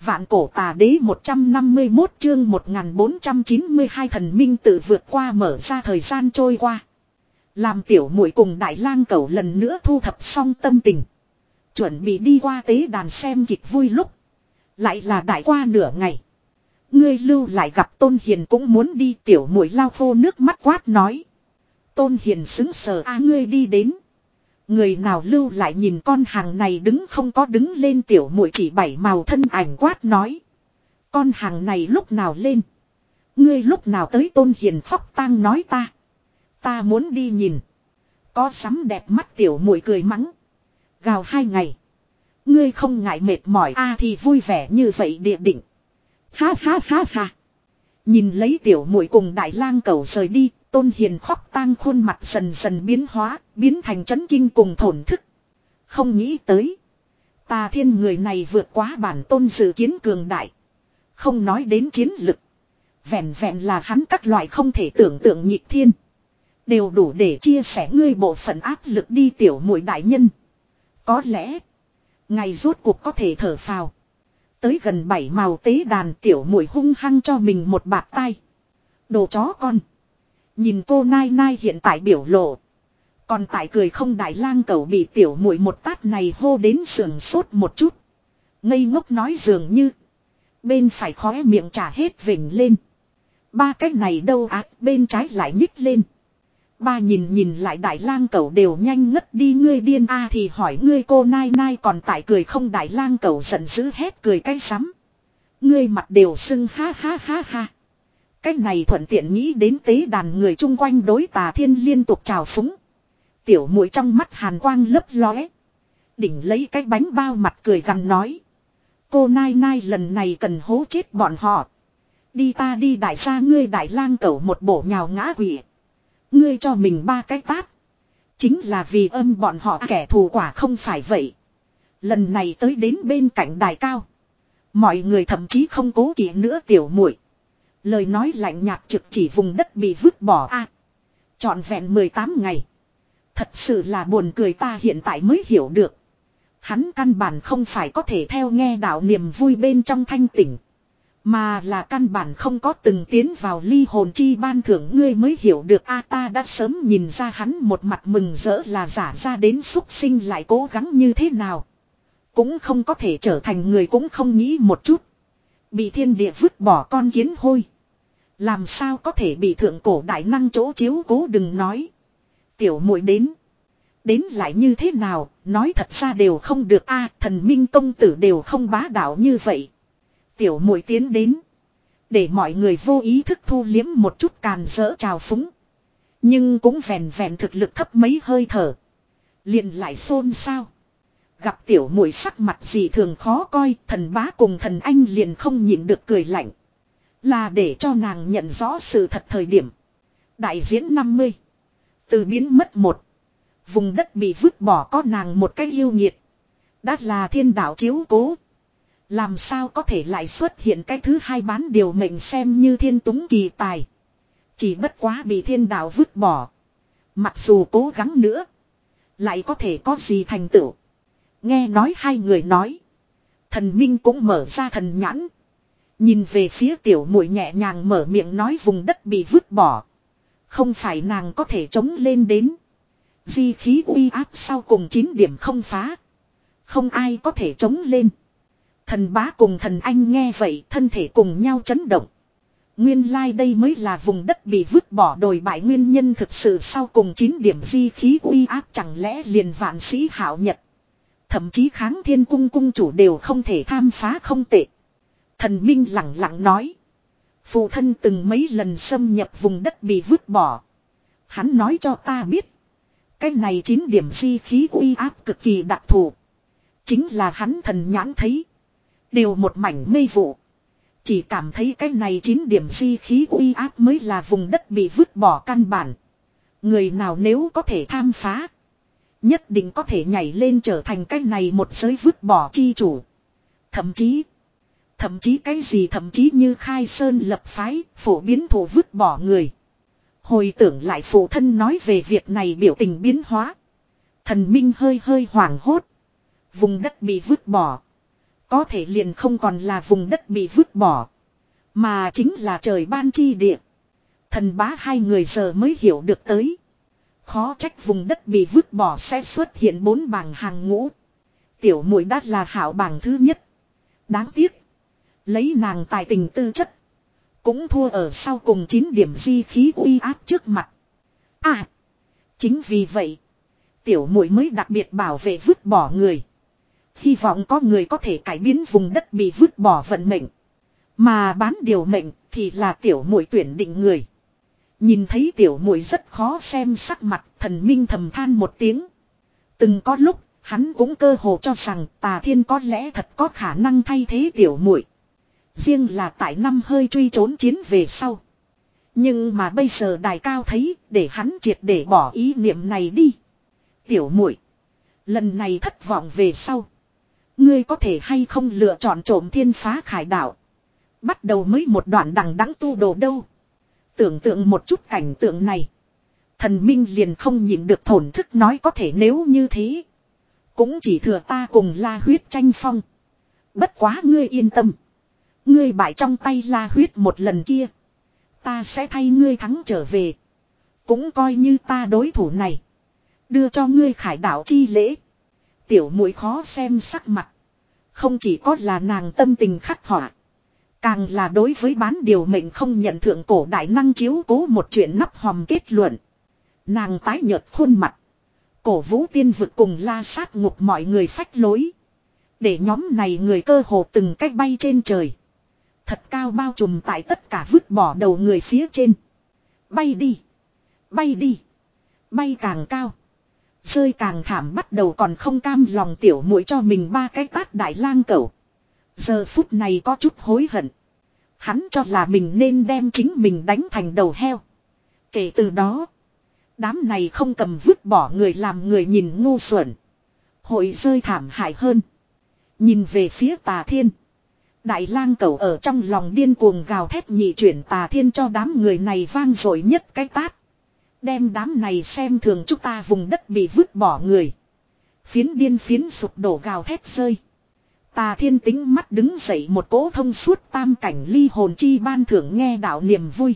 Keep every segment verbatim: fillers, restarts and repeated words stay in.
Vạn cổ tà đế một trăm năm mươi mốt chương một nghìn bốn trăm chín mươi hai thần minh tự vượt qua mở ra thời gian trôi qua. Làm tiểu muội cùng đại lang cẩu lần nữa thu thập xong tâm tình. Chuẩn bị đi qua tế đàn xem kịch vui lúc. Lại là đại qua nửa ngày. Ngươi lưu lại gặp Tôn Hiền cũng muốn đi, tiểu muội lau khô nước mắt quát nói. Tôn Hiền xứng sờ, a ngươi đi đến. Người nào lưu lại nhìn con hàng này đứng không có đứng lên, tiểu muội chỉ bảy màu thân ảnh quát nói. Con hàng này lúc nào lên? Ngươi lúc nào tới? Tôn Hiền khóc tang nói ta. Ta muốn đi nhìn. Có sắm đẹp mắt, tiểu muội cười mắng. Gào hai ngày. Ngươi không ngại mệt mỏi a à thì vui vẻ như vậy địa định. Ha ha ha ha. Nhìn lấy tiểu muội cùng đại lang cẩu rời đi. Tôn Hiền khóc tang khuôn mặt dần dần biến hóa, biến thành chấn kinh cùng thổn thức. Không nghĩ tới. Tà Thiên người này vượt quá bản tôn dự kiến cường đại. Không nói đến chiến lực. Vẹn vẹn là hắn các loại không thể tưởng tượng nhịp thiên. Đều đủ để chia sẻ ngươi bộ phận áp lực đi, tiểu muội đại nhân. Có lẽ. Ngày rốt cuộc có thể thở phào. Tới gần bảy màu tế đàn, tiểu muội hung hăng cho mình một bạt tai. Đồ chó con. Nhìn cô nai nai hiện tại biểu lộ. Còn tại cười không, đại lang cẩu bị tiểu muội một tát này hô đến sườn sốt một chút. Ngây ngốc nói dường như. Bên phải khóe miệng trả hết vỉnh lên. Ba cái này đâu á, bên trái lại nhích lên. Ba nhìn nhìn lại đại lang cẩu đều nhanh ngất đi, ngươi điên a à thì hỏi ngươi cô nai nai còn tại cười không, đại lang cẩu giận dữ hét cười cái sắm. Ngươi mặt đều sưng ha ha ha ha. Cách này thuận tiện nghĩ đến tế đàn người chung quanh đối Tà Thiên liên tục trào phúng. Tiểu muội trong mắt hàn quang lấp lóe. Đỉnh lấy cái bánh bao mặt cười gằn nói. Cô nai nai lần này cần hố chết bọn họ. Đi ta đi, đại gia ngươi đại lang cẩu một bộ nhào ngã quỷ. Ngươi cho mình ba cái tát. Chính là vì âm bọn họ kẻ thù quả không phải vậy. Lần này tới đến bên cạnh đài cao. Mọi người thậm chí không cố kỵ nữa tiểu muội. Lời nói lạnh nhạt trực chỉ vùng đất bị vứt bỏ a. À, trọn vẹn mười tám ngày. Thật sự là buồn cười, ta hiện tại mới hiểu được. Hắn căn bản không phải có thể theo nghe đạo niềm vui bên trong thanh tỉnh. Mà là căn bản không có từng tiến vào ly hồn chi ban thưởng, ngươi mới hiểu được a. À, ta đã sớm nhìn ra hắn một mặt mừng rỡ là giả ra đến xúc sinh lại cố gắng như thế nào. Cũng không có thể trở thành người, cũng không nghĩ một chút. Bị thiên địa vứt bỏ con kiến hôi. Làm sao có thể bị thượng cổ đại năng chỗ chiếu cố, đừng nói. Tiểu muội đến. Đến lại như thế nào, nói thật ra đều không được a. À, thần minh công tử đều không bá đạo như vậy. Tiểu muội tiến đến. Để mọi người vô ý thức thu liếm một chút càn rỡ trào phúng. Nhưng cũng vẹn vẹn thực lực thấp mấy hơi thở. Liền lại xôn xao. Gặp tiểu muội sắc mặt gì thường khó coi, thần bá cùng thần anh liền không nhịn được cười lạnh. Là để cho nàng nhận rõ sự thật thời điểm. Đại diễn năm mươi. Từ biến mất một. Vùng đất bị vứt bỏ có nàng một cái yêu nghiệt. Đã là thiên đạo chiếu cố. Làm sao có thể lại xuất hiện cái thứ hai bán điều mệnh xem như thiên túng kỳ tài. Chỉ bất quá bị thiên đạo vứt bỏ. Mặc dù cố gắng nữa. Lại có thể có gì thành tựu. Nghe nói hai người nói. Thần minh cũng mở ra thần nhãn. Nhìn về phía tiểu muội nhẹ nhàng mở miệng nói, vùng đất bị vứt bỏ. Không phải nàng có thể chống lên đến. Di khí uy áp sau cùng chín điểm không phá. Không ai có thể chống lên. Thần bá cùng thần anh nghe vậy thân thể cùng nhau chấn động. Nguyên lai like đây mới là vùng đất bị vứt bỏ đồi bại nguyên nhân thực sự, sau cùng chín điểm di khí uy áp chẳng lẽ liền vạn sĩ hảo nhật. Thậm chí Kháng Thiên cung cung chủ đều không thể tham phá, không tệ. Thần minh lặng lặng nói. Phụ thân từng mấy lần xâm nhập vùng đất bị vứt bỏ. Hắn nói cho ta biết. Cái này chín điểm di khí uy áp cực kỳ đặc thù. Chính là hắn thần nhãn thấy. Đều một mảnh mây vụ. Chỉ cảm thấy cái này chín điểm di khí uy áp mới là vùng đất bị vứt bỏ căn bản. Người nào nếu có thể tham phá. Nhất định có thể nhảy lên trở thành cái này một giới vứt bỏ chi chủ. Thậm chí. Thậm chí cái gì thậm chí như khai sơn lập phái, phổ biến thủ vứt bỏ người. Hồi tưởng lại phụ thân nói về việc này biểu tình biến hóa. Thần minh hơi hơi hoảng hốt. Vùng đất bị vứt bỏ. Có thể liền không còn là vùng đất bị vứt bỏ. Mà chính là trời ban chi địa. Thần bá hai người giờ mới hiểu được tới. Khó trách vùng đất bị vứt bỏ sẽ xuất hiện bốn bảng hàng ngũ. Tiểu muội đã là hảo bảng thứ nhất. Đáng tiếc. Lấy nàng tài tình tư chất. Cũng thua ở sau cùng chín điểm di khí uy áp trước mặt. À. Chính vì vậy. Tiểu muội mới đặc biệt bảo vệ vứt bỏ người. Hy vọng có người có thể cải biến vùng đất bị vứt bỏ vận mệnh. Mà bán điều mệnh thì là tiểu muội tuyển định người. Nhìn thấy tiểu muội rất khó xem sắc mặt, Thần Minh thầm than một tiếng. Từng có lúc, hắn cũng cơ hồ cho rằng Tà Thiên có lẽ thật có khả năng thay thế tiểu muội. Riêng là tại năm hơi truy trốn chiến về sau. Nhưng mà bây giờ Đài Cao thấy, để hắn triệt để bỏ ý niệm này đi. Tiểu muội, lần này thất vọng về sau, ngươi có thể hay không lựa chọn trộm thiên phá khải đạo. Bắt đầu mới một đoạn đằng đẵng tu đồ đâu. Tưởng tượng một chút cảnh tượng này. Thần Minh liền không nhịn được thổn thức nói có thể nếu như thế. Cũng chỉ thừa ta cùng La Huyết tranh phong. Bất quá ngươi yên tâm. Ngươi bại trong tay La Huyết một lần kia. Ta sẽ thay ngươi thắng trở về. Cũng coi như ta đối thủ này. Đưa cho ngươi khải đạo chi lễ. Tiểu muội khó xem sắc mặt. Không chỉ có là nàng tâm tình khắc họa. Càng là đối với bán điều mệnh không nhận thượng cổ đại năng chiếu cố một chuyện nắp hòm kết luận. Nàng tái nhợt khuôn mặt. Cổ vũ tiên vực cùng la sát ngục mọi người phách lối. Để nhóm này người cơ hồ từng cách bay trên trời. Thật cao bao trùm tại tất cả vứt bỏ đầu người phía trên. Bay đi. Bay đi. Bay càng cao. Rơi càng thảm bắt đầu còn không cam lòng tiểu muội cho mình ba cái tát đại lang cẩu. Giờ phút này có chút hối hận. Hắn cho là mình nên đem chính mình đánh thành đầu heo. Kể từ đó. Đám này không cầm vứt bỏ người làm người nhìn ngu xuẩn. Hội rơi thảm hại hơn. Nhìn về phía Tà Thiên. Đại lang cẩu ở trong lòng điên cuồng gào thét nhị chuyển Tà Thiên cho đám người này vang dội nhất cái tát. Đem đám này xem thường chúng ta vùng đất bị vứt bỏ người. Phiến điên phiến sụp đổ gào thét rơi. Tà Thiên tính mắt đứng dậy một cỗ thông suốt tam cảnh ly hồn chi ban thưởng nghe đạo niềm vui.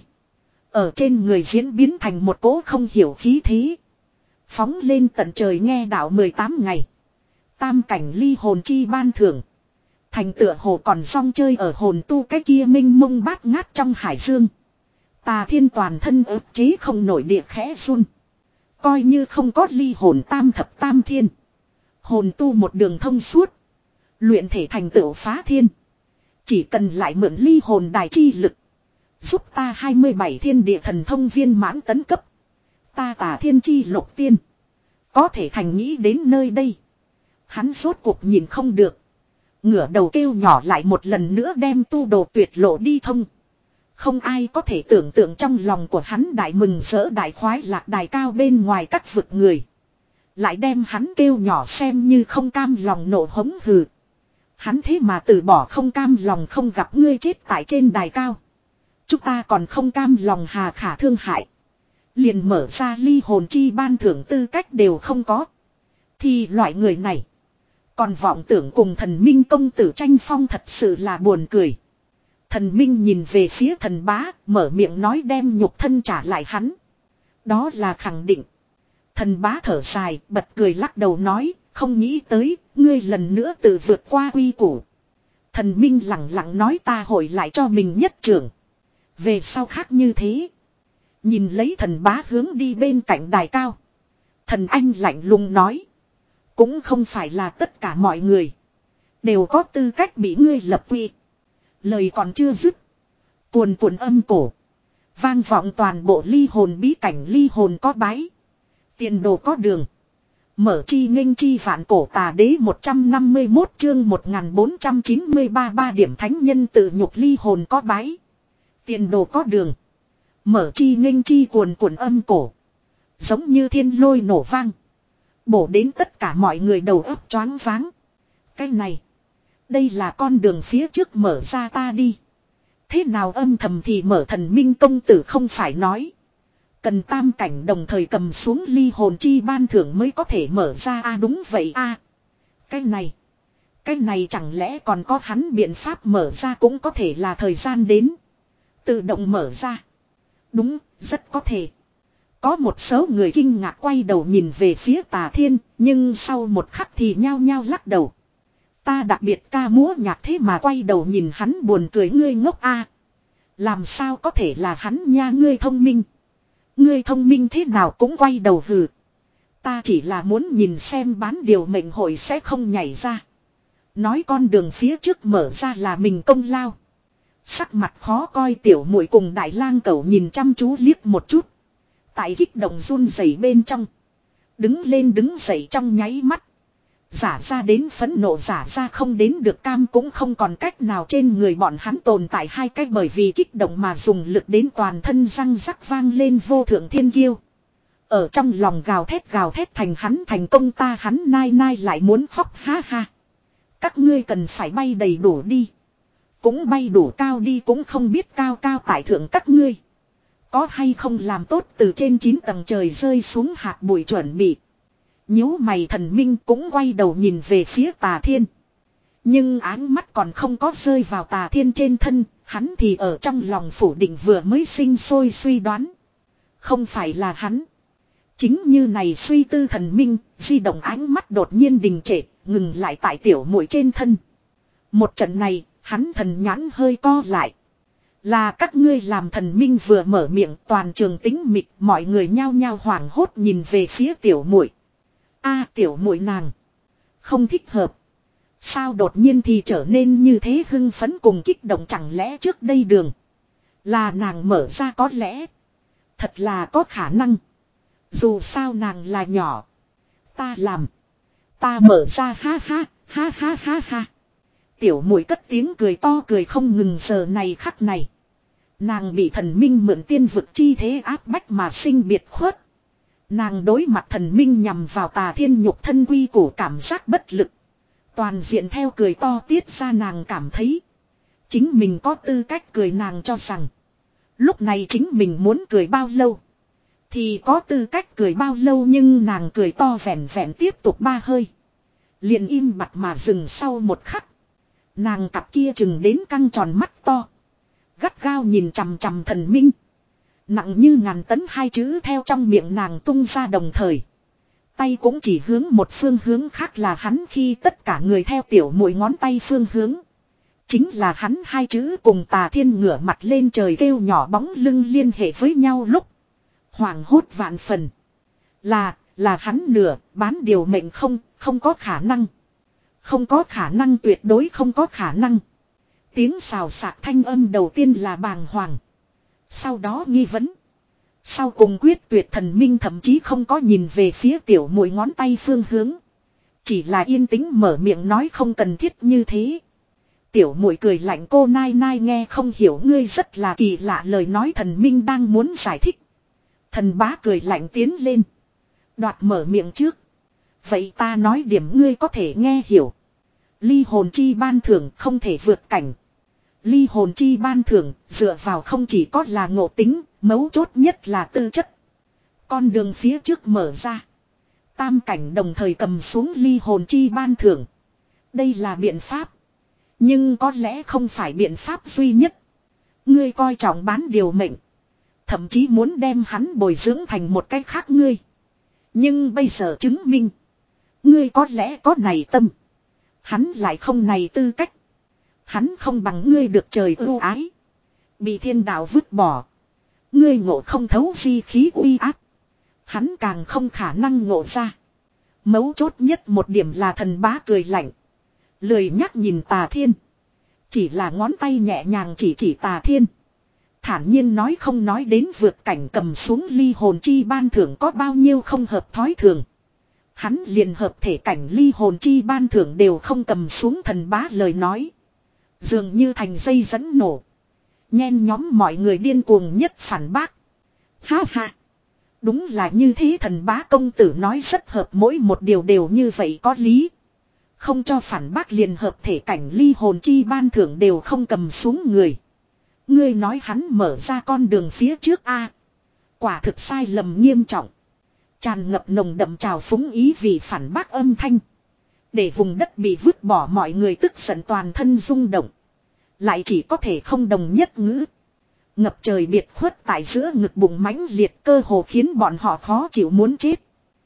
Ở trên người diễn biến thành một cỗ không hiểu khí thế. Phóng lên tận trời nghe đạo mười tám ngày. Tam cảnh ly hồn chi ban thưởng. Thành tựa hồ còn song chơi ở hồn tu cái kia minh mông bát ngát trong hải dương. Tà Thiên toàn thân ức chế không nổi địa khẽ run. Coi như không có ly hồn tam thập tam thiên. Hồn tu một đường thông suốt. Luyện thể thành tựu phá thiên. Chỉ cần lại mượn ly hồn đài chi lực. Giúp ta hai mươi bảy thiên địa thần thông viên mãn tấn cấp. Ta Tà Thiên chi lục tiên. Có thể thành nghĩ đến nơi đây. Hắn rốt cuộc nhìn không được. Ngửa đầu kêu nhỏ lại một lần nữa đem tu đồ tuyệt lộ đi thông. Không ai có thể tưởng tượng trong lòng của hắn đại mừng rỡ đại khoái lạc đài cao bên ngoài các vực người. Lại đem hắn kêu nhỏ xem như không cam lòng nổ hống hừ. Hắn thế mà từ bỏ không cam lòng không gặp ngươi chết tại trên đài cao. Chúng ta còn không cam lòng hà khả thương hại. Liền mở ra ly hồn chi ban thưởng tư cách đều không có. Thì loại người này. Còn vọng tưởng cùng thần minh công tử tranh phong thật sự là buồn cười. Thần minh nhìn về phía thần bá, mở miệng nói đem nhục thân trả lại hắn. Đó là khẳng định. Thần bá thở dài, bật cười lắc đầu nói, không nghĩ tới, ngươi lần nữa tự vượt qua quy củ. Thần minh lặng lặng nói ta hồi lại cho mình nhất trưởng. Về sau khác như thế. Nhìn lấy thần bá hướng đi bên cạnh đài cao. Thần anh lạnh lùng nói. Cũng không phải là tất cả mọi người. Đều có tư cách bị ngươi lập quy. Lời còn chưa dứt. Cuồn cuộn âm cổ. Vang vọng toàn bộ ly hồn bí cảnh ly hồn có bái. Tiền đồ có đường. Mở chi nghênh chi vạn cổ tà đế một trăm năm mươi mốt chương một nghìn bốn trăm chín mươi ba ba điểm thánh nhân tự nhục ly hồn có bái. Tiền đồ có đường. Mở chi nghênh chi cuồn cuộn âm cổ. Giống như thiên lôi nổ vang. Bổ đến tất cả mọi người đầu óc choáng váng. Cái này. Đây là con đường phía trước mở ra ta đi. Thế nào âm thầm thì mở thần minh công tử không phải nói. Cần tam cảnh đồng thời cầm xuống ly hồn chi ban thưởng mới có thể mở ra a à, đúng vậy a à. Cái này. Cái này chẳng lẽ còn có hắn biện pháp mở ra, cũng có thể là thời gian đến. Tự động mở ra. Đúng, rất có thể. Có một số người kinh ngạc quay đầu nhìn về phía Tà Thiên, nhưng sau một khắc thì nhao nhao lắc đầu. Ta đặc biệt ca múa nhạc thế mà quay đầu nhìn hắn buồn cười, ngươi ngốc a. Làm sao có thể là hắn nha, ngươi thông minh. Ngươi thông minh thế nào cũng quay đầu hừ. Ta chỉ là muốn nhìn xem bán điều mệnh hội sẽ không nhảy ra. Nói con đường phía trước mở ra là mình công lao. Sắc mặt khó coi tiểu muội cùng Đại Lang Cẩu nhìn chăm chú liếc một chút. Tại kích động run rẩy bên trong. Đứng lên đứng dậy trong nháy mắt. Giả ra đến phẫn nộ, giả ra không đến được cam, cũng không còn cách nào. Trên người bọn hắn tồn tại hai cách, bởi vì kích động mà dùng lực đến toàn thân răng rắc vang lên vô thượng thiên kiêu. Ở trong lòng gào thét gào thét thành hắn thành công, ta hắn nai nai lại muốn khóc ha ha. Các ngươi cần phải bay đầy đủ đi. Cũng bay đủ cao đi, cũng không biết cao cao tại thượng các ngươi. Có hay không làm tốt từ trên chín tầng trời rơi xuống hạt bụi chuẩn bị. Nhíu mày thần minh cũng quay đầu nhìn về phía Tà Thiên. Nhưng áng mắt còn không có rơi vào Tà Thiên trên thân, hắn thì ở trong lòng phủ định vừa mới sinh sôi suy đoán. Không phải là hắn. Chính như này suy tư thần minh, di động ánh mắt đột nhiên đình trệ, ngừng lại tại tiểu muội trên thân. Một trận này, hắn thần nhãn hơi co lại. Là các ngươi làm. Thần minh vừa mở miệng, toàn trường tĩnh mịch, mọi người nhao nhao hoảng hốt nhìn về phía tiểu muội. A tiểu muội nàng không thích hợp. Sao đột nhiên thì trở nên như thế hưng phấn cùng kích động, chẳng lẽ trước đây đường là nàng mở ra, có lẽ thật là có khả năng. Dù sao nàng là nhỏ. Ta làm. Ta mở ra ha ha, ha ha ha ha. Tiểu muội cất tiếng cười to cười không ngừng. Giờ này khắc này. Nàng bị thần minh mượn tiên vực chi thế áp bách mà sinh biệt khuất. Nàng đối mặt thần minh nhằm vào Tà Thiên nhục thân quy củ cảm giác bất lực. Toàn diện theo cười to tiết ra, nàng cảm thấy. Chính mình có tư cách cười, nàng cho rằng. Lúc này chính mình muốn cười bao lâu. Thì có tư cách cười bao lâu, nhưng nàng cười to vẹn vẹn tiếp tục ba hơi. Liền im bặt mà dừng sau một khắc. Nàng cặp kia chừng đến căng tròn mắt to. Gắt gao nhìn chằm chằm thần minh. Nặng như ngàn tấn hai chữ theo trong miệng nàng tung ra, đồng thời. Tay cũng chỉ hướng một phương hướng khác, là hắn khi tất cả người theo tiểu muội ngón tay phương hướng. Chính là hắn hai chữ cùng Tà Thiên ngửa mặt lên trời kêu nhỏ bóng lưng liên hệ với nhau lúc. Hoàng hốt vạn phần. Là, là hắn nửa, bán điều mệnh không, không có khả năng. Không có khả năng, tuyệt đối không có khả năng. Tiếng xào xạc thanh âm đầu tiên là bàng hoàng. Sau đó nghi vấn. Sau cùng quyết tuyệt. Thần minh thậm chí không có nhìn về phía tiểu muội ngón tay phương hướng. Chỉ là yên tĩnh mở miệng nói không cần thiết như thế. Tiểu muội cười lạnh, cô nai nai nghe không hiểu ngươi rất là kỳ lạ lời nói. Thần minh đang muốn giải thích. Thần bá cười lạnh tiến lên. Đoạt mở miệng trước. Vậy ta nói điểm ngươi có thể nghe hiểu. Ly hồn chi ban thưởng không thể vượt cảnh. Ly hồn chi ban thưởng dựa vào không chỉ có là ngộ tính, mấu chốt nhất là tư chất. Con đường phía trước mở ra. Tam cảnh đồng thời cầm xuống ly hồn chi ban thưởng. Đây là biện pháp. Nhưng có lẽ không phải biện pháp duy nhất. Ngươi coi trọng bán điều mệnh. Thậm chí muốn đem hắn bồi dưỡng thành một cách khác ngươi. Nhưng bây giờ chứng minh. Ngươi có lẽ có này tâm. Hắn lại không này tư cách. Hắn không bằng ngươi được trời ưu ái. Bị thiên đạo vứt bỏ. Ngươi ngộ không thấu di khí uy áp. Hắn càng không khả năng ngộ ra. Mấu chốt nhất một điểm là thần bá cười lạnh. Lười nhắc nhìn Tà Thiên. Chỉ là ngón tay nhẹ nhàng chỉ chỉ Tà Thiên. Thản nhiên nói, không nói đến vượt cảnh cầm xuống ly hồn chi ban thưởng có bao nhiêu không hợp thói thường. Hắn liền hợp thể cảnh ly hồn chi ban thưởng đều không cầm xuống, thần bá lời nói. Dường như thành dây dẫn nổ. Nhen nhóm mọi người điên cuồng nhất phản bác. Ha ha. Đúng là như thế, thần bá công tử nói rất hợp, mỗi một điều đều như vậy có lý. Không cho phản bác, liền hợp thể cảnh ly hồn chi ban thưởng đều không cầm xuống người. Ngươi nói hắn mở ra con đường phía trước a? Quả thực sai lầm nghiêm trọng. Tràn ngập nồng đậm trào phúng ý vì phản bác âm thanh. Để vùng đất bị vứt bỏ mọi người tức giận toàn thân rung động. Lại chỉ có thể không đồng nhất ngữ. Ngập trời biệt khuất tại giữa ngực bụng mãnh liệt cơ hồ khiến bọn họ khó chịu muốn chết.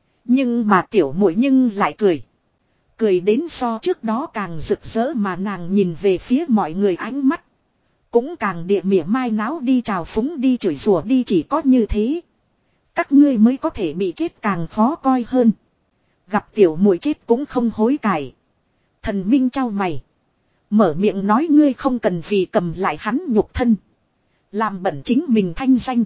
Nhưng mà tiểu muội nhưng lại cười. Cười đến so trước đó càng rực rỡ mà nàng nhìn về phía mọi người ánh mắt. Cũng càng địa mỉa mai náo đi trào phúng đi chửi rủa đi chỉ có như thế. Các ngươi mới có thể bị chết càng khó coi hơn. Gặp tiểu muội chết cũng không hối cải. Thần Minh trao mày. Mở miệng nói ngươi không cần vì cầm lại hắn nhục thân. Làm bẩn chính mình thanh danh.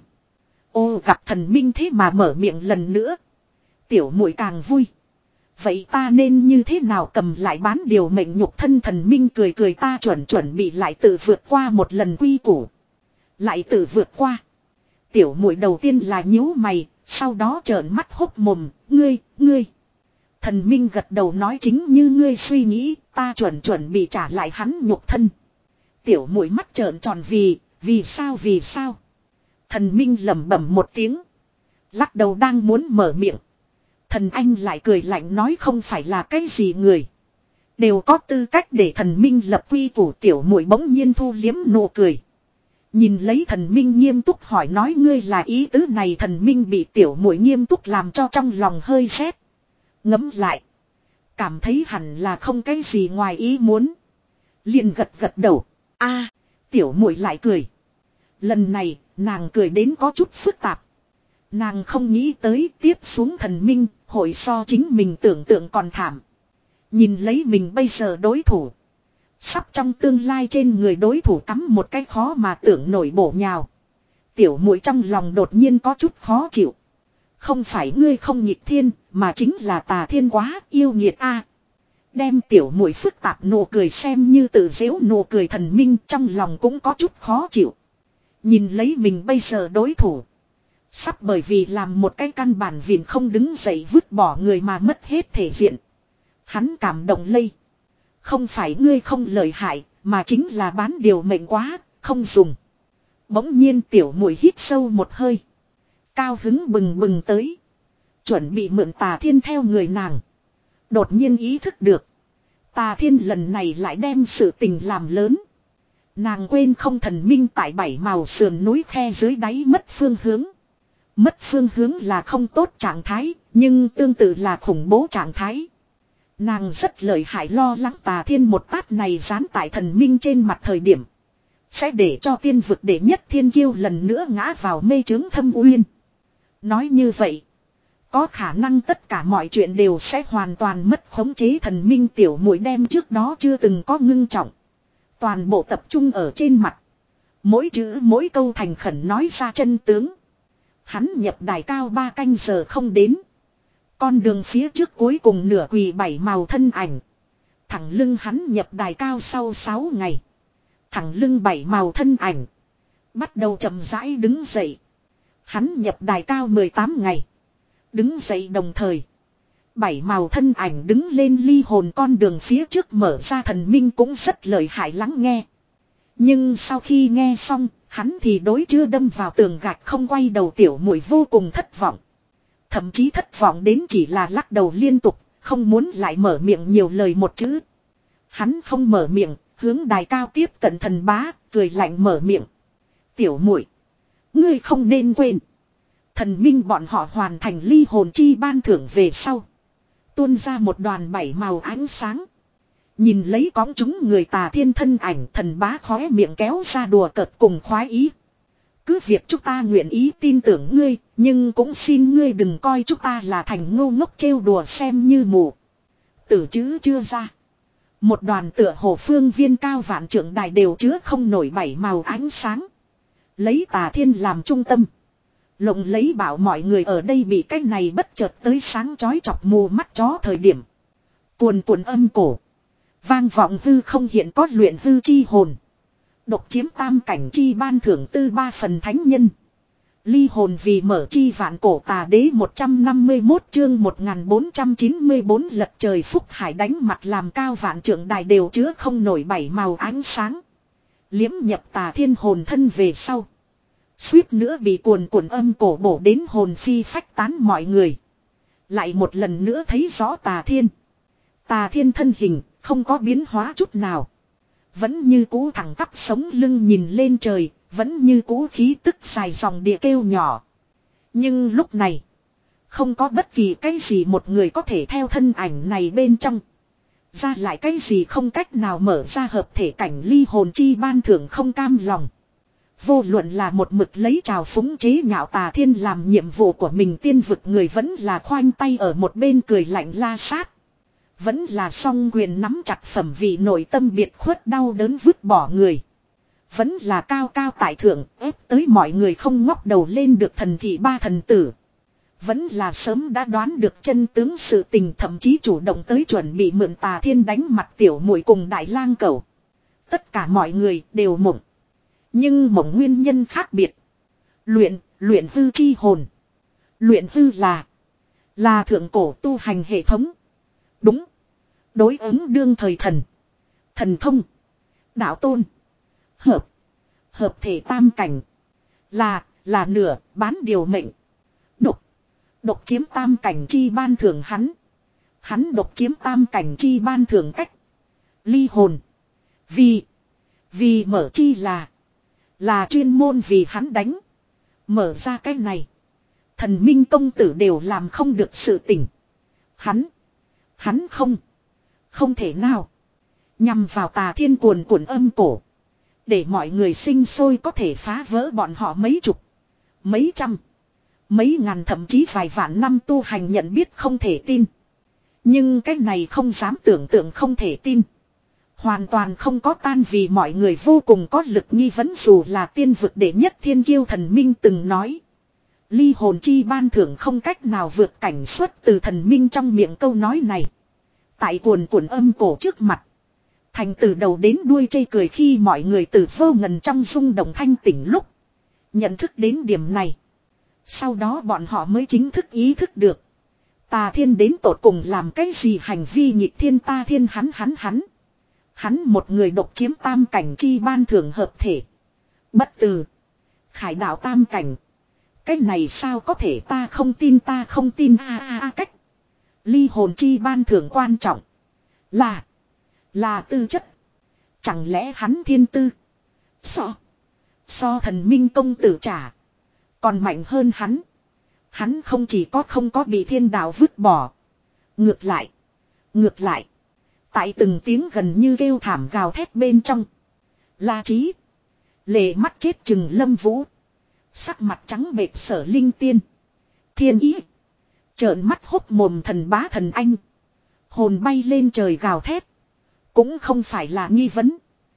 Ô gặp thần Minh thế mà mở miệng lần nữa. Tiểu muội càng vui. Vậy ta nên như thế nào cầm lại bán điều mệnh nhục thân thần Minh cười cười ta chuẩn chuẩn bị lại tự vượt qua một lần quy củ. Lại tự vượt qua. Tiểu muội đầu tiên là nhíu mày, sau đó trợn mắt hốc mồm, ngươi, ngươi. Thần Minh gật đầu nói chính như ngươi suy nghĩ, ta chuẩn chuẩn bị trả lại hắn nhục thân. Tiểu muội mắt trợn tròn vì, vì sao vì sao. Thần Minh lẩm bẩm một tiếng. Lắc đầu đang muốn mở miệng. Thần Anh lại cười lạnh nói không phải là cái gì người. Đều có tư cách để thần Minh lập quy củ tiểu muội bỗng nhiên thu liếm nụ cười. Nhìn lấy thần Minh nghiêm túc hỏi nói ngươi là ý tứ này thần Minh bị tiểu muội nghiêm túc làm cho trong lòng hơi rét. Ngẫm lại. Cảm thấy hẳn là không cái gì ngoài ý muốn. Liền gật gật đầu. A, tiểu muội lại cười. Lần này nàng cười đến có chút phức tạp. Nàng không nghĩ tới tiếp xuống thần Minh hội so chính mình tưởng tượng còn thảm. Nhìn lấy mình bây giờ đối thủ. Sắp trong tương lai trên người đối thủ cắm một cái khó mà tưởng nổi bổ nhào. Tiểu muội trong lòng đột nhiên có chút khó chịu. Không phải ngươi không nghịch thiên, mà chính là tà thiên quá yêu nghiệt a. Đem tiểu muội phức tạp nụ cười xem như tự giễu nụ cười thần Minh trong lòng cũng có chút khó chịu. Nhìn lấy mình bây giờ đối thủ. Sắp bởi vì làm một cái căn bản vịn không đứng dậy vứt bỏ người mà mất hết thể diện. Hắn cảm động lây. Không phải ngươi không lợi hại, mà chính là bán điều mệnh quá, không dùng. Bỗng nhiên tiểu muội hít sâu một hơi. Cao hứng bừng bừng tới. Chuẩn bị mượn tà thiên theo người nàng. Đột nhiên ý thức được. Tà thiên lần này lại đem sự tình làm lớn. Nàng quên không thần Minh tại bảy màu sườn núi khe dưới đáy mất phương hướng. Mất phương hướng là không tốt trạng thái, nhưng tương tự là khủng bố trạng thái. Nàng rất lợi hại lo lắng tà thiên một tát này dán tại thần Minh trên mặt thời điểm. Sẽ để cho tiên vực đệ nhất thiên kiêu lần nữa ngã vào mê trướng thâm uyên. Nói như vậy. Có khả năng tất cả mọi chuyện đều sẽ hoàn toàn mất khống chế thần Minh tiểu muội đem trước đó chưa từng có ngưng trọng. Toàn bộ tập trung ở trên mặt. Mỗi chữ mỗi câu thành khẩn nói ra chân tướng. Hắn nhập đài cao ba canh giờ không đến. Con đường phía trước cuối cùng nửa quỳ bảy màu thân ảnh. Thẳng lưng hắn nhập đài cao sau sáu ngày. Thẳng lưng bảy màu thân ảnh. Bắt đầu chậm rãi đứng dậy. Hắn nhập đài cao mười tám ngày. Đứng dậy đồng thời. Bảy màu thân ảnh đứng lên ly hồn con đường phía trước mở ra thần Minh cũng rất lợi hại lắng nghe. Nhưng sau khi nghe xong, hắn thì đối chưa đâm vào tường gạch không quay đầu tiểu muội vô cùng thất vọng. Thậm chí thất vọng đến chỉ là lắc đầu liên tục, không muốn lại mở miệng nhiều lời một chữ. Hắn không mở miệng, hướng đài cao tiếp cận thần bá, cười lạnh mở miệng. Tiểu muội, ngươi không nên quên. Thần Minh bọn họ hoàn thành ly hồn chi ban thưởng về sau. Tuôn ra một đoàn bảy màu ánh sáng. Nhìn lấy cõng chúng người tà thiên thân ảnh thần bá khóe miệng kéo ra đùa cợt cùng khoái ý. Cứ việc chúng ta nguyện ý tin tưởng ngươi, nhưng cũng xin ngươi đừng coi chúng ta là thành ngu ngốc trêu đùa xem như mù. Tử chữ chưa ra. Một đoàn tựa hồ phương viên cao vạn trượng đài đều chứa không nổi bảy màu ánh sáng. Lấy tà thiên làm trung tâm. Lộng lấy bảo mọi người ở đây bị cái này bất chợt tới sáng chói chọc mù mắt chó thời điểm. Cuồn cuộn âm cổ. Vang vọng hư không hiện có luyện hư chi hồn. Độc chiếm tam cảnh chi ban thưởng tư ba phần thánh nhân. Ly hồn vì mở chi vạn cổ tà đế một trăm năm mươi mốt chương một nghìn bốn trăm chín mươi bốn lật trời phúc hải đánh mặt làm cao vạn trượng đài đều chứa không nổi bảy màu ánh sáng. Liếm nhập tà thiên hồn thân về sau. Suýt nữa bị cuồn cuộn âm cổ bổ đến hồn phi phách tán mọi người. Lại một lần nữa thấy rõ tà thiên. Tà Thiên thân hình không có biến hóa chút nào. Vẫn như cũ thẳng tắp sống lưng nhìn lên trời, vẫn như cũ khí tức dài dòng địa kêu nhỏ. Nhưng lúc này, không có bất kỳ cái gì một người có thể theo thân ảnh này bên trong. Ra lại cái gì không cách nào mở ra hợp thể cảnh ly hồn chi ban thưởng không cam lòng. Vô luận là một mực lấy trào phúng chế nhạo Tà Thiên làm nhiệm vụ của mình tiên vực người vẫn là khoanh tay ở một bên cười lạnh la sát. Vẫn là song quyền nắm chặt phẩm vị nội tâm biệt khuất đau đớn vứt bỏ người. Vẫn là cao cao tại thượng ép tới mọi người không ngóc đầu lên được thần thị ba thần tử. Vẫn là sớm đã đoán được chân tướng sự tình thậm chí chủ động tới chuẩn bị mượn Tà Thiên đánh mặt tiểu muội cùng đại lang cẩu. Tất cả mọi người đều mộng. Nhưng mộng nguyên nhân khác biệt. Luyện, luyện hư chi hồn. Luyện hư là, là thượng cổ tu hành hệ thống. Đúng. Đối ứng đương thời thần. Thần thông. Đạo tôn. Hợp. Hợp thể tam cảnh. Là, là nửa, bán điều mệnh. Độc. Độc chiếm tam cảnh chi ban thưởng hắn. Hắn độc chiếm tam cảnh chi ban thưởng cách. Ly hồn. Vì. Vì mở chi là. Là chuyên môn vì hắn đánh. Mở ra cái này. Thần minh công tử đều làm không được sự tỉnh. Hắn. Hắn không. Không thể nào. Nhằm vào Tà Thiên cuồn cuộn âm cổ. Để mọi người sinh sôi có thể phá vỡ bọn họ mấy chục. Mấy trăm. Mấy ngàn thậm chí vài vạn năm tu hành nhận biết không thể tin. Nhưng cái này không dám tưởng tượng không thể tin. Hoàn toàn không có tan vì mọi người vô cùng có lực nghi vấn dù là tiên vực đệ nhất thiên kiêu thần minh từng nói. Ly hồn chi ban thưởng không cách nào vượt cảnh xuất từ thần minh trong miệng câu nói này. Tại cuồn cuộn âm cổ trước mặt. Thành từ đầu đến đuôi chây cười khi mọi người từ vô ngần trong rung động thanh tỉnh lúc. Nhận thức đến điểm này. Sau đó bọn họ mới chính thức ý thức được. Tà Thiên đến tột cùng làm cái gì hành vi nhịp thiên ta thiên hắn hắn hắn. Hắn một người độc chiếm tam cảnh chi ban thưởng hợp thể. Bất tử. Khải đạo tam cảnh. Cái này sao có thể ta không tin ta không tin a a a cách. Ly hồn chi ban thưởng quan trọng. Là. Là tư chất. Chẳng lẽ hắn thiên tư. So. So thần minh công tử trả. Còn mạnh hơn hắn. Hắn không chỉ có không có bị thiên đạo vứt bỏ. Ngược lại. Ngược lại. Tại từng tiếng gần như kêu thảm gào thét bên trong. La Trí. Lệ mắt chết chừng Lâm Vũ. Sắc mặt trắng bệch Sở Linh Tiên. Thiên Ý. Trợn mắt hốc mồm thần bá thần anh. Hồn bay lên trời gào thét. Cũng không phải là nghi vấn.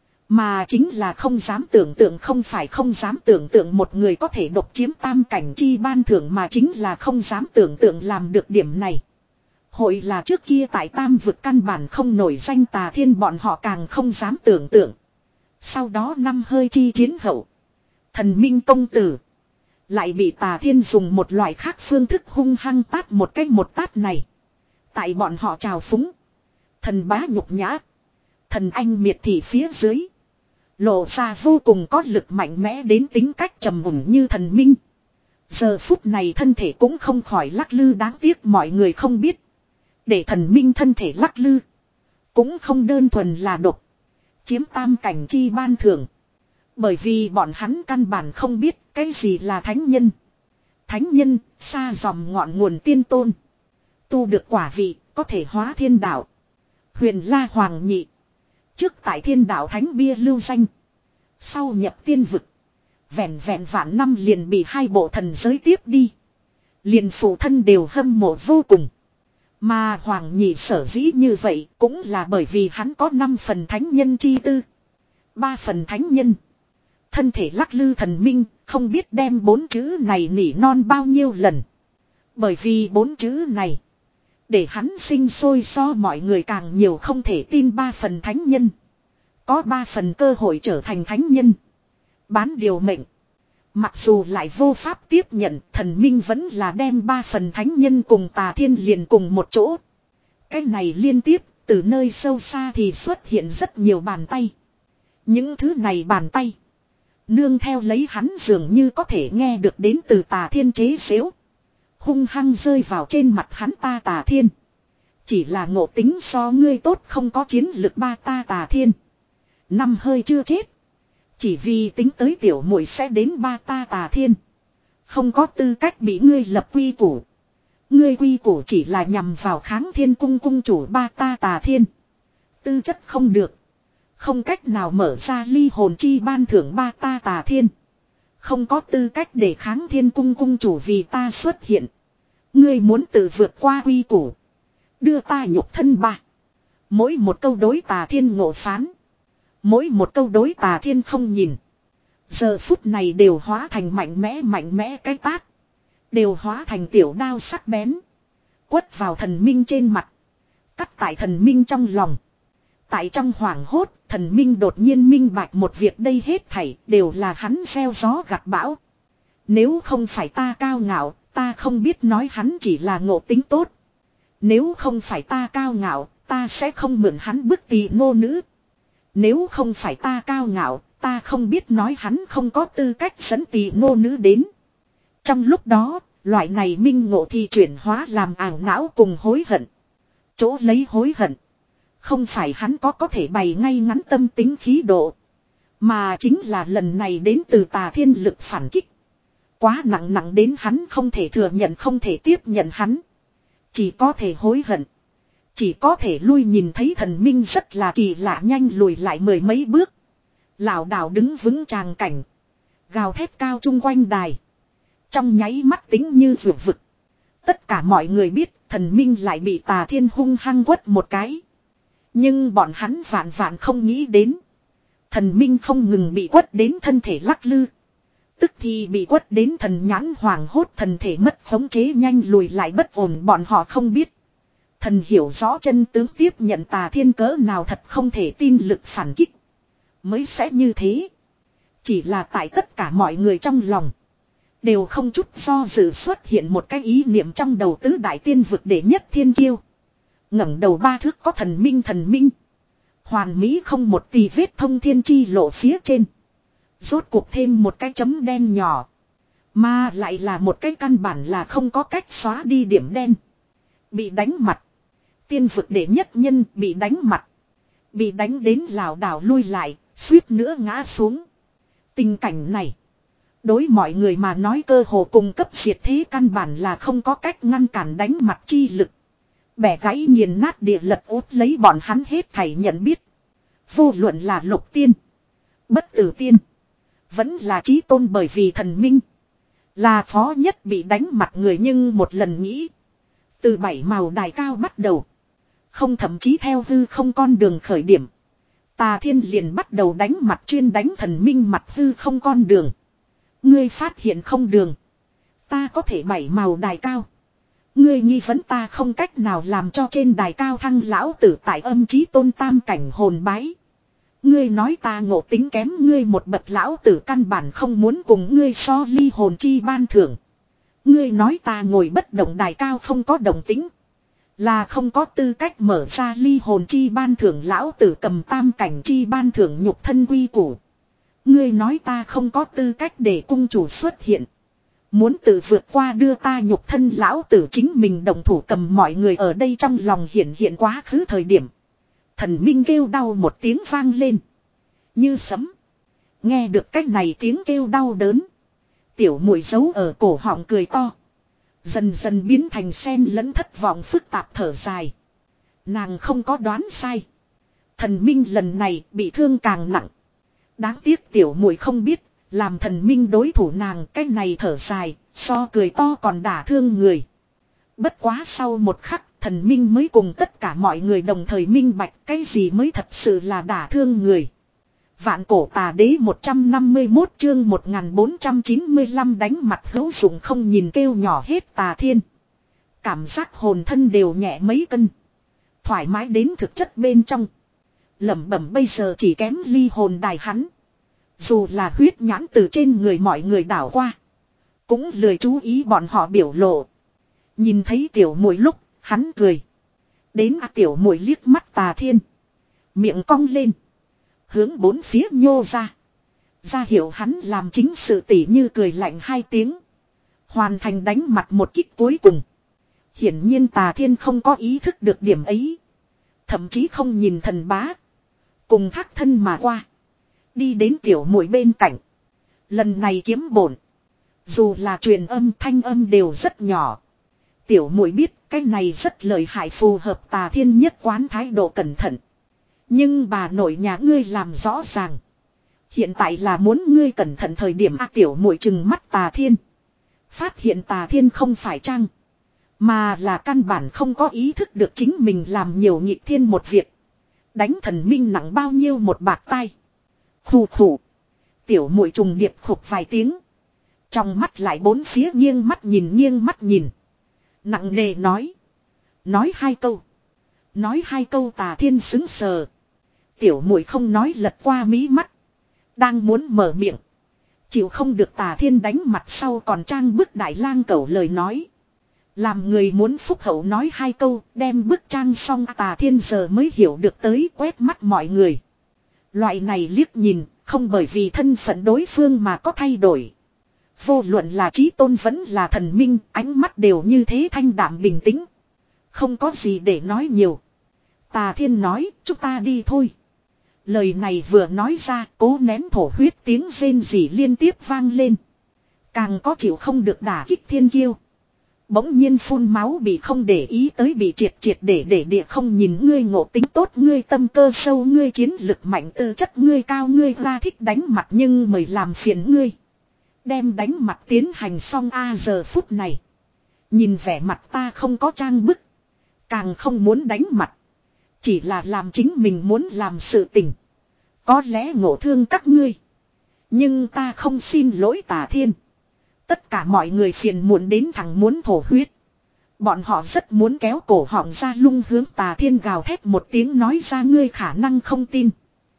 Mà chính là không dám tưởng tượng không phải không dám tưởng tượng một người có thể độc chiếm tam cảnh chi ban thưởng mà chính là không dám tưởng tượng làm được điểm này. Hội là trước kia tại tam vực căn bản không nổi danh Tà Thiên bọn họ càng không dám tưởng tượng. Sau đó năm hơi chi chiến hậu. Thần minh công tử. Lại bị Tà Thiên dùng một loại khác phương thức hung hăng tát một cái một tát này. Tại bọn họ trào phúng. Thần bá nhục nhã. Thần anh miệt thị phía dưới. Lộ ra vô cùng có lực mạnh mẽ đến tính cách trầm mùng như thần minh. Giờ phút này thân thể cũng không khỏi lắc lư đáng tiếc mọi người không biết. Để thần minh thân thể lắc lư. Cũng không đơn thuần là độc. Chiếm tam cảnh chi ban thưởng. Bởi vì bọn hắn căn bản không biết cái gì là thánh nhân. Thánh nhân, xa dòng ngọn nguồn tiên tôn. Tu được quả vị, có thể hóa thiên đạo. Huyền La Hoàng Nhị. Trước tại thiên đạo thánh bia lưu danh. Sau nhập tiên vực. Vẹn vẹn vạn năm liền bị hai bộ thần giới tiếp đi. Liền phụ thân đều hâm mộ vô cùng. Mà Hoàng Nhị sở dĩ như vậy cũng là bởi vì hắn có năm phần thánh nhân chi tư. Ba phần thánh nhân. Thân thể lắc lư thần minh không biết đem bốn chữ này nỉ non bao nhiêu lần. Bởi vì bốn chữ này. Để hắn sinh sôi so mọi người càng nhiều không thể tin ba phần thánh nhân. Có ba phần cơ hội trở thành thánh nhân. Bán điều mệnh. Mặc dù lại vô pháp tiếp nhận thần minh vẫn là đem ba phần thánh nhân cùng Tà Thiên liền cùng một chỗ. Cái này liên tiếp từ nơi sâu xa thì xuất hiện rất nhiều bàn tay. Những thứ này bàn tay. Nương theo lấy hắn dường như có thể nghe được đến từ Tà Thiên chế xếu. Hung hăng rơi vào trên mặt hắn ta Tà Thiên. Chỉ là ngộ tính so ngươi tốt không có chiến lực ba ta Tà Thiên. Năm hơi chưa chết. Chỉ vì tính tới tiểu muội sẽ đến ba ta Tà Thiên. Không có tư cách bị ngươi lập quy củ. Ngươi quy củ chỉ là nhằm vào kháng thiên cung cung chủ ba ta Tà Thiên. Tư chất không được. Không cách nào mở ra ly hồn chi ban thưởng ba ta Tà Thiên. Không có tư cách để kháng thiên cung cung chủ vì ta xuất hiện. Ngươi muốn tự vượt qua quy củ. Đưa ta nhục thân ba. Mỗi một câu đối Tà Thiên ngộ phán. Mỗi một câu đối Tà Thiên không nhìn. Giờ phút này đều hóa thành mạnh mẽ mạnh mẽ cái tát. Đều hóa thành tiểu đao sắc bén. Quất vào thần minh trên mặt. Cắt tại thần minh trong lòng. Tại trong hoảng hốt, thần minh đột nhiên minh bạch một việc, đây hết thảy đều là hắn gieo gió gặt bão. Nếu không phải ta cao ngạo, ta không biết nói hắn chỉ là ngộ tính tốt. Nếu không phải ta cao ngạo, ta sẽ không mượn hắn bức tỳ ngô nữ. Nếu không phải ta cao ngạo, ta không biết nói hắn không có tư cách dẫn tỳ ngô nữ đến. Trong lúc đó, loại này minh ngộ thì chuyển hóa làm ảo não cùng hối hận. Chỗ lấy hối hận. Không phải hắn có có thể bày ngay ngắn tâm tính khí độ. Mà chính là lần này đến từ Tà Thiên lực phản kích. Quá nặng nặng đến hắn không thể thừa nhận, không thể tiếp nhận hắn. Chỉ có thể hối hận. Chỉ có thể lui, nhìn thấy thần minh rất là kỳ lạ nhanh lùi lại mười mấy bước. Lảo đảo đứng vững tràng cảnh. Gào thét cao chung quanh đài. Trong nháy mắt tính như vượt vực. Tất cả mọi người biết thần minh lại bị Tà Thiên hung hăng quất một cái. Nhưng bọn hắn vạn vạn không nghĩ đến. Thần minh không ngừng bị quất đến thân thể lắc lư. Tức thì bị quất đến thần nhãn hoàng hốt, thần thể mất khống chế nhanh lùi lại bất ổn. Bọn họ không biết. Thần hiểu rõ chân tướng, tiếp nhận Tà Thiên cỡ nào thật không thể tin lực phản kích. Mới sẽ như thế. Chỉ là tại tất cả mọi người trong lòng. Đều không chút do dự xuất hiện một cái ý niệm trong đầu, tứ đại tiên vực đệ nhất thiên kiêu. Ngẩng đầu ba thước có thần minh, thần minh. Hoàn mỹ không một tì vết thông thiên chi lộ phía trên. Rốt cuộc thêm một cái chấm đen nhỏ. Mà lại là một cái căn bản là không có cách xóa đi điểm đen. Bị đánh mặt. Tiên vực đệ nhất nhân bị đánh mặt. Bị đánh đến lảo đảo lui lại, suýt nữa ngã xuống. Tình cảnh này. Đối mọi người mà nói cơ hồ cùng cấp diệt thế, căn bản là không có cách ngăn cản đánh mặt chi lực. Bẻ gãy nghiền nát địa lật út lấy bọn hắn hết thảy nhận biết. Vô luận là lục tiên. Bất tử tiên. Vẫn là chí tôn, bởi vì thần minh. Là khó nhất bị đánh mặt người, nhưng một lần nghĩ. Từ bảy màu đài cao bắt đầu. Không, thậm chí theo hư không con đường khởi điểm. Tà Thiên liền bắt đầu đánh mặt, chuyên đánh thần minh mặt hư không con đường. Ngươi phát hiện không đường. Ta có thể bảy màu đài cao. Ngươi nghi vấn ta không cách nào làm cho trên đài cao thăng lão tử tại âm chí tôn tam cảnh hồn bái. Ngươi nói ta ngộ tính kém ngươi một bậc, lão tử căn bản không muốn cùng ngươi so ly hồn chi ban thưởng. Ngươi nói ta ngồi bất động đài cao không có động tính. Là không có tư cách mở ra ly hồn chi ban thưởng, lão tử cầm tam cảnh chi ban thưởng nhục thân quy củ. Ngươi nói ta không có tư cách để cung chủ xuất hiện. Muốn tự vượt qua đưa ta nhục thân, lão tử chính mình đồng thủ cầm. Mọi người ở đây trong lòng hiện hiện quá khứ thời điểm. Thần minh kêu đau một tiếng vang lên. Như sấm. Nghe được cách này tiếng kêu đau đớn. Tiểu muội giấu ở cổ họng cười to. Dần dần biến thành sen lẫn thất vọng phức tạp thở dài. Nàng không có đoán sai. Thần minh lần này bị thương càng nặng. Đáng tiếc tiểu muội không biết. Làm thần minh đối thủ nàng, cái này thở dài, so cười to còn đả thương người. Bất quá sau một khắc, thần minh mới cùng tất cả mọi người đồng thời minh bạch cái gì mới thật sự là đả thương người. Vạn cổ tà đế một trăm năm mươi mốt chương một nghìn bốn trăm chín mươi lăm đánh mặt hữu dụng không nhìn kêu nhỏ hết Tà Thiên. Cảm giác hồn thân đều nhẹ mấy cân. Thoải mái đến thực chất bên trong. Lẩm bẩm bây giờ chỉ kém ly hồn đài hắn. Dù là huyết nhãn từ trên người mọi người đảo qua. Cũng lười chú ý bọn họ biểu lộ. Nhìn thấy tiểu muội lúc, hắn cười. Đến à, tiểu muội liếc mắt Tà Thiên. Miệng cong lên. Hướng bốn phía nhô ra. Ra hiệu hắn làm chính sự, tỉ như cười lạnh hai tiếng. Hoàn thành đánh mặt một kích cuối cùng. Hiển nhiên Tà Thiên không có ý thức được điểm ấy. Thậm chí không nhìn thần bá. Cùng thác thân mà qua. Đi đến tiểu muội bên cạnh. Lần này kiếm bổn. Dù là truyền âm thanh âm đều rất nhỏ. Tiểu muội biết cái này rất lợi hại, phù hợp Tà Thiên nhất quán thái độ cẩn thận. Nhưng bà nội nhà ngươi làm rõ ràng. Hiện tại là muốn ngươi cẩn thận thời điểm A tiểu muội chừng mắt Tà Thiên. Phát hiện Tà Thiên không phải trang. Mà là căn bản không có ý thức được chính mình làm nhiều nhịp thiên một việc. Đánh thần minh nặng bao nhiêu một bạt tai. Khủ khủ. Tiểu muội trùng điệp khục vài tiếng. Trong mắt lại bốn phía nghiêng mắt nhìn nghiêng mắt nhìn. Nặng nề nói. Nói hai câu. Nói hai câu Tà Thiên sững sờ. Tiểu muội không nói lật qua mí mắt. Đang muốn mở miệng. Chịu không được Tà Thiên đánh mặt sau còn trang bức đại lang cẩu lời nói. Làm người muốn phúc hậu nói hai câu, đem bức trang xong Tà Thiên giờ mới hiểu được tới quét mắt mọi người. Loại này liếc nhìn, không bởi vì thân phận đối phương mà có thay đổi. Vô luận là chí tôn vẫn là thần minh, ánh mắt đều như thế thanh đạm bình tĩnh. Không có gì để nói nhiều. Tà Thiên nói, chúng ta đi thôi. Lời này vừa nói ra, cố nén thổ huyết tiếng rên rỉ liên tiếp vang lên. Càng có chịu không được đả kích thiên kiêu. Bỗng nhiên phun máu bị không để ý tới, bị triệt triệt để để địa không nhìn ngươi ngộ tính tốt, ngươi tâm cơ sâu, ngươi chiến lực mạnh, tư chất ngươi cao, ngươi ra thích đánh mặt nhưng mời làm phiền ngươi. Đem đánh mặt tiến hành xong a giờ phút này. Nhìn vẻ mặt ta không có trang bức. Càng không muốn đánh mặt. Chỉ là làm chính mình muốn làm sự tình. Có lẽ ngộ thương các ngươi. Nhưng ta không xin lỗi Tà Thiên. Tất cả mọi người phiền muộn đến thằng muốn thổ huyết. Bọn họ rất muốn kéo cổ họng ra lung hướng Tà Thiên gào thét một tiếng nói ra ngươi khả năng không tin.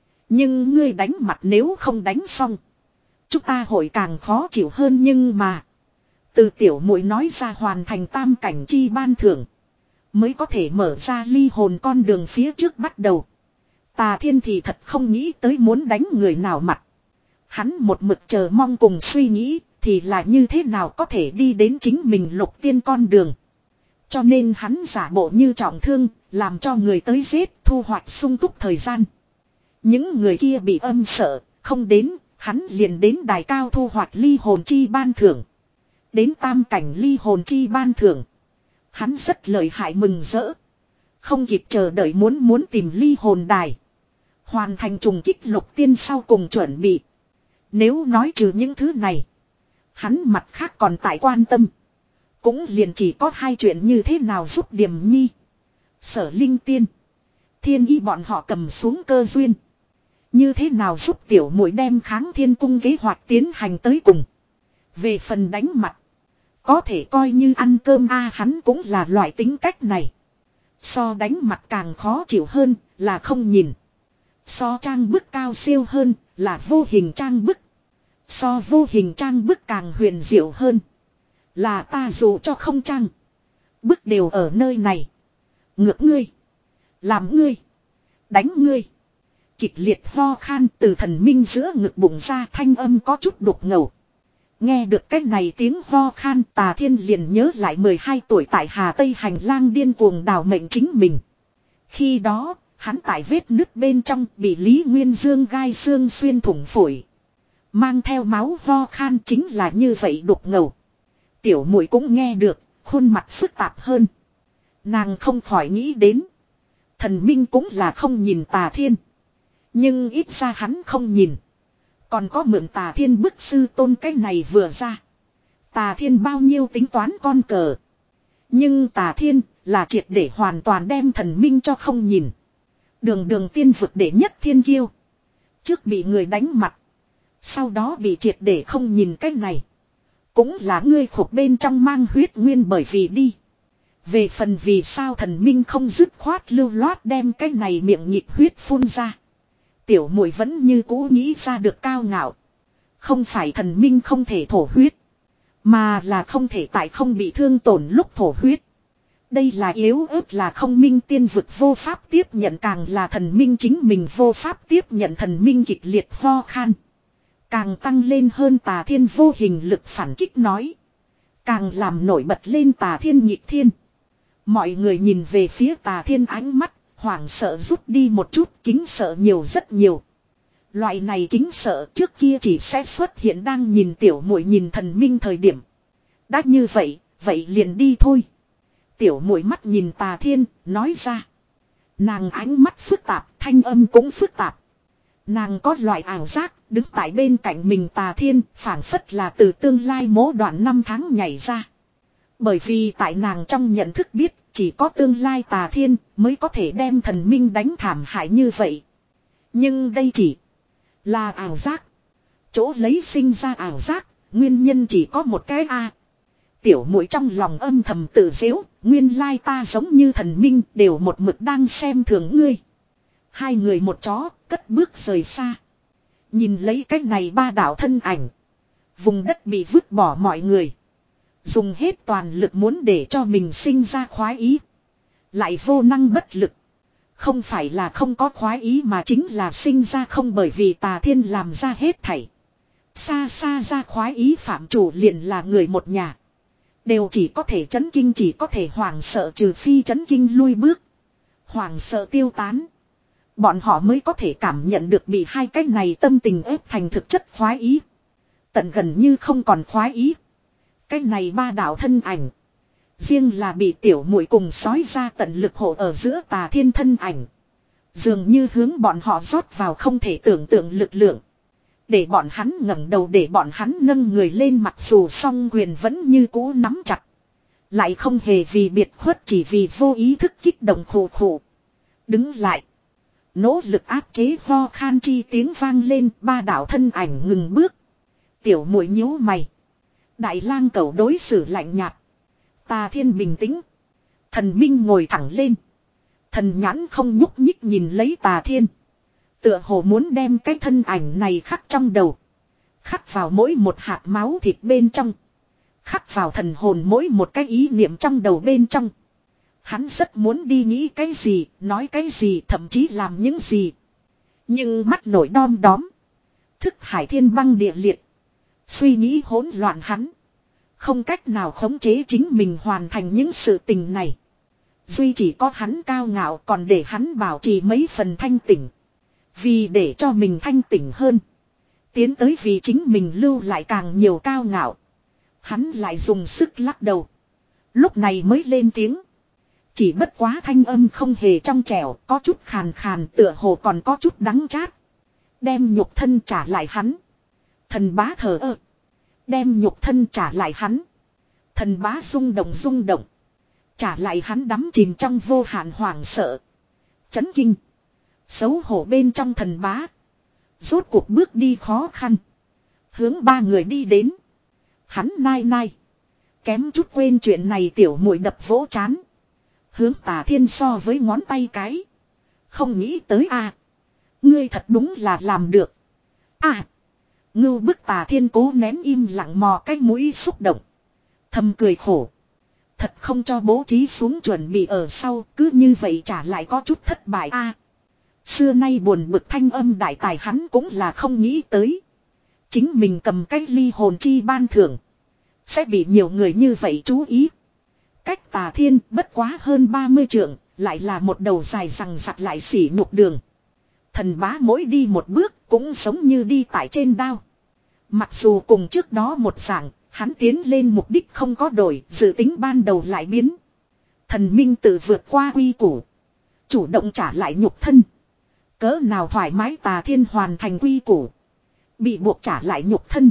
Nhưng ngươi đánh mặt nếu không đánh xong. Chúng ta hội càng khó chịu hơn nhưng mà. Từ tiểu muội nói ra hoàn thành tam cảnh chi ban thưởng. Mới có thể mở ra ly hồn con đường phía trước bắt đầu. Tà Thiên thì thật không nghĩ tới muốn đánh người nào mặt. Hắn một mực chờ mong cùng suy nghĩ. Thì là như thế nào có thể đi đến chính mình lục tiên con đường. Cho nên hắn giả bộ như trọng thương. Làm cho người tới giết thu hoạch sung túc thời gian. Những người kia bị âm sợ. Không đến. Hắn liền đến đài cao thu hoạch ly hồn chi ban thưởng. Đến tam cảnh ly hồn chi ban thưởng. Hắn rất lợi hại mừng rỡ. Không kịp chờ đợi muốn muốn tìm ly hồn đài. Hoàn thành trùng kích lục tiên sau cùng chuẩn bị. Nếu nói trừ những thứ này. Hắn mặt khác còn tại quan tâm. Cũng liền chỉ có hai chuyện như thế nào giúp Điềm Nhi. Sở Linh Tiên. Thiên Y bọn họ cầm xuống cơ duyên. Như thế nào giúp tiểu muội đem kháng thiên cung kế hoạch tiến hành tới cùng. Về phần đánh mặt. Có thể coi như ăn cơm a hắn cũng là loại tính cách này. So đánh mặt càng khó chịu hơn là không nhìn. So trang bức cao siêu hơn là vô hình trang bức. So vô hình trang bức càng huyền diệu hơn. Là ta dù cho không trang. Bức đều ở nơi này. Ngược ngươi. Làm ngươi. Đánh ngươi. Kịch liệt ho khan từ thần minh giữa ngực bụng ra, thanh âm có chút đục ngầu. Nghe được cái này tiếng ho khan, Tà Thiên liền nhớ lại mười hai tuổi tại Hà Tây hành lang điên cuồng đào mệnh chính mình. Khi đó, hắn tại vết nứt bên trong bị Lý Nguyên Dương gai xương xuyên thủng phổi. Mang theo máu ho khan chính là như vậy đục ngầu. Tiểu muội cũng nghe được, khuôn mặt phức tạp hơn. Nàng không khỏi nghĩ đến. Thần minh cũng là không nhìn Tà Thiên. Nhưng ít ra hắn không nhìn. Còn có mượn Tà Thiên bức sư tôn cái này vừa ra. Tà Thiên bao nhiêu tính toán con cờ. Nhưng Tà Thiên là triệt để hoàn toàn đem thần minh cho không nhìn. Đường đường tiên vực đệ nhất thiên kiêu. Trước bị người đánh mặt. Sau đó bị triệt để không nhìn cái này. Cũng là ngươi khục bên trong mang huyết nguyên bởi vì đi. Về phần vì sao thần minh không dứt khoát lưu loát đem cái này miệng nhịp huyết phun ra. Tiểu muội vẫn như cũ nghĩ ra được cao ngạo. Không phải thần minh không thể thổ huyết. Mà là không thể tại không bị thương tổn lúc thổ huyết. Đây là yếu ớt là không minh tiên vực vô pháp tiếp nhận, càng là thần minh chính mình vô pháp tiếp nhận thần minh kịch liệt ho khan. Càng tăng lên hơn Tà Thiên vô hình lực phản kích nói. Càng làm nổi bật lên Tà Thiên nhịp thiên. Mọi người nhìn về phía Tà Thiên ánh mắt, hoảng sợ rút đi một chút, kính sợ nhiều rất nhiều. Loại này kính sợ trước kia chỉ sẽ xuất hiện đang nhìn tiểu muội nhìn thần minh thời điểm. Đã như vậy, vậy liền đi thôi. Tiểu muội mắt nhìn Tà Thiên, nói ra. Nàng ánh mắt phức tạp, thanh âm cũng phức tạp. Nàng có loại ảo giác, đứng tại bên cạnh mình Tà Thiên, phảng phất là từ tương lai mố đoạn năm tháng nhảy ra. Bởi vì tại nàng trong nhận thức biết, chỉ có tương lai Tà Thiên mới có thể đem thần minh đánh thảm hại như vậy. Nhưng đây chỉ là ảo giác. Chỗ lấy sinh ra ảo giác, nguyên nhân chỉ có một cái a. Tiểu muội trong lòng âm thầm tự giễu, nguyên lai ta giống như thần minh đều một mực đang xem thường ngươi. Hai người một chó, cất bước rời xa. Nhìn lấy cái này ba đạo thân ảnh. Vùng đất bị vứt bỏ mọi người. Dùng hết toàn lực muốn để cho mình sinh ra khoái ý. Lại vô năng bất lực. Không phải là không có khoái ý mà chính là sinh ra không bởi vì Tà Thiên làm ra hết thảy. Xa xa ra khoái ý phạm chủ liền là người một nhà. Đều chỉ có thể chấn kinh chỉ có thể hoảng sợ trừ phi chấn kinh lui bước. Hoảng sợ tiêu tán. Bọn họ mới có thể cảm nhận được bị hai cái này tâm tình ép thành thực chất khoái ý. Tận gần như không còn khoái ý. Cái này ba đạo thân ảnh. Riêng là bị tiểu muội cùng sói ra tận lực hộ ở giữa Tà Thiên thân ảnh. Dường như hướng bọn họ rót vào không thể tưởng tượng lực lượng. Để bọn hắn ngẩng đầu để bọn hắn nâng người lên mặc dù song quyền vẫn như cũ nắm chặt. Lại không hề vì biệt khuất chỉ vì vô ý thức kích động khổ khổ. Đứng lại. Nỗ lực áp chế ho khan chi tiếng vang lên ba đạo thân ảnh ngừng bước. Tiểu muội nhíu mày. Đại lang cẩu đối xử lạnh nhạt. Tà Thiên bình tĩnh. Thần minh ngồi thẳng lên. Thần nhãn không nhúc nhích nhìn lấy Tà Thiên. Tựa hồ muốn đem cái thân ảnh này khắc trong đầu. Khắc vào mỗi một hạt máu thịt bên trong. Khắc vào thần hồn mỗi một cái ý niệm trong đầu bên trong. Hắn rất muốn đi nghĩ cái gì, nói cái gì, thậm chí làm những gì. Nhưng mắt nổi đom đóm. Thức hải thiên băng địa liệt. Suy nghĩ hỗn loạn hắn. Không cách nào khống chế chính mình hoàn thành những sự tình này. Duy chỉ có hắn cao ngạo còn để hắn bảo trì mấy phần thanh tỉnh. Vì để cho mình thanh tỉnh hơn. Tiến tới vì chính mình lưu lại càng nhiều cao ngạo. Hắn lại dùng sức lắc đầu. Lúc này mới lên tiếng. Chỉ bất quá thanh âm không hề trong trẻo, có chút khàn khàn tựa hồ còn có chút đắng chát. Đem nhục thân trả lại hắn. Thần bá thờ ơ. Đem nhục thân trả lại hắn. Thần bá rung động rung động. Trả lại hắn đắm chìm trong vô hạn hoảng sợ. Chấn kinh. Xấu hổ bên trong thần bá. Rốt cuộc bước đi khó khăn. Hướng ba người đi đến. Hắn nai nai. Kém chút quên chuyện này tiểu muội đập vỗ chán. Hướng Tà Thiên so với ngón tay cái. Không nghĩ tới a, ngươi thật đúng là làm được. À. Ngưu bức Tà Thiên cố nén im lặng mò cái mũi xúc động. Thầm cười khổ. Thật không cho bố trí xuống chuẩn bị ở sau. Cứ như vậy trả lại có chút thất bại a. Xưa nay buồn bực thanh âm đại tài hắn cũng là không nghĩ tới. Chính mình cầm cái ly hồn chi ban thưởng. Sẽ bị nhiều người như vậy chú ý. Cách Tà Thiên bất quá hơn ba mươi trượng. Lại là một đầu dài rằng rặc lại xỉ nhục đường. Thần bá mỗi đi một bước cũng giống như đi tại trên đao. Mặc dù cùng trước đó một dạng. Hắn tiến lên mục đích không có đổi. Dự tính ban đầu lại biến. Thần minh tự vượt qua quy củ. Chủ động trả lại nhục thân. Cỡ nào thoải mái Tà Thiên hoàn thành quy củ. Bị buộc trả lại nhục thân.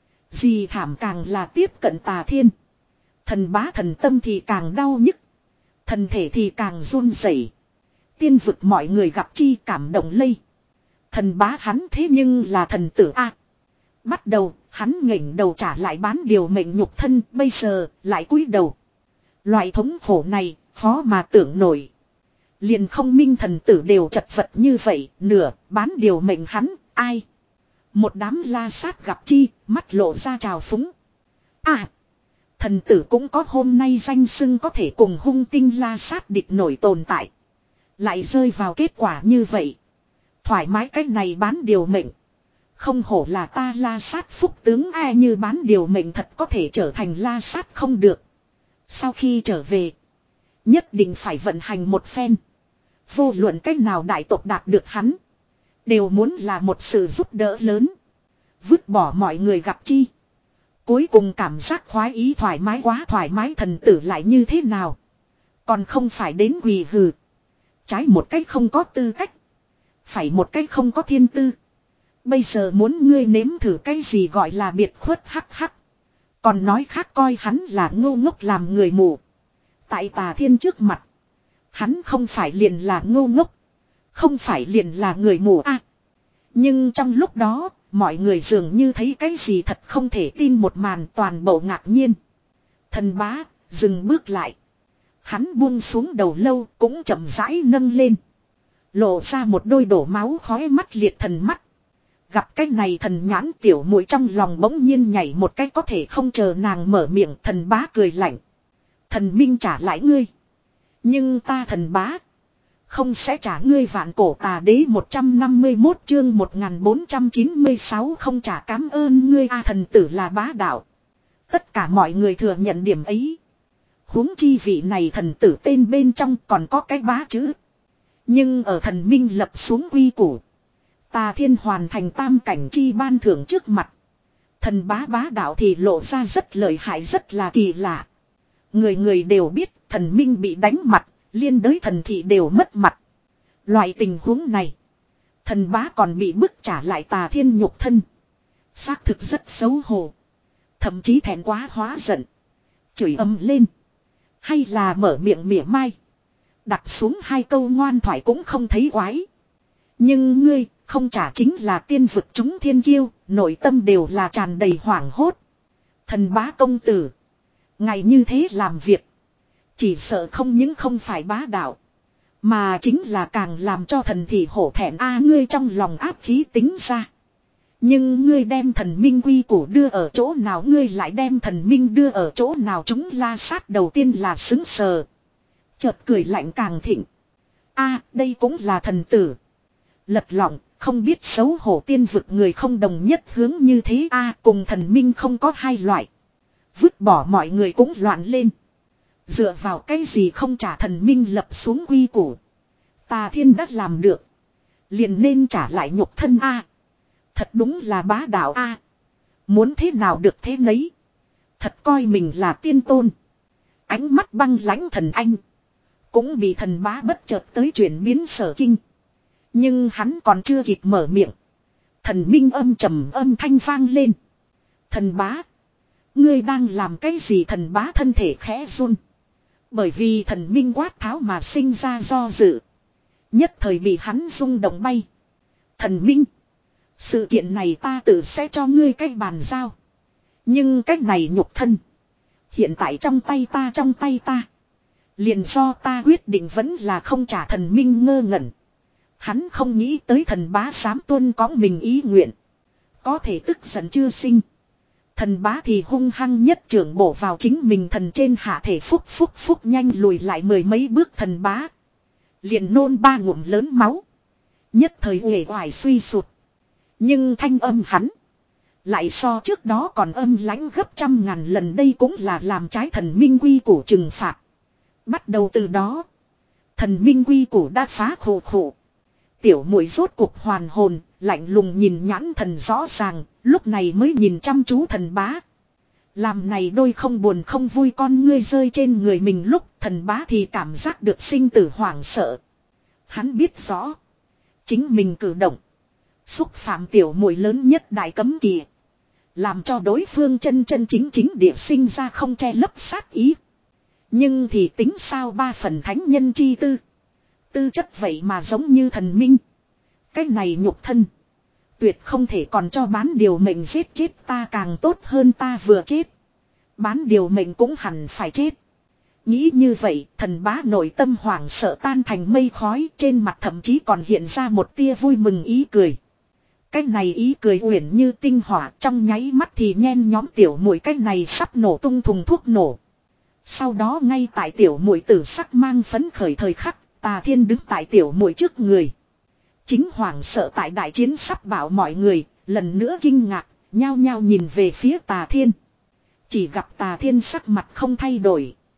Gì thảm càng là tiếp cận Tà Thiên. Thần bá thần tâm thì càng đau nhức. Thần thể thì càng run rẩy. Tiên vực mọi người gặp chi cảm động lây. Thần bá hắn thế nhưng là thần tử A. Bắt đầu hắn nghỉnh đầu trả lại bán điều mệnh nhục thân. Bây giờ lại cúi đầu. Loại thống khổ này khó mà tưởng nổi. Liền không minh thần tử đều chật vật như vậy. Nửa bán điều mệnh hắn ai. Một đám la sát gặp chi mắt lộ ra trào phúng. À. Thần tử cũng có hôm nay danh xưng có thể cùng hung tinh la sát địch nổi tồn tại. Lại rơi vào kết quả như vậy. Thoải mái cách này bán điều mệnh. Không hổ là ta la sát phúc tướng ai như bán điều mệnh thật có thể trở thành la sát không được. Sau khi trở về. Nhất định phải vận hành một phen. Vô luận cách nào đại tộc đạt được hắn. Đều muốn là một sự giúp đỡ lớn. Vứt bỏ mọi người gặp chi. Cuối cùng cảm giác khoái ý thoải mái quá thoải mái thần tử lại như thế nào. Còn không phải đến quỳ hừ. Trái một cách không có tư cách. Phải một cách không có thiên tư. Bây giờ muốn ngươi nếm thử cái gì gọi là biệt khuất hắc hắc. Còn nói khác coi hắn là ngu ngốc làm người mù. Tại Tà Thiên trước mặt. Hắn không phải liền là ngu ngốc. Không phải liền là người mù a. À, nhưng trong lúc đó, mọi người dường như thấy cái gì thật không thể tin một màn toàn bộ ngạc nhiên. Thần bá, dừng bước lại. Hắn buông xuống đầu lâu cũng chậm rãi nâng lên. Lộ ra một đôi đổ máu khói mắt liệt thần mắt. Gặp cái này thần nhãn tiểu muội trong lòng bỗng nhiên nhảy một cái có thể không chờ nàng mở miệng. Thần bá cười lạnh. Thần minh trả lại ngươi. Nhưng ta thần bá không sẽ trả ngươi vạn cổ tà đế một trăm năm mươi mốt chương một nghìn bốn trăm chín mươi sáu không trả cám ơn ngươi a. Thần tử là bá đạo. Tất cả mọi người thừa nhận điểm ấy. Huống chi vị này thần tử tên bên trong còn có cái bá chữ. Nhưng ở thần minh lập xuống quy củ. Tà Thiên hoàn thành tam cảnh chi ban thưởng trước mặt. Thần bá bá đạo thì lộ ra rất lợi hại rất là kỳ lạ. Người người đều biết thần minh bị đánh mặt. Liên đới thần thị đều mất mặt. Loại tình huống này. Thần bá còn bị bức trả lại Tà Thiên nhục thân. Xác thực rất xấu hổ. Thậm chí thẹn quá hóa giận. Chửi ầm lên. Hay là mở miệng mỉa mai. Đặt xuống hai câu ngoan thoại cũng không thấy quái. Nhưng ngươi không trả chính là tiên vực chúng thiên kiêu. Nội tâm đều là tràn đầy hoảng hốt. Thần bá công tử. Ngày như thế làm việc. Chỉ sợ không những không phải bá đạo. Mà chính là càng làm cho thần thị hổ thẹn a. Ngươi trong lòng áp khí tính ra. Nhưng ngươi đem thần minh quy củ đưa ở chỗ nào. Ngươi lại đem thần minh đưa ở chỗ nào. Chúng la sát đầu tiên là xứng sờ. Chợt cười lạnh càng thịnh. A đây cũng là thần tử. Lật lọng không biết xấu hổ tiên vực người không đồng nhất hướng như thế a. Cùng thần minh không có hai loại. Vứt bỏ mọi người cũng loạn lên. Dựa vào cái gì không trả thần minh lập xuống quy củ. Tà Thiên đã làm được. Liền nên trả lại nhục thân a. Thật đúng là bá đạo a. Muốn thế nào được thế nấy. Thật coi mình là tiên tôn. Ánh mắt băng lãnh thần anh. Cũng bị thần bá bất chợt tới chuyển biến sở kinh. Nhưng hắn còn chưa kịp mở miệng. Thần minh âm trầm âm thanh vang lên. Thần bá. Ngươi đang làm cái gì? Thần bá thân thể khẽ run. Bởi vì thần minh quát tháo mà sinh ra do dự. Nhất thời bị hắn rung động bay. Thần minh. Sự kiện này ta tự sẽ cho ngươi cách bàn giao. Nhưng cách này nhục thân. Hiện tại trong tay ta trong tay ta. Liền do ta quyết định vẫn là không trả. Thần minh ngơ ngẩn. Hắn không nghĩ tới thần bá dám tuân có mình ý nguyện. Có thể tức giận chưa sinh. Thần bá thì hung hăng nhất trưởng bổ vào chính mình thần trên hạ thể phúc phúc phúc nhanh lùi lại mười mấy bước thần bá. Liền nôn ba ngụm lớn máu. Nhất thời uể oải suy sụt. Nhưng thanh âm hắn. Lại so trước đó còn âm lãnh gấp trăm ngàn lần. Đây cũng là làm trái thần minh quy củ trừng phạt. Bắt đầu từ đó. Thần minh quy củ đã phá khổ khổ. Tiểu muội rốt cuộc hoàn hồn. Lạnh lùng nhìn nhãn thần rõ ràng. Lúc này mới nhìn chăm chú thần bá. Làm này đôi không buồn không vui con ngươi rơi trên người mình lúc thần bá thì cảm giác được sinh tử hoảng sợ. Hắn biết rõ. Chính mình cử động. Xúc phạm tiểu muội lớn nhất đại cấm kỵ. Làm cho đối phương chân chân chính chính địa sinh ra không che lấp sát ý. Nhưng thì tính sao ba phần thánh nhân chi tư. Tư chất vậy mà giống như thần minh. Cái này nhục thân. Tuyệt không thể còn cho bán điều mệnh giết chết ta càng tốt hơn ta vừa chết. Bán điều mệnh cũng hẳn phải chết. Nghĩ như vậy thần bá nội tâm hoảng sợ tan thành mây khói. Trên mặt thậm chí còn hiện ra một tia vui mừng ý cười. Cái này ý cười uyển như tinh hỏa trong nháy mắt thì nhen nhóm tiểu muội cái này sắp nổ tung thùng thuốc nổ. Sau đó ngay tại tiểu muội tử sắc mang phấn khởi thời khắc. Tà Thiên đứng tại tiểu muội trước người. Chính hoảng sợ tại đại chiến sắp bảo mọi người, lần nữa kinh ngạc, nhao nhao nhìn về phía Tà Thiên. Chỉ gặp Tà Thiên sắc mặt không thay đổi.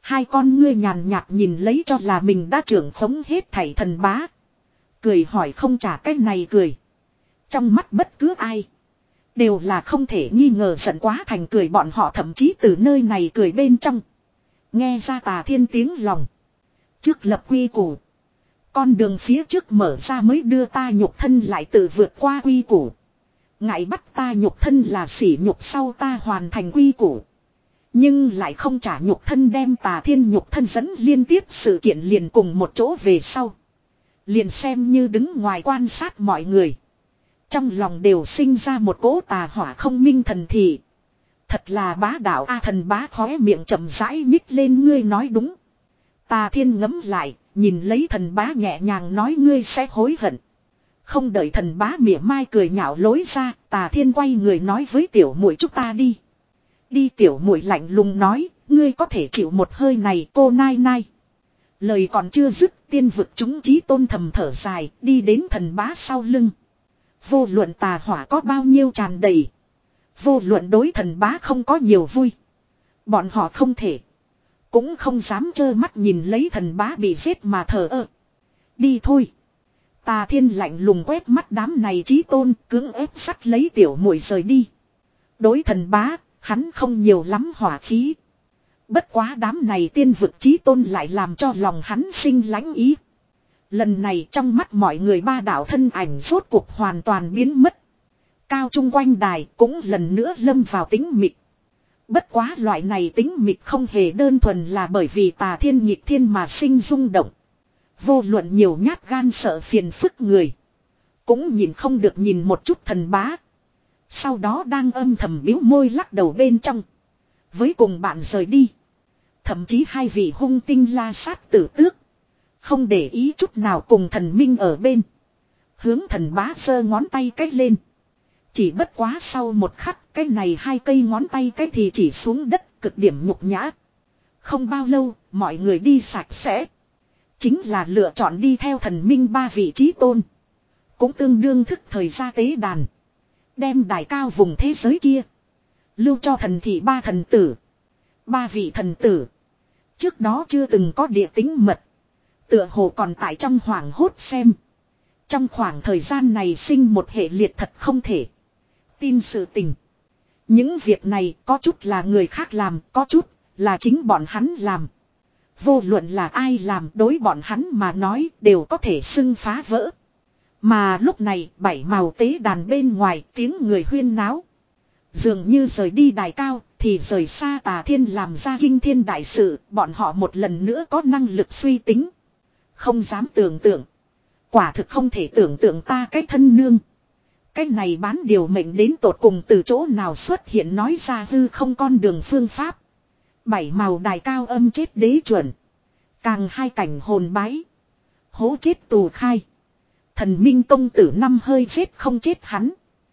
Hai con ngươi nhàn nhạt nhìn lấy cho là mình đã trưởng khống hết thảy thần bá. Cười hỏi không trả cái này cười. Trong mắt bất cứ ai. Đều là không thể nghi ngờ giận quá thành cười bọn họ thậm chí từ nơi này cười bên trong. Nghe ra Tà Thiên tiếng lòng. Trước lập quy củ. Con đường phía trước mở ra mới đưa ta nhục thân lại tự vượt qua quy củ. Ngại bắt ta nhục thân là sỉ nhục sau ta hoàn thành quy củ. Nhưng lại không trả nhục thân đem Tà Thiên nhục thân dẫn liên tiếp sự kiện liền cùng một chỗ về sau. Liền xem như đứng ngoài quan sát mọi người. Trong lòng đều sinh ra một cỗ tà hỏa không minh thần thị. Thật là bá đạo a. Thần bá khóe miệng chậm rãi nhích lên. Ngươi nói đúng. Tà Thiên ngấm lại, nhìn lấy thần bá nhẹ nhàng nói ngươi sẽ hối hận. Không đợi thần bá mỉa mai cười nhạo lối ra, Tà Thiên quay người nói với tiểu muội chúng ta đi. Đi tiểu muội lạnh lùng nói, ngươi có thể chịu một hơi này cô nai nai. Lời còn chưa dứt, tiên vực chúng chí tôn thầm thở dài, đi đến thần bá sau lưng. Vô luận tà hỏa có bao nhiêu tràn đầy. Vô luận đối thần bá không có nhiều vui. Bọn họ không thể. Cũng không dám trơ mắt nhìn lấy thần bá bị giết mà thờ ơ. Đi thôi. Tà Thiên lạnh lùng quét mắt đám này chí tôn cưỡng ép sắt lấy tiểu muội rời đi. Đối thần bá, hắn không nhiều lắm hỏa khí. Bất quá đám này tiên vực chí tôn lại làm cho lòng hắn sinh lãnh ý. Lần này trong mắt mọi người ba đạo thân ảnh rốt cuộc hoàn toàn biến mất. Cao trung quanh đài cũng lần nữa lâm vào tĩnh mịch. Bất quá loại này tĩnh mịch không hề đơn thuần là bởi vì Tà Thiên nghịch thiên mà sinh rung động. Vô luận nhiều nhát gan sợ phiền phức người. Cũng nhìn không được nhìn một chút thần bá. Sau đó đang âm thầm biếu môi lắc đầu bên trong. Với cùng bạn rời đi. Thậm chí hai vị hung tinh la sát tử tước. Không để ý chút nào cùng thần minh ở bên. Hướng thần bá giơ ngón tay cách lên. Chỉ bất quá sau một khắc cái này hai cây ngón tay cái thì chỉ xuống đất cực điểm nhục nhã. Không bao lâu mọi người đi sạch sẽ. Chính là lựa chọn đi theo thần minh ba vị trí tôn. Cũng tương đương thức thời gia tế đàn. Đem đài cao vùng thế giới kia. Lưu cho thần thị ba thần tử. Ba vị thần tử. Trước đó chưa từng có địa tính mật. Tựa hồ còn tại trong hoảng hốt xem. Trong khoảng thời gian này sinh một hệ liệt thật không thể. Tin sự tình. Những việc này có chút là người khác làm, có chút là chính bọn hắn làm. Vô luận là ai làm đối bọn hắn mà nói đều có thể xưng phá vỡ. Mà lúc này bảy màu tế đàn bên ngoài tiếng người huyên náo. Dường như rời đi đài cao thì rời xa Tà Thiên làm ra kinh thiên đại sự. Bọn họ một lần nữa có năng lực suy tính. Không dám tưởng tượng. Quả thực không thể tưởng tượng ta cái thân nương. Cái này bán điều mệnh đến tột cùng từ chỗ nào xuất hiện nói ra hư không con đường phương pháp. Bảy màu đài cao âm chết đế chuẩn. Càng hai cảnh hồn bái. Hố chết tù khai. Thần minh công tử năm hơi giết không chết hắn.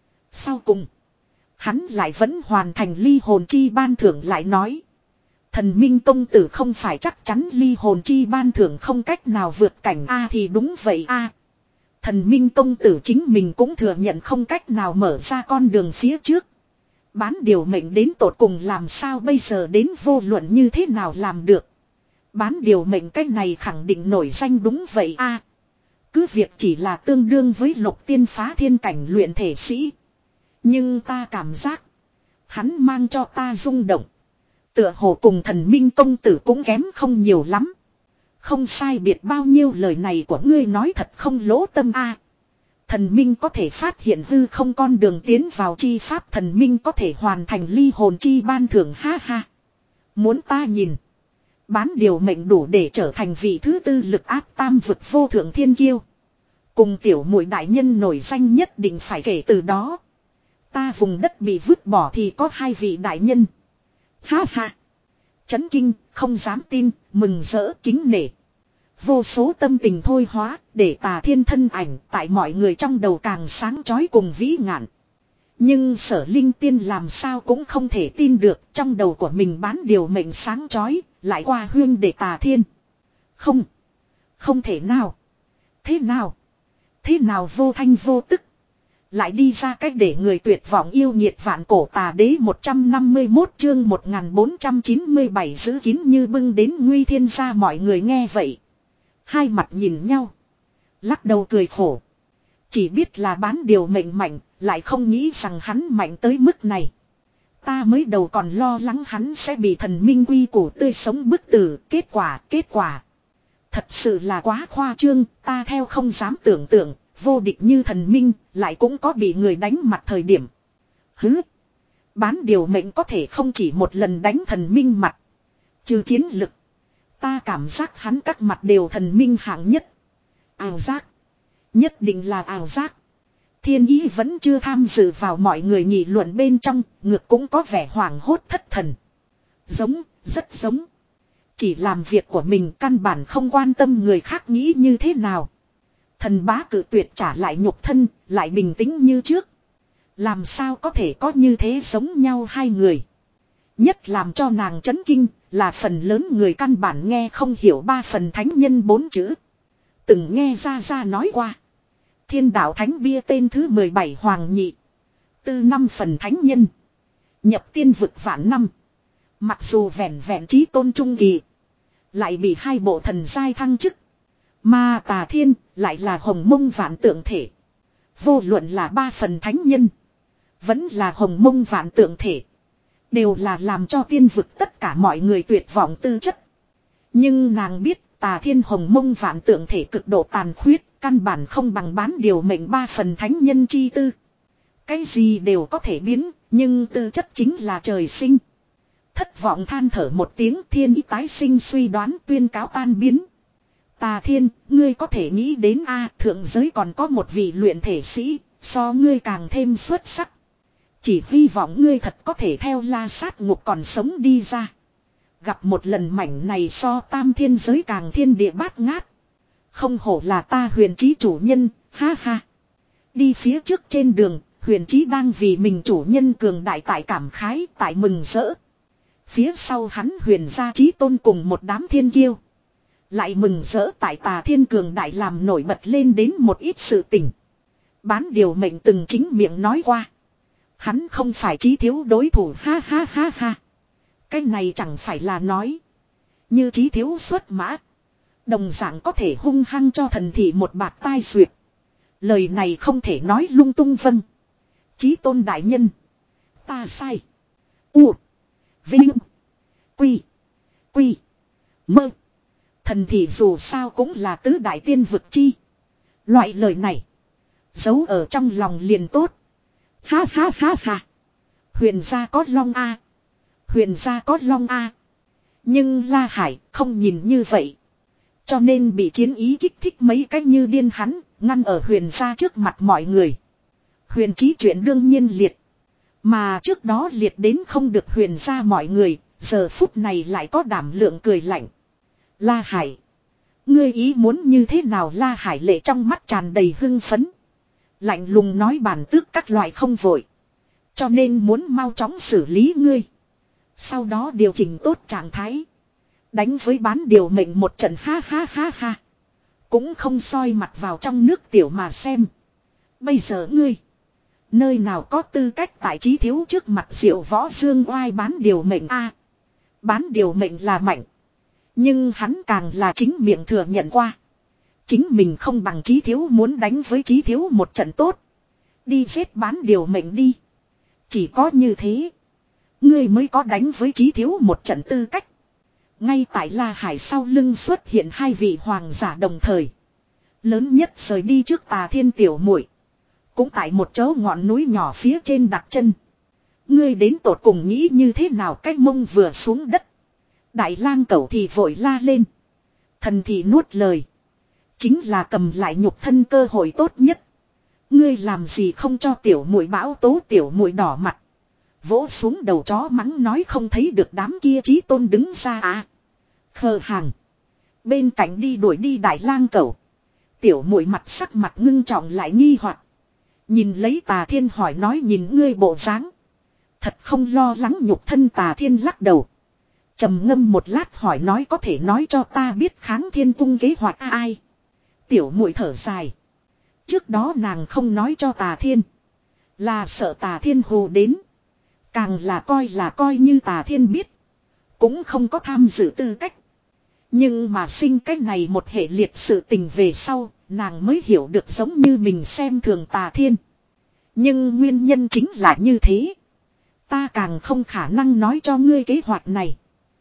Sau cùng. Hắn lại vẫn hoàn thành ly hồn chi ban thưởng lại nói. Thần minh công tử không phải chắc chắn ly hồn chi ban thưởng không cách nào vượt cảnh A thì đúng vậy A. Thần minh công tử chính mình cũng thừa nhận không cách nào mở ra con đường phía trước. Bán điều mệnh đến tột cùng làm sao bây giờ đến vô luận như thế nào làm được. Bán điều mệnh cái này khẳng định nổi danh đúng vậy A. Cứ việc chỉ là tương đương với lục tiên phá thiên cảnh luyện thể sĩ. Nhưng ta cảm giác. Hắn mang cho ta rung động. Tựa hồ cùng thần minh công tử cũng kém không nhiều lắm. Không sai biệt bao nhiêu lời này của ngươi nói thật không lỗ tâm a. Thần minh có thể phát hiện hư không con đường tiến vào chi pháp thần minh có thể hoàn thành ly hồn chi ban thưởng ha ha. Muốn ta nhìn. Bán điều mệnh đủ để trở thành vị thứ tư lực áp tam vực vô thượng thiên kiêu. Cùng tiểu muội đại nhân nổi danh nhất định phải kể từ đó. Ta vùng đất bị vứt bỏ thì có hai vị đại nhân. Ha ha. Chấn kinh, không dám tin, mừng rỡ, kính nể. Vô số tâm tình thôi hóa, để Tà Thiên thân ảnh tại mọi người trong đầu càng sáng chói cùng vĩ ngạn. Nhưng Sở Linh Tiên làm sao cũng không thể tin được trong đầu của mình bán điều mệnh sáng chói, lại qua huyên để Tà Thiên. Không. Không thể nào. Thế nào? Thế nào vô thanh vô tức. Lại đi ra cách để người tuyệt vọng yêu nhiệt vạn cổ tà đế một trăm năm mươi mốt chương một nghìn bốn trăm chín mươi bảy giữ kín như bưng đến nguy thiên gia mọi người nghe vậy. Hai mặt nhìn nhau. Lắc đầu cười khổ. Chỉ biết là bán điều mệnh mạnh, lại không nghĩ rằng hắn mạnh tới mức này. Ta mới đầu còn lo lắng hắn sẽ bị thần minh quy củ tươi sống bức tử, kết quả, kết quả. Thật sự là quá khoa trương, ta theo không dám tưởng tượng, vô địch như thần minh, lại cũng có bị người đánh mặt thời điểm. Hứ! Bán điều mệnh có thể không chỉ một lần đánh thần minh mặt. Trừ chiến lực. Ta cảm giác hắn các mặt đều thần minh hạng nhất. Ảo giác. Nhất định là ảo giác. Thiên ý vẫn chưa tham dự vào mọi người nghị luận bên trong, ngược cũng có vẻ hoảng hốt thất thần. Giống, rất giống. Chỉ làm việc của mình căn bản không quan tâm người khác nghĩ như thế nào. Thần bá cự tuyệt trả lại nhục thân, lại bình tĩnh như trước. Làm sao có thể có như thế giống nhau hai người. Nhất làm cho nàng chấn kinh là phần lớn người căn bản nghe không hiểu ba phần thánh nhân bốn chữ. Từng nghe ra ra nói qua. Thiên đạo thánh bia tên thứ mười bảy hoàng nhị. Tư năm phần thánh nhân. Nhập tiên vực vạn năm. Mặc dù vẹn vẹn trí tôn trung kỳ. Lại bị hai bộ thần giai thăng chức. Mà tà thiên lại là hồng mông vạn tượng thể. Vô luận là ba phần thánh nhân. Vẫn là hồng mông vạn tượng thể. Đều là làm cho tiên vực tất cả mọi người tuyệt vọng tư chất. Nhưng nàng biết tà thiên hồng mông vạn tượng thể cực độ tàn khuyết. Căn bản không bằng bán điều mệnh ba phần thánh nhân chi tư. Cái gì đều có thể biến. Nhưng tư chất chính là trời sinh. Thất vọng than thở một tiếng thiên ý tái sinh suy đoán tuyên cáo tan biến. Tà thiên, ngươi có thể nghĩ đến a thượng giới còn có một vị luyện thể sĩ, so ngươi càng thêm xuất sắc. Chỉ hy vọng ngươi thật có thể theo la sát ngục còn sống đi ra. Gặp một lần mảnh này so tam thiên giới càng thiên địa bát ngát. Không hổ là ta huyền chí chủ nhân, ha ha. Đi phía trước trên đường, huyền chí đang vì mình chủ nhân cường đại tại cảm khái, tại mừng rỡ. Phía sau hắn huyền gia chí tôn cùng một đám thiên kiêu. Lại mừng rỡ tại tà thiên cường đại làm nổi bật lên đến một ít sự tình. Bán điều mệnh từng chính miệng nói qua. Hắn không phải chí thiếu đối thủ ha ha ha ha. Cái này chẳng phải là nói. Như chí thiếu xuất mã. Đồng dạng có thể hung hăng cho thần thị một bạt tai duyệt. Lời này không thể nói lung tung vâng. Chí tôn đại nhân. Ta sai. U. Vinh. Quy. Quy. Mơ. Thần thị dù sao cũng là tứ đại tiên vực chi. Loại lời này. Giấu ở trong lòng liền tốt. Ha ha ha ha. Huyền gia có long A. Huyền gia có long A. Nhưng La Hải không nhìn như vậy. Cho nên bị chiến ý kích thích mấy cách như điên hắn. Ngăn ở huyền gia trước mặt mọi người. Huyền chí chuyện đương nhiên liệt. Mà trước đó liệt đến không được huyền gia mọi người. Giờ phút này lại có đảm lượng cười lạnh. La Hải. Ngươi ý muốn như thế nào La Hải lệ trong mắt tràn đầy hưng phấn. Lạnh lùng nói bản tước các loại không vội. Cho nên muốn mau chóng xử lý ngươi. Sau đó điều chỉnh tốt trạng thái. Đánh với bán điều mệnh một trận ha ha ha ha. Cũng không soi mặt vào trong nước tiểu mà xem. Bây giờ ngươi. Nơi nào có tư cách tại trí thiếu trước mặt diệu võ dương oai bán điều mệnh a. Bán điều mệnh là mạnh. Nhưng hắn càng là chính miệng thừa nhận qua. Chính mình không bằng chí thiếu muốn đánh với chí thiếu một trận tốt. Đi giết bán điều mệnh đi. Chỉ có như thế. Ngươi mới có đánh với chí thiếu một trận tư cách. Ngay tại La Hải sau lưng xuất hiện hai vị hoàng giả đồng thời. Lớn nhất rời đi trước tà thiên tiểu muội cũng tại một chỗ ngọn núi nhỏ phía trên đặt chân. Ngươi đến tột cùng nghĩ như thế nào cái mông vừa xuống đất. Đại lang cẩu thì vội la lên. Thần thì nuốt lời. Chính là cầm lại nhục thân cơ hội tốt nhất. Ngươi làm gì không cho tiểu muội bão tố tiểu muội đỏ mặt. Vỗ xuống đầu chó mắng nói không thấy được đám kia chí tôn đứng ra à. Khờ hàng. Bên cạnh đi đuổi đi đại lang cẩu. Tiểu muội mặt sắc mặt ngưng trọng lại nghi hoặc. Nhìn lấy tà thiên hỏi nói nhìn ngươi bộ dáng. Thật không lo lắng nhục thân tà thiên lắc đầu. Trầm ngâm một lát hỏi nói có thể nói cho ta biết kháng thiên cung kế hoạch ai. Tiểu muội thở dài. Trước đó nàng không nói cho tà thiên. Là sợ Tà Thiên hù đến. Càng là coi là coi như Tà Thiên biết. Cũng không có tham dự tư cách. Nhưng mà sinh cái này một hệ liệt sự tình về sau, nàng mới hiểu được giống như mình xem thường Tà Thiên. Nhưng nguyên nhân chính là như thế. Ta càng không khả năng nói cho ngươi kế hoạch này.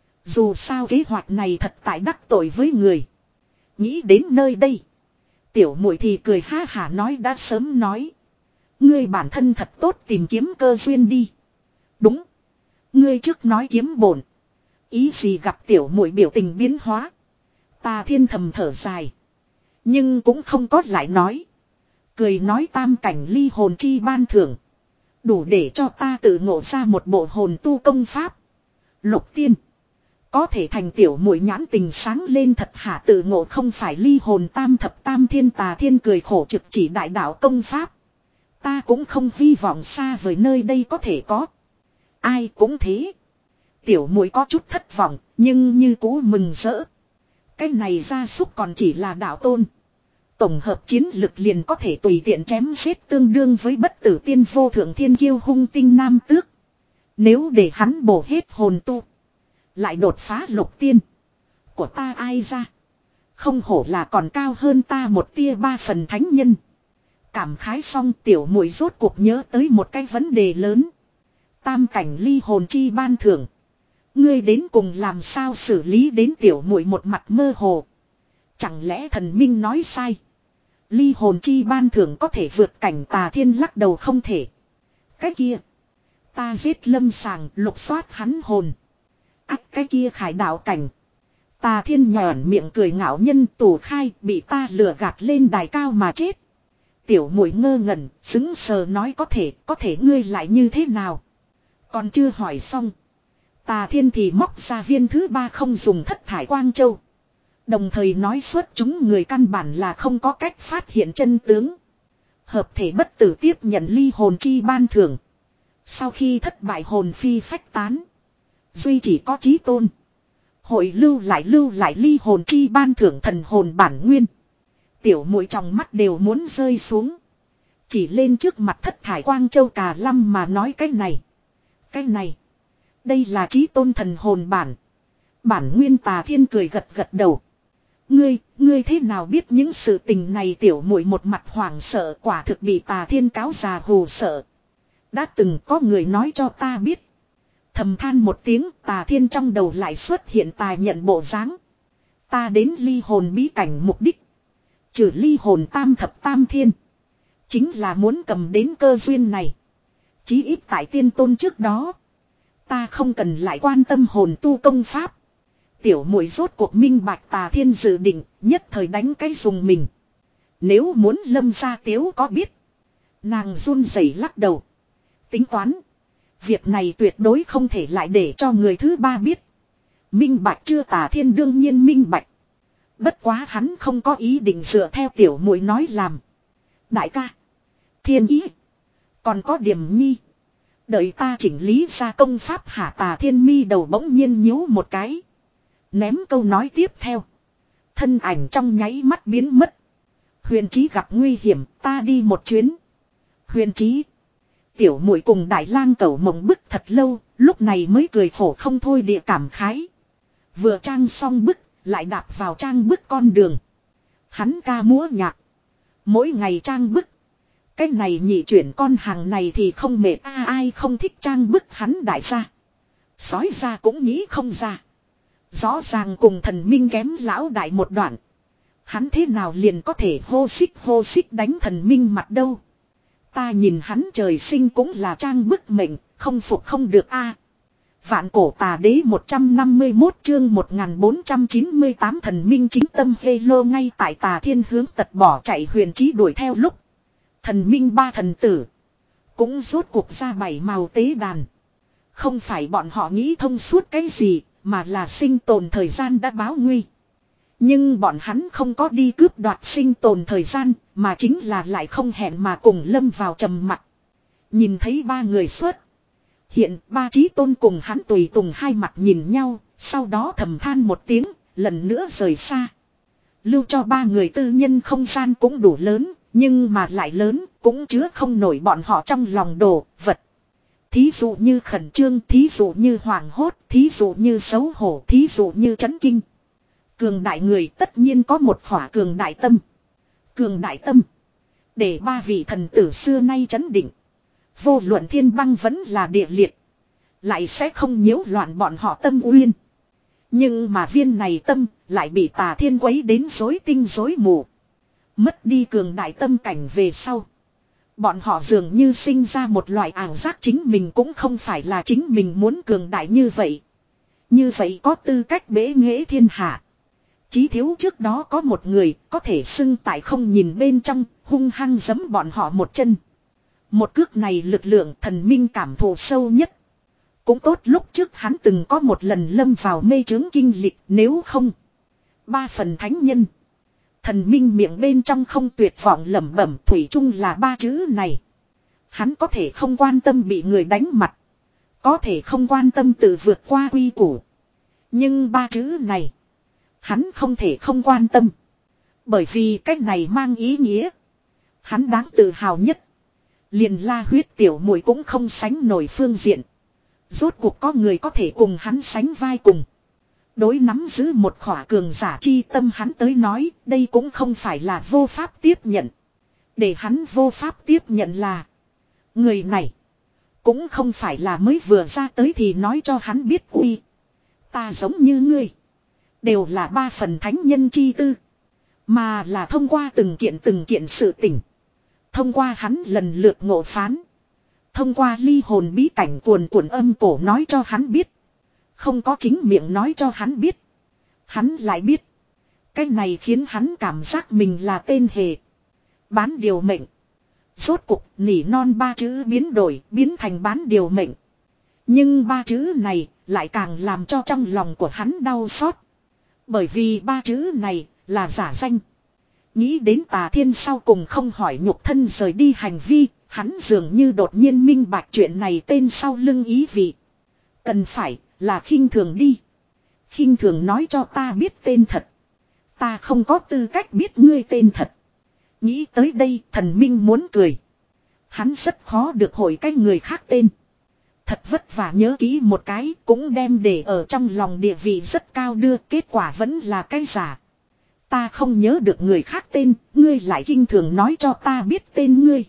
Dù sao kế hoạch này thật tại đắc tội với người. Nghĩ đến nơi đây. Tiểu muội thì cười ha hả nói đã sớm nói. Ngươi bản thân thật tốt tìm kiếm cơ duyên đi. Đúng. Ngươi trước nói kiếm bổn. Ý gì gặp tiểu muội biểu tình biến hóa. Tà Thiên thầm thở dài. Nhưng cũng không có lại nói. Cười nói tam cảnh ly hồn chi ban thưởng. Đủ để cho ta tự ngộ ra một bộ hồn tu công pháp. Lục tiên. Có thể thành tiểu muội nhãn tình sáng lên thật hả tự ngộ không phải ly hồn tam thập tam thiên. Tà Thiên cười khổ trực chỉ đại đạo công pháp. Ta cũng không hy vọng xa vời nơi đây có thể có. Ai cũng thế. Tiểu muội có chút thất vọng nhưng như cũ mừng rỡ. Cái này gia súc còn chỉ là đạo tôn. Tổng hợp chiến lực liền có thể tùy tiện chém giết tương đương với bất tử tiên vô thượng thiên kiêu hung tinh nam tước. Nếu để hắn bổ hết hồn tu. Lại đột phá lục tiên. Của ta ai ra. Không hổ là còn cao hơn ta một tia ba phần thánh nhân. Cảm khái xong tiểu muội rốt cuộc nhớ tới một cái vấn đề lớn. Tam cảnh ly hồn chi ban thưởng. Ngươi đến cùng làm sao xử lý đến tiểu muội một mặt mơ hồ. Chẳng lẽ thần minh nói sai. Ly hồn chi ban thưởng có thể vượt cảnh. Tà Thiên lắc đầu không thể. Cái kia. Ta giết lâm sàng lục soát hắn hồn. Ác cái kia khải đạo cảnh. Tà Thiên nhòn miệng cười ngạo nhân tù khai bị ta lừa gạt lên đài cao mà chết. Tiểu muội ngơ ngẩn, sững sờ nói có thể, có thể ngươi lại như thế nào. Còn chưa hỏi xong. Tà Thiên thì móc ra viên thứ ba không dùng thất thải quang châu. Đồng thời nói suốt chúng người căn bản là không có cách phát hiện chân tướng. Hợp thể bất tử tiếp nhận ly hồn chi ban thưởng. Sau khi thất bại hồn phi phách tán. Duy chỉ có chí tôn. Hội lưu lại lưu lại ly hồn chi ban thưởng thần hồn bản nguyên. Tiểu muội trong mắt đều muốn rơi xuống. Chỉ lên trước mặt thất thải quang châu cà lâm mà nói cái này. Cái này. Đây là chí tôn thần hồn bản. Bản nguyên. Tà Thiên cười gật gật đầu. Ngươi, ngươi thế nào biết những sự tình này. Tiểu muội một mặt hoảng sợ quả thực bị Tà Thiên cáo già hù sợ. Đã từng có người nói cho ta biết. Thầm than một tiếng. Tà Thiên trong đầu lại xuất hiện tài nhận bộ dáng. Ta đến ly hồn bí cảnh mục đích. Trừ ly hồn tam thập tam thiên. Chính là muốn cầm đến cơ duyên này. Chí ít tại tiên tôn trước đó. Ta không cần lại quan tâm hồn tu công pháp. Tiểu muội rốt cuộc minh bạch. Tà Thiên dự định nhất thời đánh cái dùng mình. Nếu muốn lâm gia tiếu có biết. Nàng run rẩy lắc đầu. Tính toán. Việc này tuyệt đối không thể lại để cho người thứ ba biết. Minh bạch chưa. Tà Thiên đương nhiên minh bạch. Bất quá hắn không có ý định dựa theo tiểu muội nói làm. Đại ca. Thiên ý. Còn có Điểm Nhi. Đợi ta chỉnh lý ra công pháp hả. Tà Thiên mi đầu bỗng nhiên nhíu một cái. Ném câu nói tiếp theo. Thân ảnh trong nháy mắt biến mất. Huyền Chí gặp nguy hiểm ta đi một chuyến. Huyền Chí. Tiểu muội cùng Đại Lang Cẩu mộng bức thật lâu. Lúc này mới cười khổ không thôi địa cảm khái. Vừa trang xong bức. Lại đạp vào trang bức con đường. Hắn ca múa nhạc. Mỗi ngày trang bức. Cái này nhị chuyển con hàng này thì không mệt. À, ai không thích trang bức hắn đại gia. Sói ra cũng nghĩ không ra. Rõ ràng cùng thần minh kém lão đại một đoạn. Hắn thế nào liền có thể hô xích hô xích đánh thần minh mặt đâu. Ta nhìn hắn trời sinh cũng là trang bức mệnh. Không phục không được a. Vạn cổ tà đế một trăm năm mươi mốt chương một nghìn bốn trăm chín mươi tám thần minh chính tâm Halo. Ngay tại Tà Thiên hướng tật bỏ chạy Huyền Chí đuổi theo lúc. Thần minh ba thần tử. Cũng rốt cuộc ra bảy màu tế đàn. Không phải bọn họ nghĩ thông suốt cái gì. Mà là sinh tồn thời gian đã báo nguy. Nhưng bọn hắn không có đi cướp đoạt sinh tồn thời gian. Mà chính là lại không hẹn mà cùng lâm vào trầm mặc. Nhìn thấy ba người xuất. Hiện ba chí tôn cùng hắn tùy tùng hai mặt nhìn nhau. Sau đó thầm than một tiếng. Lần nữa rời xa. Lưu cho ba người tư nhân không gian cũng đủ lớn. Nhưng mà lại lớn, cũng chứa không nổi bọn họ trong lòng đồ, vật. Thí dụ như khẩn trương, thí dụ như hoảng hốt, thí dụ như xấu hổ, thí dụ như chấn kinh. Cường đại người tất nhiên có một khỏa cường đại tâm. Cường đại tâm. Để ba vị thần tử xưa nay chấn định. Vô luận thiên băng vẫn là địa liệt. Lại sẽ không nhiễu loạn bọn họ tâm uyên. Nhưng mà viên này tâm lại bị tà thiên quấy đến rối tinh rối mù. Mất đi cường đại tâm cảnh về sau. Bọn họ dường như sinh ra một loại ảo giác chính mình cũng không phải là chính mình muốn cường đại như vậy. Như vậy có tư cách bế nghệ thiên hạ. Chí thiếu trước đó có một người có thể xưng tại không nhìn bên trong hung hăng giẫm bọn họ một chân. Một cước này lực lượng thần minh cảm thụ sâu nhất. Cũng tốt lúc trước hắn từng có một lần lâm vào mê chướng kinh lịch nếu không. Ba phần thánh nhân. Thần minh miệng bên trong không tuyệt vọng lẩm bẩm thủy chung là ba chữ này. Hắn có thể không quan tâm bị người đánh mặt. Có thể không quan tâm tự vượt qua quy củ. Nhưng ba chữ này. Hắn không thể không quan tâm. Bởi vì cách này mang ý nghĩa. Hắn đáng tự hào nhất. Liền la huyết tiểu muội cũng không sánh nổi phương diện. Rốt cuộc có người có thể cùng hắn sánh vai cùng. Đối nắm giữ một khỏa cường giả chi tâm hắn tới nói, đây cũng không phải là vô pháp tiếp nhận. Để hắn vô pháp tiếp nhận là, người này, cũng không phải là mới vừa ra tới thì nói cho hắn biết uy. Ta giống như ngươi, đều là ba phần thánh nhân chi tư. Mà là thông qua từng kiện từng kiện sự tình. Thông qua hắn lần lượt ngộ phán. Thông qua ly hồn bí cảnh cuồn cuộn âm cổ nói cho hắn biết. Không có chính miệng nói cho hắn biết. Hắn lại biết. Cái này khiến hắn cảm giác mình là tên hề. Bán điều mệnh. Rốt cục nỉ non ba chữ biến đổi biến thành bán điều mệnh. Nhưng ba chữ này lại càng làm cho trong lòng của hắn đau xót. Bởi vì ba chữ này là giả danh. Nghĩ đến Tà Thiên sau cùng không hỏi nhục thân rời đi hành vi. Hắn dường như đột nhiên minh bạch chuyện này tên sau lưng ý vị. Cần phải là khinh thường đi. Khinh thường nói cho ta biết tên thật. Ta không có tư cách biết ngươi tên thật. Nghĩ tới đây thần minh muốn cười. Hắn rất khó được hỏi cái người khác tên. Thật vất vả nhớ kỹ một cái cũng đem để ở trong lòng địa vị rất cao đưa kết quả vẫn là cái giả. Ta không nhớ được người khác tên, ngươi lại khinh thường nói cho ta biết tên ngươi.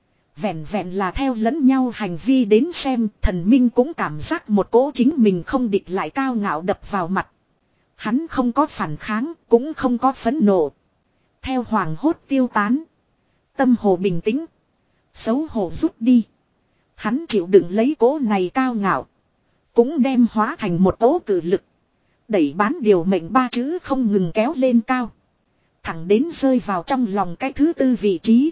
Vẹn vẹn là theo lẫn nhau hành vi đến xem thần minh cũng cảm giác một cỗ chính mình không địch lại cao ngạo đập vào mặt. Hắn không có phản kháng cũng không có phẫn nộ. Theo hoàng hốt tiêu tán. Tâm hồ bình tĩnh. Xấu hổ rút đi. Hắn chịu đựng lấy cỗ này cao ngạo. Cũng đem hóa thành một cỗ cử lực. Đẩy bán điều mệnh ba chữ không ngừng kéo lên cao. Thẳng đến rơi vào trong lòng cái thứ tư vị trí.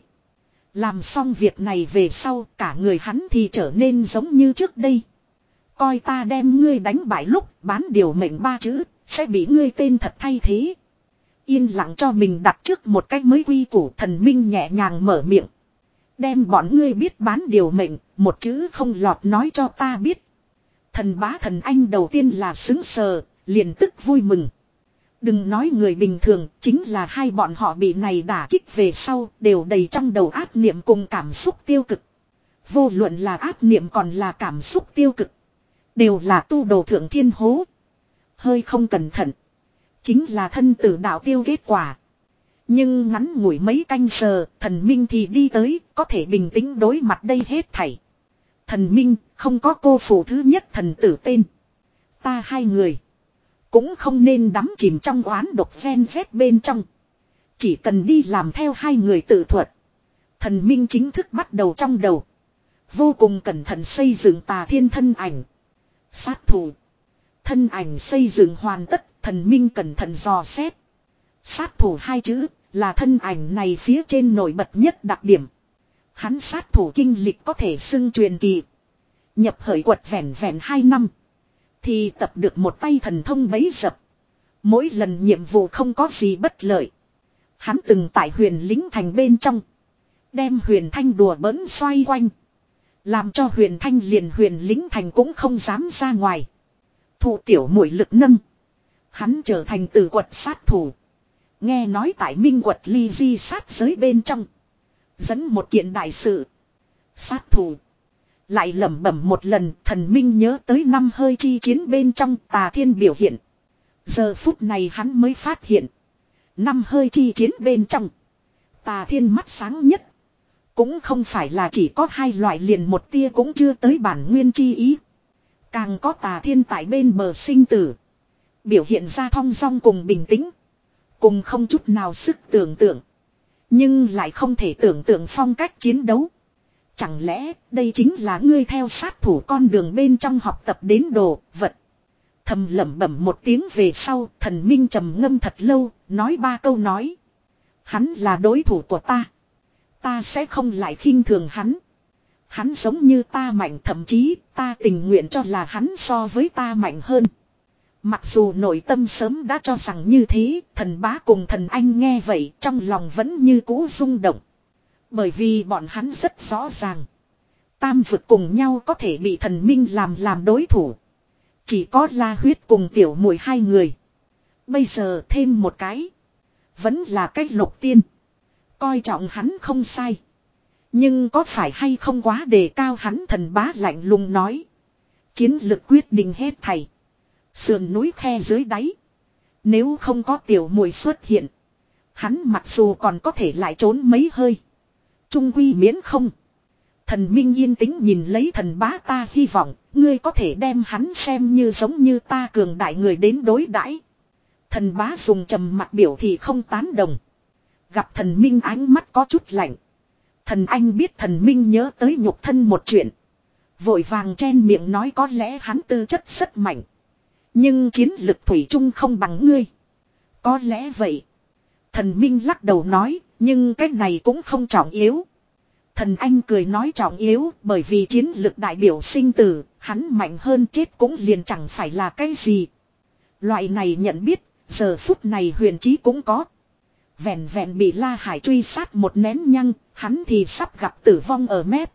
Làm xong việc này về sau cả người hắn thì trở nên giống như trước đây. Coi ta đem ngươi đánh bại lúc bán điều mệnh ba chữ sẽ bị ngươi tên thật thay thế. Yên lặng cho mình đặt trước một cách mới quy củ thần minh nhẹ nhàng mở miệng. Đem bọn ngươi biết bán điều mệnh một chữ không lọt nói cho ta biết. Thần bá thần anh đầu tiên là xứng sờ liền tức vui mừng. Đừng nói người bình thường, chính là hai bọn họ bị này đả kích về sau, đều đầy trong đầu ác niệm cùng cảm xúc tiêu cực. Vô luận là ác niệm còn là cảm xúc tiêu cực. Đều là tu đồ thượng thiên hố. Hơi không cẩn thận. Chính là thân tử đạo tiêu kết quả. Nhưng ngắn ngủi mấy canh giờ, thần minh thì đi tới, có thể bình tĩnh đối mặt đây hết thảy. Thần minh, không có cô phụ thứ nhất thần tử tên. Ta hai người. Cũng không nên đắm chìm trong oán độc ven vét bên trong. Chỉ cần đi làm theo hai người tự thuật. Thần minh chính thức bắt đầu trong đầu. Vô cùng cẩn thận xây dựng Tà Thiên thân ảnh. Sát thủ. Thân ảnh xây dựng hoàn tất, thần minh cẩn thận dò xét. Sát thủ hai chữ là thân ảnh này phía trên nổi bật nhất đặc điểm. Hắn sát thủ kinh lịch có thể xưng truyền kỳ. Nhập hởi quật vẹn vẹn hai năm. Thì tập được một tay thần thông bấy dập. Mỗi lần nhiệm vụ không có gì bất lợi. Hắn từng tại huyền lính thành bên trong. Đem huyền thanh đùa bỡn xoay quanh. Làm cho huyền thanh liền huyền lính thành cũng không dám ra ngoài. Thụ tiểu muội lực nâng. Hắn trở thành tử quật sát thủ. Nghe nói tại minh quật ly di sát giới bên trong. Dẫn một kiện đại sự. Sát thủ. Lại lẩm bẩm một lần, thần minh nhớ tới năm hơi chi chiến bên trong Tà Thiên biểu hiện. Giờ phút này hắn mới phát hiện. Năm hơi chi chiến bên trong. Tà Thiên mắt sáng nhất. Cũng không phải là chỉ có hai loại, liền một tia cũng chưa tới bản nguyên chi ý. Càng có Tà Thiên tại bên bờ sinh tử. Biểu hiện ra thong dong cùng bình tĩnh. Cùng không chút nào sức tưởng tượng. Nhưng lại không thể tưởng tượng phong cách chiến đấu. Chẳng lẽ đây chính là ngươi theo sát thủ con đường bên trong học tập đến đồ vật. Thầm lẩm bẩm một tiếng về sau, thần minh trầm ngâm thật lâu, nói ba câu nói. Hắn là đối thủ của ta. Ta sẽ không lại khinh thường hắn. Hắn giống như ta mạnh, thậm chí ta tình nguyện cho là hắn so với ta mạnh hơn. Mặc dù nội tâm sớm đã cho rằng như thế, thần bá cùng thần anh nghe vậy trong lòng vẫn như cũ rung động. Bởi vì bọn hắn rất rõ ràng. Tam vực cùng nhau có thể bị thần minh làm làm đối thủ. Chỉ có La Huyết cùng tiểu muội hai người. Bây giờ thêm một cái. Vẫn là cách Lục Tiên. Coi trọng hắn không sai. Nhưng có phải hay không quá đề cao hắn, thần bá lạnh lùng nói. Chiến lực quyết định hết thảy. Sườn núi khe dưới đáy. Nếu không có tiểu muội xuất hiện. Hắn mặc dù còn có thể lại trốn mấy hơi. Trung quy miễn không. Thần minh yên tĩnh nhìn lấy thần bá, ta hy vọng ngươi có thể đem hắn xem như giống như ta cường đại người đến đối đãi. Thần bá dùng trầm mặc biểu thì không tán đồng. Gặp thần minh ánh mắt có chút lạnh. Thần anh biết thần minh nhớ tới nhục thân một chuyện. Vội vàng chen miệng nói có lẽ hắn tư chất rất mạnh. Nhưng chiến lực thủy chung không bằng ngươi. Có lẽ vậy. Thần minh lắc đầu nói, nhưng cái này cũng không trọng yếu. Thần anh cười nói trọng yếu, bởi vì chiến lực đại biểu sinh tử, hắn mạnh hơn chết cũng liền chẳng phải là cái gì. Loại này nhận biết, giờ phút này Huyền Chí cũng có. Vẹn vẹn bị La Hải truy sát một nén nhăng, hắn thì sắp gặp tử vong ở mép.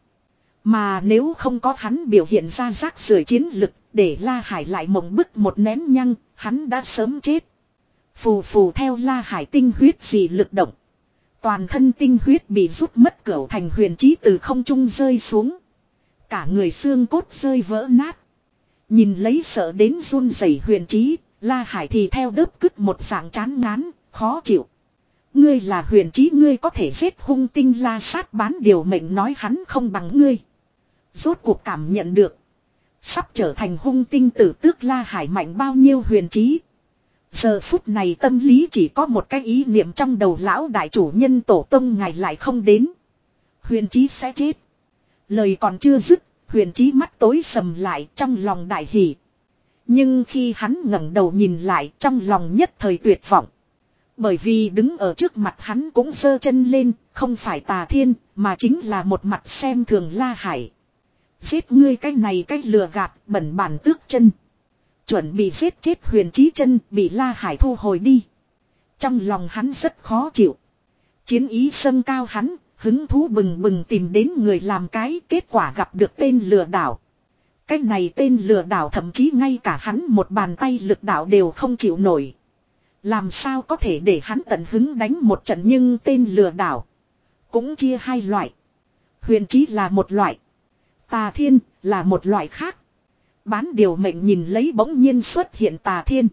Mà nếu không có hắn biểu hiện ra rác rưởi chiến lực, để La Hải lại mộng bức một nén nhăng, hắn đã sớm chết. Phù phù theo La Hải tinh huyết dị lực động. Toàn thân tinh huyết bị rút mất, cửu thành Huyền Chí từ không trung rơi xuống. Cả người xương cốt rơi vỡ nát. Nhìn lấy sợ đến run rẩy Huyền Chí, La Hải thì theo đớp cứt một dạng chán ngán, khó chịu. Ngươi là Huyền Chí, ngươi có thể giết hung tinh La Sát bán điều mệnh nói hắn không bằng ngươi. Rốt cuộc cảm nhận được. Sắp trở thành hung tinh tử tước La Hải mạnh bao nhiêu Huyền Chí. Giờ phút này tâm lý chỉ có một cái ý niệm trong đầu, lão đại chủ nhân tổ tông ngài lại không đến. Huyền Chí sẽ chết. Lời còn chưa dứt, Huyền Chí mắt tối sầm lại, trong lòng đại hỉ. Nhưng khi hắn ngẩng đầu nhìn lại, trong lòng nhất thời tuyệt vọng. Bởi vì đứng ở trước mặt hắn cũng giơ chân lên, không phải Tà Thiên, mà chính là một mặt xem thường La Hải. Giết ngươi cái này cái lừa gạt, bẩn bản tước chân. Chuẩn bị giết chết Huyền Chí chân, bị La Hải thu hồi đi. Trong lòng hắn rất khó chịu. Chiến ý dâng cao, hắn hứng thú bừng bừng tìm đến người làm cái, kết quả gặp được tên lừa đảo. Cái này tên lừa đảo thậm chí ngay cả hắn một bàn tay lực đạo đều không chịu nổi. Làm sao có thể để hắn tận hứng đánh một trận, nhưng tên lừa đảo cũng chia hai loại. Huyền Chí là một loại. Tà Thiên là một loại khác. Bán điều mệnh nhìn lấy bỗng nhiên xuất hiện Tà Thiên.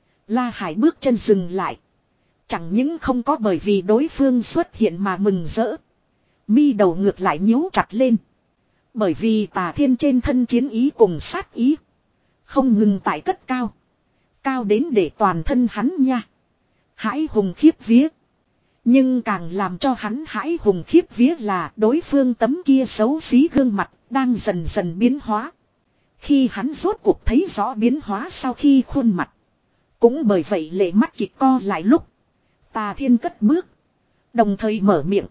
La Hải bước chân dừng lại. Chẳng những không có bởi vì đối phương xuất hiện mà mừng rỡ. Mi đầu ngược lại nhíu chặt lên. Bởi vì Tà Thiên trên thân chiến ý cùng sát ý không ngừng tại cất cao. Cao đến để toàn thân hắn nha hãi hùng khiếp vía. Nhưng càng làm cho hắn hãi hùng khiếp vía là đối phương tấm kia xấu xí gương mặt đang dần dần biến hóa. Khi hắn rốt cuộc thấy rõ biến hóa sau khi khuôn mặt cũng bởi vậy lệ mắt kịch co lại lúc Tà Thiên cất bước, đồng thời mở miệng.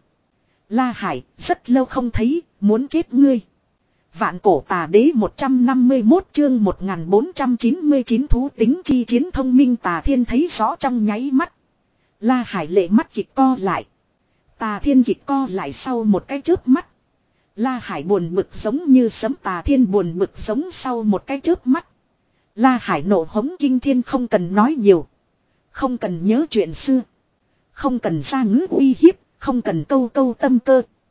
La Hải, rất lâu không thấy, muốn chết ngươi. Vạn cổ tà đế một trăm năm mươi mốt chương một nghìn bốn trăm chín mươi chín thú tính chi chiến thông minh. Tà Thiên thấy rõ trong nháy mắt. La Hải lệ mắt kịch co lại. Tà Thiên kịch co lại sau một cái chớp mắt. La Hải buồn bực giống như sấm, Tà Thiên buồn bực giống sau một cái chớp mắt. La Hải nộ hống kinh thiên, không cần nói nhiều. Không cần nhớ chuyện xưa. Không cần ra ngữ uy hiếp, không cần câu câu tâm cơ.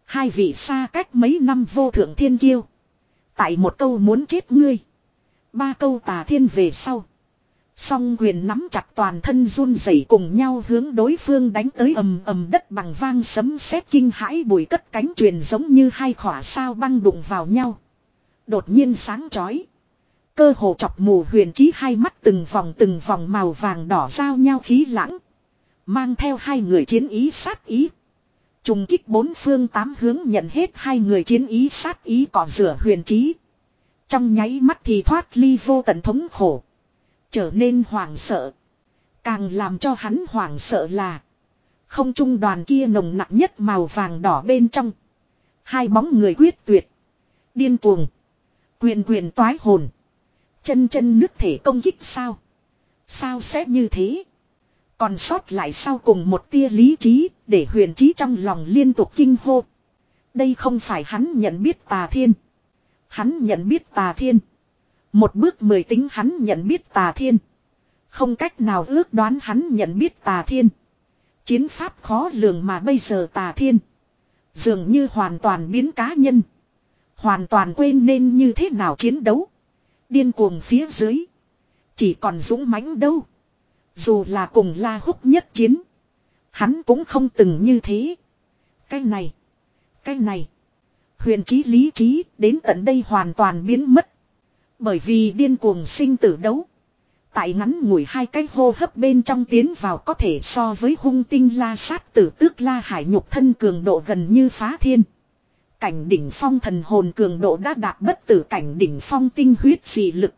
Hai vị xa cách mấy năm vô thượng thiên kiêu. Tại một câu muốn chết ngươi. Ba câu tà thiên về sau. Song quyền nắm chặt toàn thân run rẩy cùng nhau hướng đối phương đánh tới ầm ầm đất bằng vang sấm sét kinh hãi bụi cất cánh truyền giống như hai khỏa sao băng đụng vào nhau. Đột nhiên sáng chói. Cơ hồ chọc mù Huyền Chí hai mắt từng vòng từng vòng màu vàng đỏ giao nhau khí lãng. Mang theo hai người chiến ý sát ý. Trùng kích bốn phương tám hướng nhận hết hai người chiến ý sát ý cọ rửa Huyền Chí. Trong nháy mắt thì thoát ly vô tận thống khổ. Trở nên hoảng sợ. Càng làm cho hắn hoảng sợ là. Không trung đoàn kia nồng nặng nhất màu vàng đỏ bên trong. Hai bóng người quyết tuyệt. Điên cuồng. Quyền quyền toái hồn. Chân chân nước thể công kích sao? Sao sẽ như thế? Còn sót lại sau cùng một tia lý trí. Để Huyền Chí trong lòng liên tục kinh hô. Đây không phải hắn nhận biết tà thiên. Hắn nhận biết tà thiên. Một bước mười tính hắn nhận biết tà thiên. Không cách nào ước đoán hắn nhận biết tà thiên. Chiến pháp khó lường mà bây giờ tà thiên. Dường như hoàn toàn biến cá nhân. Hoàn toàn quên nên như thế nào chiến đấu. Điên cuồng phía dưới. Chỉ còn dũng mãnh đâu. Dù là cùng La Húc nhất chiến. Hắn cũng không từng như thế. Cái này. Cái này. Huyền Chí lý trí đến tận đây hoàn toàn biến mất. Bởi vì điên cuồng sinh tử đấu. Tại ngắn ngủi hai cái hô hấp bên trong tiến vào có thể so với hung tinh la sát tử tước La Hải nhục thân cường độ gần như phá thiên. Cảnh đỉnh phong thần hồn cường độ đã đạt bất tử cảnh đỉnh phong tinh huyết dị lực.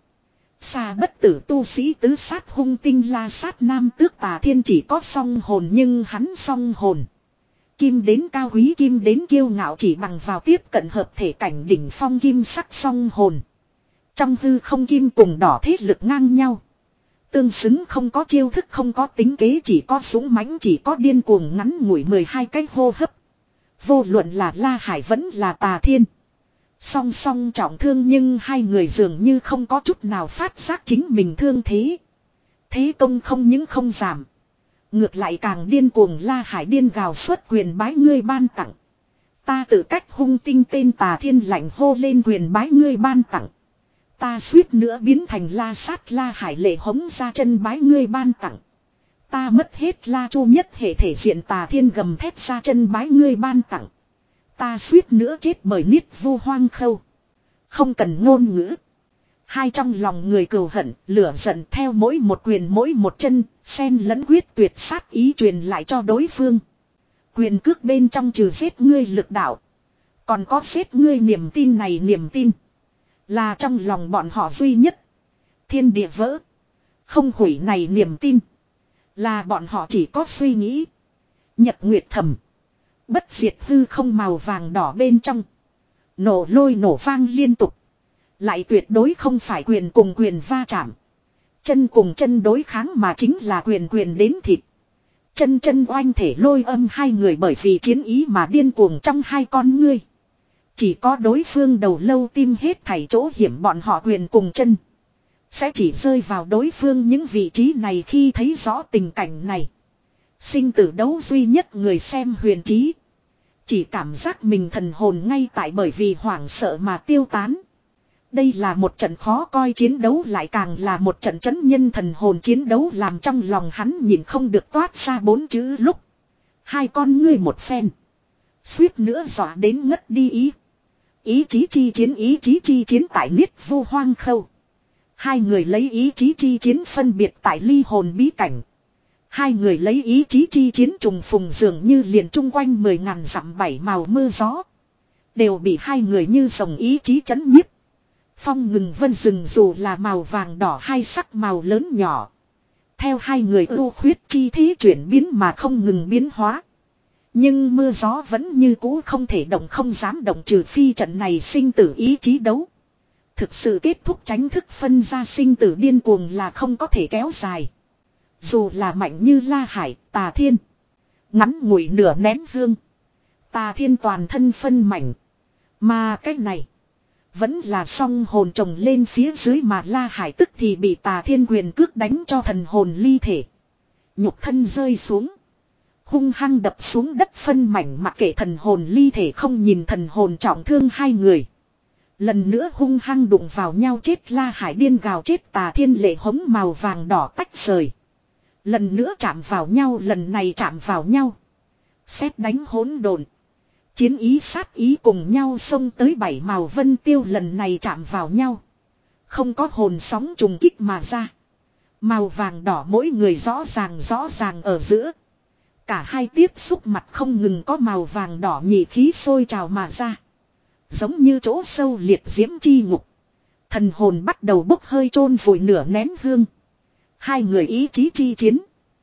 Xa bất tử tu sĩ tứ sát hung tinh la sát nam tước tà thiên chỉ có song hồn nhưng hắn song hồn. Kim đến cao quý kim đến kiêu ngạo chỉ bằng vào tiếp cận hợp thể cảnh đỉnh phong kim sắc song hồn. Trong hư không kim cùng đỏ thế lực ngang nhau. Tương xứng không có chiêu thức không có tính kế chỉ có súng mãnh chỉ có điên cuồng ngắn ngủi mười hai cái hô hấp. Vô luận là La Hải vẫn là tà thiên. Song song trọng thương nhưng hai người dường như không có chút nào phát giác chính mình thương thế. Thế công không những không giảm. Ngược lại càng điên cuồng La Hải điên gào xuất quyền bái ngươi ban tặng. Ta tự cách hung tinh tên tà thiên lạnh hô lên quyền bái ngươi ban tặng. Ta suýt nữa biến thành la sát La Hải lệ hống ra chân bái ngươi ban tặng. Ta mất hết La Chu nhất hệ thể diện tà thiên gầm thét ra chân bái ngươi ban tặng. Ta suýt nữa chết bởi niết vu hoang khâu. Không cần ngôn ngữ. Hai trong lòng người cừu hận, lửa giận theo mỗi một quyền mỗi một chân, xen lẫn quyết tuyệt sát ý truyền lại cho đối phương. Quyền cước bên trong trừ giết ngươi lực đạo. Còn có giết ngươi niềm tin này niềm tin. Là trong lòng bọn họ duy nhất. Thiên địa vỡ. Không hủy này niềm tin. Là bọn họ chỉ có suy nghĩ. Nhật nguyệt thầm. Bất diệt hư không màu vàng đỏ bên trong. Nổ lôi nổ vang liên tục. Lại tuyệt đối không phải quyền cùng quyền va chạm. Chân cùng chân đối kháng mà chính là quyền quyền đến thịt. Chân chân oanh thể lôi âm hai người bởi vì chiến ý mà điên cuồng trong hai con ngươi. Chỉ có đối phương đầu lâu tim hết thảy chỗ hiểm bọn họ quyền cùng chân. Sẽ chỉ rơi vào đối phương những vị trí này khi thấy rõ tình cảnh này. Sinh tử đấu duy nhất người xem Huyền Chí. Chỉ cảm giác mình thần hồn ngay tại bởi vì hoảng sợ mà tiêu tán. Đây là một trận khó coi chiến đấu lại càng là một trận chấn nhân thần hồn chiến đấu làm trong lòng hắn nhìn không được toát ra bốn chữ lúc. Hai con ngươi một phen. Suýt nữa dọa đến ngất đi ý. Ý chí chi chiến ý chí chi chiến tại niết vu hoang khâu. Hai người lấy ý chí chi chiến phân biệt tại ly hồn bí cảnh. Hai người lấy ý chí chi chiến trùng phùng dường như liền chung quanh mười ngàn dặm bảy màu mưa gió. Đều bị hai người như dòng ý chí chấn nhiếp. Phong ngừng vân rừng dù là màu vàng đỏ hay sắc màu lớn nhỏ. Theo hai người ưu khuyết chi thế chuyển biến mà không ngừng biến hóa. Nhưng mưa gió vẫn như cũ không thể động không dám động trừ phi trận này sinh tử ý chí đấu. Thực sự kết thúc tránh thức phân ra sinh tử điên cuồng là không có thể kéo dài. Dù là mạnh như La Hải, Tà Thiên. Ngắn ngủi nửa nén hương. Tà Thiên toàn thân phân mảnh. Mà cái này. Vẫn là song hồn trồng lên phía dưới mà La Hải tức thì bị Tà Thiên quyền cước đánh cho thần hồn ly thể. Nhục thân rơi xuống. Hung hăng đập xuống đất phân mảnh mặc kệ thần hồn ly thể không nhìn thần hồn trọng thương hai người. Lần nữa hung hăng đụng vào nhau chết La Hải điên gào chết Tà Thiên lệ hống màu vàng đỏ tách rời. Lần nữa chạm vào nhau lần này chạm vào nhau. Sét đánh hỗn độn. Chiến ý sát ý cùng nhau xông tới bảy màu vân tiêu lần này chạm vào nhau. Không có hồn sóng trùng kích mà ra. Màu vàng đỏ mỗi người rõ ràng rõ ràng ở giữa. Cả hai tiếp xúc mặt không ngừng có màu vàng đỏ nhị khí sôi trào mà ra. Giống như chỗ sâu liệt diễm chi ngục. Thần hồn bắt đầu bốc hơi chôn vùi nửa nén hương. Hai người ý chí chi chiến.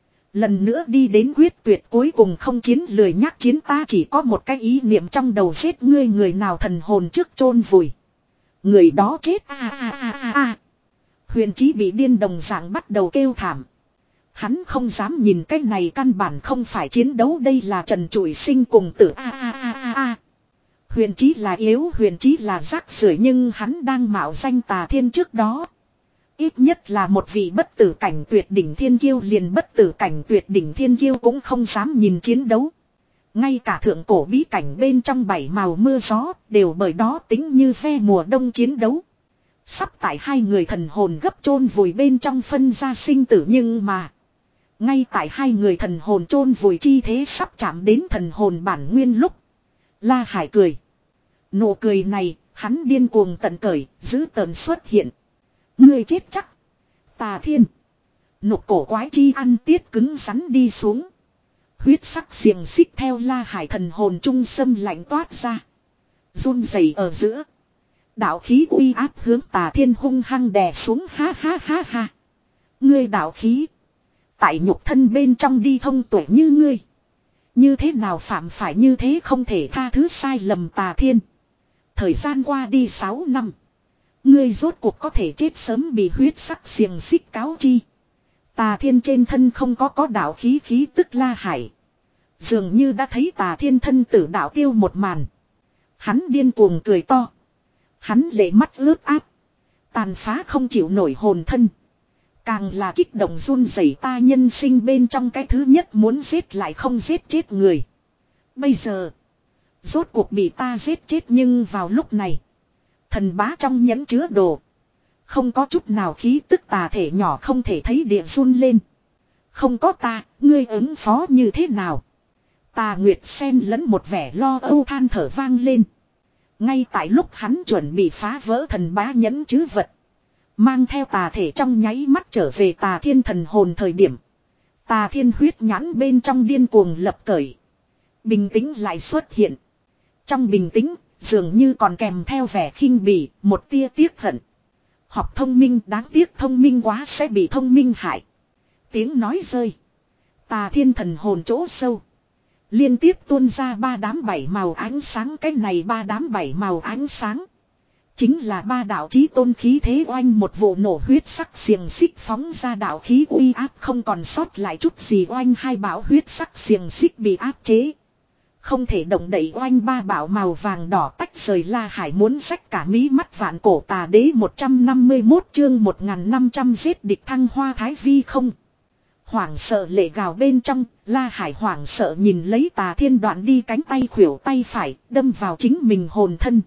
Lần nữa đi đến quyết tuyệt cuối cùng không chiến lười nhắc chiến ta chỉ có một cái ý niệm trong đầu giết ngươi người nào thần hồn trước chôn vùi. Người đó chết a a a a a. Huyền Chí bị điên đồng dạng bắt đầu kêu thảm. Hắn không dám nhìn cái này căn bản không phải chiến đấu đây là trần trụi sinh cùng tử a a a a a. Huyền Chí là yếu Huyền Chí là rác rưởi nhưng hắn đang mạo danh Tà Thiên trước đó. Ít nhất là một vị bất tử cảnh tuyệt đỉnh thiên kiêu liền bất tử cảnh tuyệt đỉnh thiên kiêu cũng không dám nhìn chiến đấu. Ngay cả thượng cổ bí cảnh bên trong bảy màu mưa gió đều bởi đó tính như ve mùa đông chiến đấu. Sắp tại hai người thần hồn gấp chôn vùi bên trong phân ra sinh tử nhưng mà. Ngay tại hai người thần hồn chôn vùi chi thế sắp chạm đến thần hồn bản nguyên lúc. La Hải cười. Nụ cười này hắn điên cuồng tận cởi giữ tợn xuất hiện. Ngươi chết chắc. Tà Thiên. Nục cổ quái chi ăn tiết cứng rắn đi xuống. Huyết sắc xiềng xích theo La Hải thần hồn trung xâm lạnh toát ra. Run rẩy ở giữa. Đạo khí uy áp hướng Tà Thiên hung hăng đè xuống ha ha ha ha. Ngươi đạo khí. Tại nhục thân bên trong đi thông tuệ như ngươi. Như thế nào phạm phải như thế không thể tha thứ sai lầm Tà Thiên. Thời gian qua đi sáu năm. Ngươi rốt cuộc có thể chết sớm bị huyết sắc xiềng xích cáo chi. Tà Thiên trên thân không có có đạo khí khí tức La Hải. Dường như đã thấy Tà Thiên thân tử đạo tiêu một màn. Hắn điên cuồng cười to. Hắn lệ mắt ướt áp. Tàn phá không chịu nổi hồn thân. Càng là kích động run rẩy ta nhân sinh bên trong cái thứ nhất muốn giết lại không giết chết người. Bây giờ. Rốt cuộc bị ta giết chết nhưng vào lúc này. Thần bá trong nhẫn chứa đồ. Không có chút nào khí tức tà thể nhỏ không thể thấy địa run lên. Không có ta, ngươi ứng phó như thế nào? Tà Nguyệt xen lẫn một vẻ lo âu than thở vang lên. Ngay tại lúc hắn chuẩn bị phá vỡ thần bá nhẫn chứ vật. Mang theo tà thể trong nháy mắt trở về Tà Thiên thần hồn thời điểm. Tà Thiên huyết nhãn bên trong điên cuồng lập cởi. Bình tĩnh lại xuất hiện. Trong bình tĩnh, dường như còn kèm theo vẻ khinh bỉ, một tia tiếc hận. Học thông minh đáng tiếc thông minh quá sẽ bị thông minh hại. Tiếng nói rơi. Tà Thiên thần hồn chỗ sâu. Liên tiếp tuôn ra ba đám bảy màu ánh sáng. Cái này ba đám bảy màu ánh sáng. Chính là ba đạo chí tôn khí thế oanh một vụ nổ huyết sắc xiềng xích phóng ra đạo khí uy áp không còn sót lại chút gì oanh hai bảo huyết sắc xiềng xích bị áp chế. Không thể động đậy oanh ba bảo màu vàng đỏ tách rời La Hải muốn rách cả mí mắt vạn cổ tà đế một trăm năm mươi mốt chương một nghìn năm trăm giết địch thăng hoa thái vi không. Hoảng sợ lệ gào bên trong, La Hải hoảng sợ nhìn lấy Tà Thiên đoạn đi cánh tay khuỷu tay phải, đâm vào chính mình hồn thân.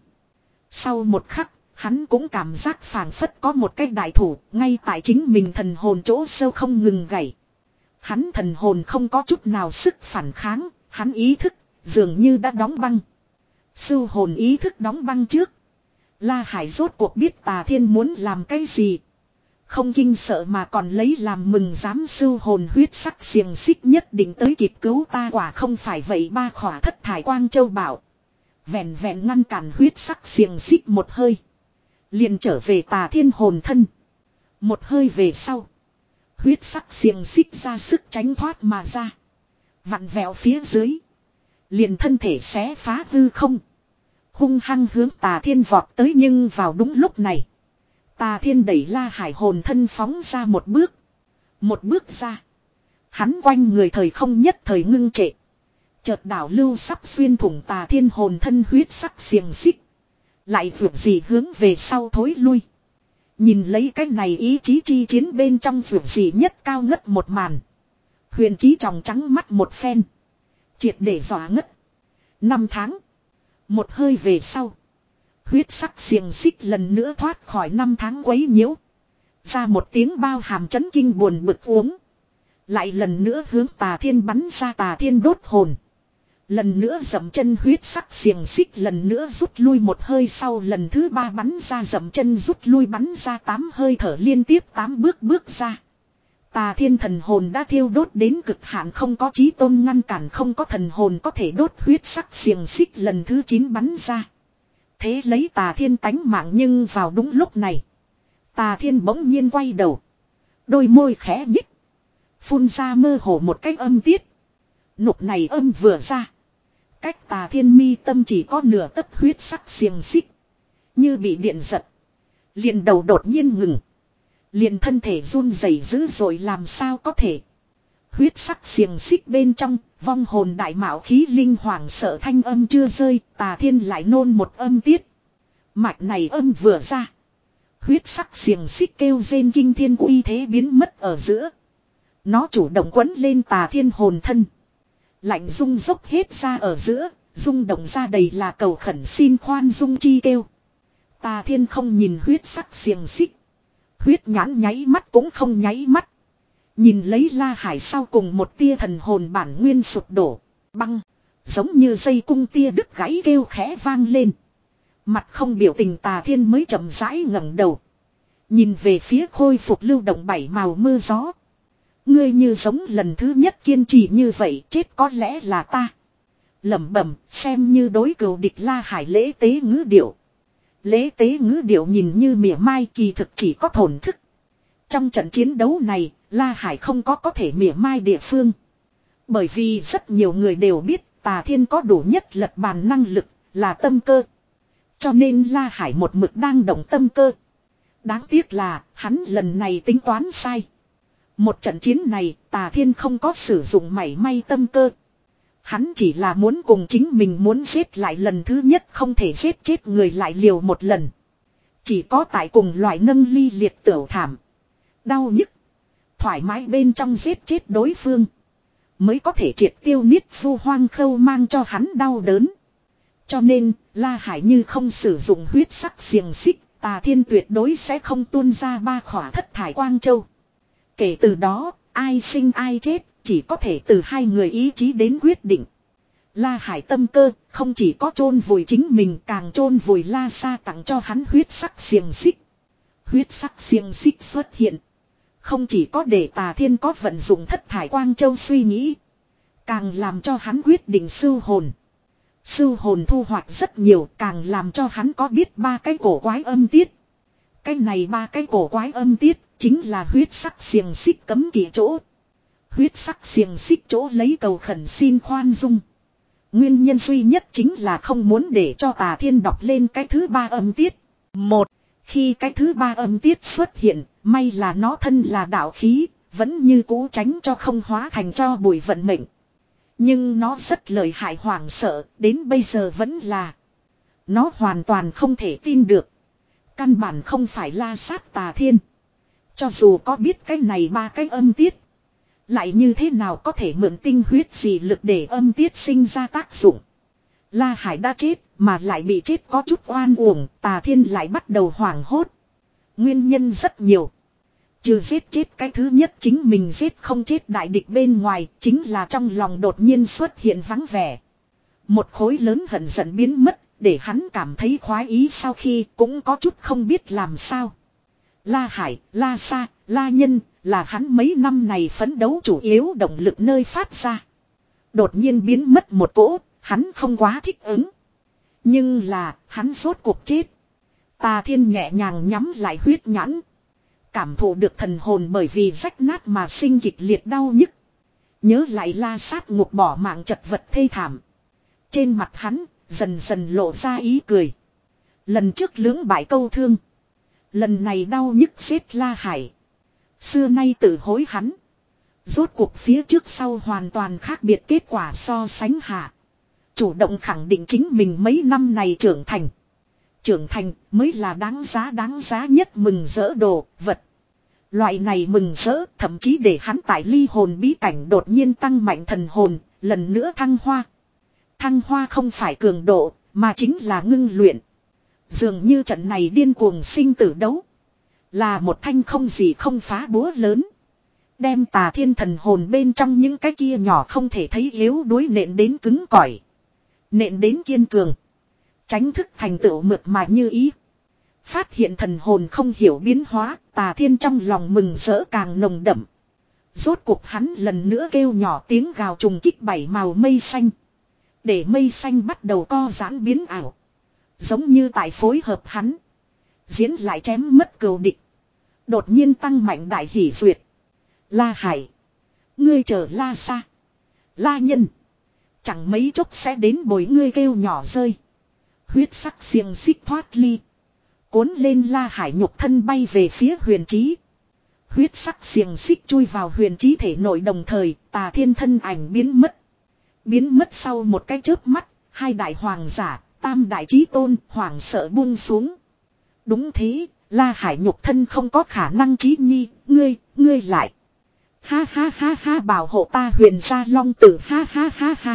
Sau một khắc, hắn cũng cảm giác phảng phất có một cái đại thủ, ngay tại chính mình thần hồn chỗ sâu không ngừng gảy. Hắn thần hồn không có chút nào sức phản kháng, hắn ý thức, dường như đã đóng băng. Sưu hồn ý thức đóng băng trước. La Hải rốt cuộc biết Tà Thiên muốn làm cái gì. Không kinh sợ mà còn lấy làm mừng dám sưu hồn huyết sắc xiềng xích nhất định tới kịp cứu ta quả không phải vậy ba khỏa thất thải quang châu bảo. Vẹn vẹn ngăn cản huyết sắc xiềng xích một hơi. Liền trở về Tà Thiên hồn thân. Một hơi về sau. Huyết sắc xiềng xích ra sức tránh thoát mà ra. Vặn vẹo phía dưới. Liền thân thể xé phá hư không. Hung hăng hướng Tà Thiên vọt tới nhưng vào đúng lúc này. Tà Thiên đẩy La Hải hồn thân phóng ra một bước. Một bước ra. Hắn quanh người thời không nhất thời ngưng trệ. Chợt đảo lưu sắp xuyên thủng Tà Thiên hồn thân huyết sắc xiềng xích. Lại vượt gì hướng về sau thối lui. Nhìn lấy cái này ý chí chi chiến bên trong vượt gì nhất cao ngất một màn. Huyền Chí tròng trắng mắt một phen. Triệt để dọa ngất. Năm tháng. Một hơi về sau. Huyết sắc xiềng xích lần nữa thoát khỏi năm tháng quấy nhiễu. Ra một tiếng bao hàm chấn kinh buồn bực uống. Lại lần nữa hướng Tà Thiên bắn ra. Tà Thiên đốt hồn. Lần nữa dậm chân huyết sắc xiềng xích lần nữa rút lui một hơi sau lần thứ ba bắn ra dậm chân rút lui bắn ra tám hơi thở liên tiếp tám bước bước ra. Tà Thiên thần hồn đã thiêu đốt đến cực hạn không có chí tôn ngăn cản không có thần hồn có thể đốt huyết sắc xiềng xích lần thứ chín bắn ra. Thế lấy Tà Thiên tánh mạng nhưng vào đúng lúc này. Tà Thiên bỗng nhiên quay đầu. Đôi môi khẽ nhích. Phun ra mơ hồ một cách âm tiết. Nục này âm vừa ra. Cách Tà Thiên mi tâm chỉ có nửa tấc huyết sắc xiềng xích. Như bị điện giật. Liền đầu đột nhiên ngừng. Liền thân thể run rẩy dữ rồi làm sao có thể. Huyết sắc xiềng xích bên trong, vong hồn đại mạo khí linh hoàng sợ thanh âm chưa rơi, Tà Thiên lại nôn một âm tiết. Mạch này âm vừa ra. Huyết sắc xiềng xích kêu rên kinh thiên uy thế biến mất ở giữa. Nó chủ động quấn lên Tà Thiên hồn thân. Lạnh rung dốc hết ra ở giữa, rung động ra đầy là cầu khẩn xin khoan dung chi kêu. Tà Thiên không nhìn huyết sắc xiềng xích. Huyết nhãn nháy mắt cũng không nháy mắt. Nhìn lấy La Hải sau cùng một tia thần hồn bản nguyên sụp đổ. Băng. Giống như dây cung tia đứt gãy kêu khẽ vang lên. Mặt không biểu tình Tà Thiên mới chậm rãi ngẩng đầu. Nhìn về phía khôi phục lưu động bảy màu mưa gió. Ngươi như giống lần thứ nhất kiên trì như vậy chết có lẽ là ta. Lẩm bẩm xem như đối cừu địch La Hải lễ tế ngữ điệu. Lễ tế ngữ điệu nhìn như mỉa mai kỳ thực chỉ có thổn thức. Trong trận chiến đấu này, La Hải không có có thể mỉa mai địa phương. Bởi vì rất nhiều người đều biết Tà Thiên có đủ nhất lật bàn năng lực, là tâm cơ. Cho nên La Hải một mực đang động tâm cơ. Đáng tiếc là, hắn lần này tính toán sai. Một trận chiến này, Tà Thiên không có sử dụng mảy may tâm cơ. Hắn chỉ là muốn cùng chính mình muốn giết lại lần thứ nhất không thể giết chết người lại liều một lần. Chỉ có tại cùng loại nâng ly liệt tửu thảm. Đau nhức. Thoải mái bên trong giết chết đối phương. Mới có thể triệt tiêu niết phu hoang khâu mang cho hắn đau đớn. Cho nên, La Hải như không sử dụng huyết sắc xiềng xích, Tà Thiên tuyệt đối sẽ không tuôn ra ba khỏa thất thải quang châu. Kể từ đó, ai sinh ai chết, chỉ có thể từ hai người ý chí đến quyết định. La Hải tâm cơ, không chỉ có chôn vùi chính mình càng chôn vùi La Sa tặng cho hắn huyết sắc xiềng xích. Huyết sắc xiềng xích xuất hiện. Không chỉ có để Tà Thiên có vận dụng thất thải quang châu suy nghĩ. Càng làm cho hắn quyết định sưu hồn. Sưu hồn thu hoạch rất nhiều càng làm cho hắn có biết ba cái cổ quái âm tiết. Cái này ba cái cổ quái âm tiết chính là huyết sắc xiềng xích cấm kỵ chỗ. Huyết sắc xiềng xích chỗ lấy cầu khẩn xin khoan dung. Nguyên nhân duy nhất chính là không muốn để cho Tà Thiên đọc lên cái thứ ba âm tiết. Một, khi cái thứ ba âm tiết xuất hiện, may là nó thân là đạo khí, vẫn như cũ tránh cho không hóa thành cho bụi vận mệnh. Nhưng nó rất lợi hại hoảng sợ, đến bây giờ vẫn là. Nó hoàn toàn không thể tin được. Căn bản không phải la sát Tà Thiên. Cho dù có biết cái này ba cái âm tiết. Lại như thế nào có thể mượn tinh huyết gì lực để âm tiết sinh ra tác dụng. La Hải đã chết mà lại bị chết có chút oan uổng. Tà Thiên lại bắt đầu hoảng hốt. Nguyên nhân rất nhiều. Trừ giết chết cái thứ nhất chính mình giết không chết đại địch bên ngoài. Chính là trong lòng đột nhiên xuất hiện vắng vẻ. Một khối lớn hận giận biến mất. Để hắn cảm thấy khoái ý sau khi cũng có chút không biết làm sao. La Hải, La Sa, La Nhân là hắn mấy năm này phấn đấu chủ yếu động lực nơi phát ra. Đột nhiên biến mất một cỗ, hắn không quá thích ứng. Nhưng là, hắn rốt cuộc chết. Tà Thiên nhẹ nhàng nhắm lại huyết nhãn. Cảm thụ được thần hồn bởi vì rách nát mà sinh kịch liệt đau nhức. Nhớ lại La Sát ngục bỏ mạng chật vật thê thảm. Trên mặt hắn, dần dần lộ ra ý cười. Lần trước lưỡng bại câu thương. Lần này đau nhức xếp La Hải. Xưa nay tự hối hắn. Rốt cuộc phía trước sau hoàn toàn khác biệt kết quả so sánh hạ. Chủ động khẳng định chính mình mấy năm này trưởng thành. Trưởng thành mới là đáng giá đáng giá nhất mừng rỡ đồ, vật. Loại này mừng rỡ thậm chí để hắn tại ly hồn bí cảnh đột nhiên tăng mạnh thần hồn, lần nữa thăng hoa. Thăng hoa không phải cường độ, mà chính là ngưng luyện. Dường như trận này điên cuồng sinh tử đấu. Là một thanh không gì không phá búa lớn. Đem Tà Thiên thần hồn bên trong những cái kia nhỏ không thể thấy yếu đuối nện đến cứng cỏi. Nện đến kiên cường. Tránh thức thành tựu mượt mà như ý. Phát hiện thần hồn không hiểu biến hóa, Tà Thiên trong lòng mừng rỡ càng nồng đậm. Rốt cuộc hắn lần nữa kêu nhỏ tiếng gào trùng kích bảy màu mây xanh. Để mây xanh bắt đầu co giãn biến ảo. Giống như tại phối hợp hắn. Diễn lại chém mất cừu địch. Đột nhiên tăng mạnh đại hỷ duyệt. La Hải. Ngươi chờ La Sa. La Nhân. Chẳng mấy chốc sẽ đến bồi ngươi kêu nhỏ rơi. Huyết sắc xiềng xích thoát ly. Cuốn lên La Hải nhục thân bay về phía huyền trí. Huyết sắc xiềng xích chui vào huyền trí thể nội đồng thời Tà Thiên thân ảnh biến mất. Biến mất sau một cái chớp mắt. Hai đại hoàng giả, tam đại chí tôn hoảng sợ buông xuống. Đúng thế, La Hải nhục thân không có khả năng trí nhi, ngươi, ngươi lại. Ha ha ha ha bảo hộ ta huyền gia long tử ha ha ha ha.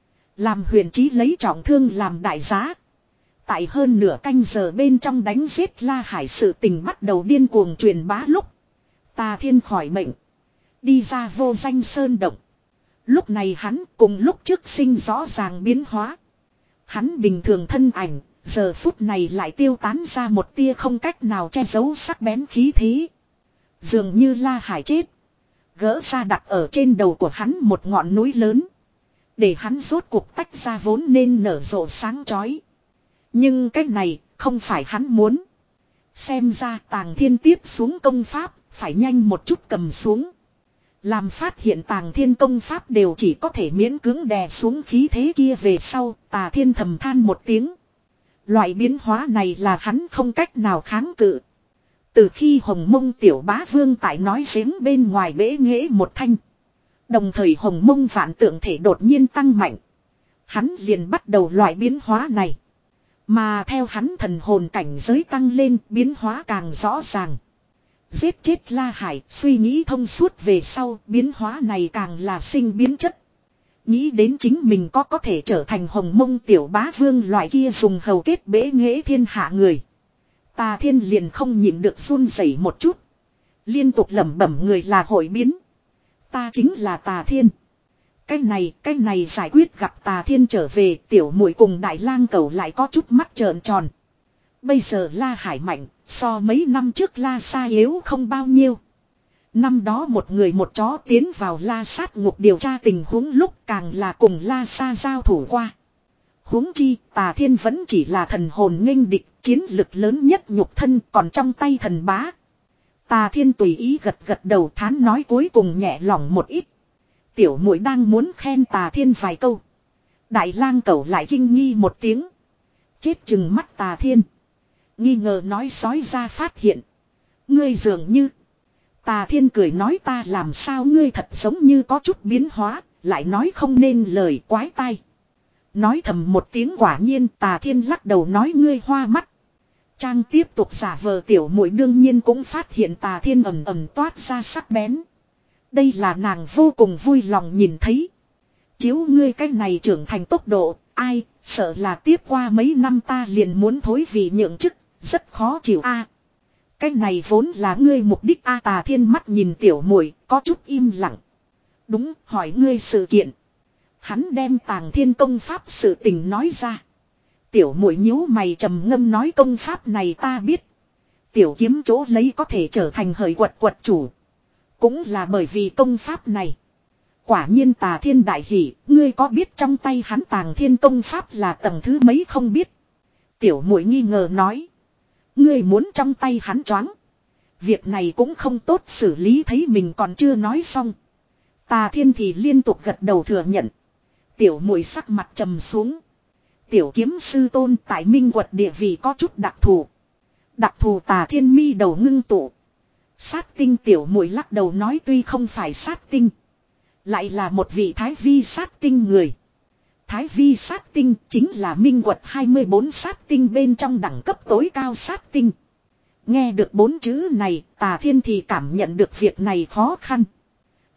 Làm huyền trí lấy trọng thương làm đại giá. Tại hơn nửa canh giờ bên trong đánh giết La Hải sự tình bắt đầu điên cuồng truyền bá lúc. Tà Thiên khỏi bệnh. Đi ra vô danh sơn động. Lúc này hắn cùng lúc trước sinh rõ ràng biến hóa. Hắn bình thường thân ảnh, giờ phút này lại tiêu tán ra một tia không cách nào che giấu sắc bén khí thế. Dường như La Hải chết. Gỡ ra đặt ở trên đầu của hắn một ngọn núi lớn. Để hắn rốt cuộc tách ra vốn nên nở rộ sáng chói. Nhưng cái này không phải hắn muốn. Xem ra Tàng Thiên tiếp xuống công pháp phải nhanh một chút cầm xuống. Làm phát hiện Tàng Thiên công pháp đều chỉ có thể miễn cưỡng đè xuống khí thế kia về sau, Tà Thiên thầm than một tiếng. Loại biến hóa này là hắn không cách nào kháng cự. Từ khi Hồng Mông Tiểu Bá Vương tại nói giếng bên ngoài bể nghễ một thanh. Đồng thời Hồng Mông vạn tượng thể đột nhiên tăng mạnh. Hắn liền bắt đầu loại biến hóa này. Mà theo hắn thần hồn cảnh giới tăng lên, biến hóa càng rõ ràng. Giết chết La Hải, suy nghĩ thông suốt về sau, biến hóa này càng là sinh biến chất. Nghĩ đến chính mình có có thể trở thành Hồng Mông Tiểu Bá Vương loại kia dùng hầu kết bể nghễ thiên hạ người. Tà Thiên liền không nhịn được run rẩy một chút. Liên tục lẩm bẩm người là hội biến. Ta chính là Tà Thiên. Cái này, cái này giải quyết gặp Tà Thiên trở về, tiểu muội cùng Đại Lang Cẩu lại có chút mắt trợn tròn. Bây giờ La Hải mạnh, so mấy năm trước La Sa yếu không bao nhiêu. Năm đó một người một chó tiến vào La Sát ngục điều tra tình huống lúc càng là cùng La Sa giao thủ qua. Huống chi, Tà Thiên vẫn chỉ là thần hồn nghênh địch, chiến lực lớn nhất nhục thân còn trong tay thần bá. Tà Thiên tùy ý gật gật đầu thán nói cuối cùng nhẹ lòng một ít. Tiểu muội đang muốn khen Tà Thiên vài câu. Đại Lang Cẩu lại kinh nghi một tiếng. Chết chừng mắt Tà Thiên. Nghi ngờ nói sói ra phát hiện. Ngươi dường như. Tà Thiên cười nói ta làm sao ngươi thật giống như có chút biến hóa. Lại nói không nên lời quái tai. Nói thầm một tiếng quả nhiên Tà Thiên lắc đầu nói ngươi hoa mắt. Trang tiếp tục giả vờ tiểu muội đương nhiên cũng phát hiện Tà Thiên ầm ầm toát ra sắc bén. Đây là nàng vô cùng vui lòng nhìn thấy. Chiếu ngươi cái này trưởng thành tốc độ, ai, sợ là tiếp qua mấy năm ta liền muốn thối vì nhượng chức, rất khó chịu a. À, cái này vốn là ngươi mục đích a. À, Tà Thiên mắt nhìn tiểu muội có chút im lặng. Đúng, hỏi ngươi sự kiện. Hắn đem Tàng Thiên công pháp sự tình nói ra. Tiểu muội nhíu mày trầm ngâm nói công pháp này ta biết. Tiểu kiếm chỗ lấy có thể trở thành hời quật quật chủ. Cũng là bởi vì công pháp này. Quả nhiên Tà Thiên đại hỉ, ngươi có biết trong tay hắn Tàng Thiên công pháp là tầng thứ mấy không biết. Tiểu muội nghi ngờ nói. Ngươi muốn trong tay hắn choáng. Việc này cũng không tốt xử lý thấy mình còn chưa nói xong. Tà Thiên thì liên tục gật đầu thừa nhận. Tiểu muội sắc mặt trầm xuống. Tiểu kiếm sư tôn tại Minh Quật địa vị có chút đặc thù. Đặc thù Tà Thiên mi đầu ngưng tụ. Sát tinh tiểu muội lắc đầu nói tuy không phải sát tinh. Lại là một vị thái vi sát tinh người. Thái vi sát tinh chính là Minh Quật hai mươi bốn sát tinh bên trong đẳng cấp tối cao sát tinh. Nghe được bốn chữ này Tà Thiên thì cảm nhận được việc này khó khăn.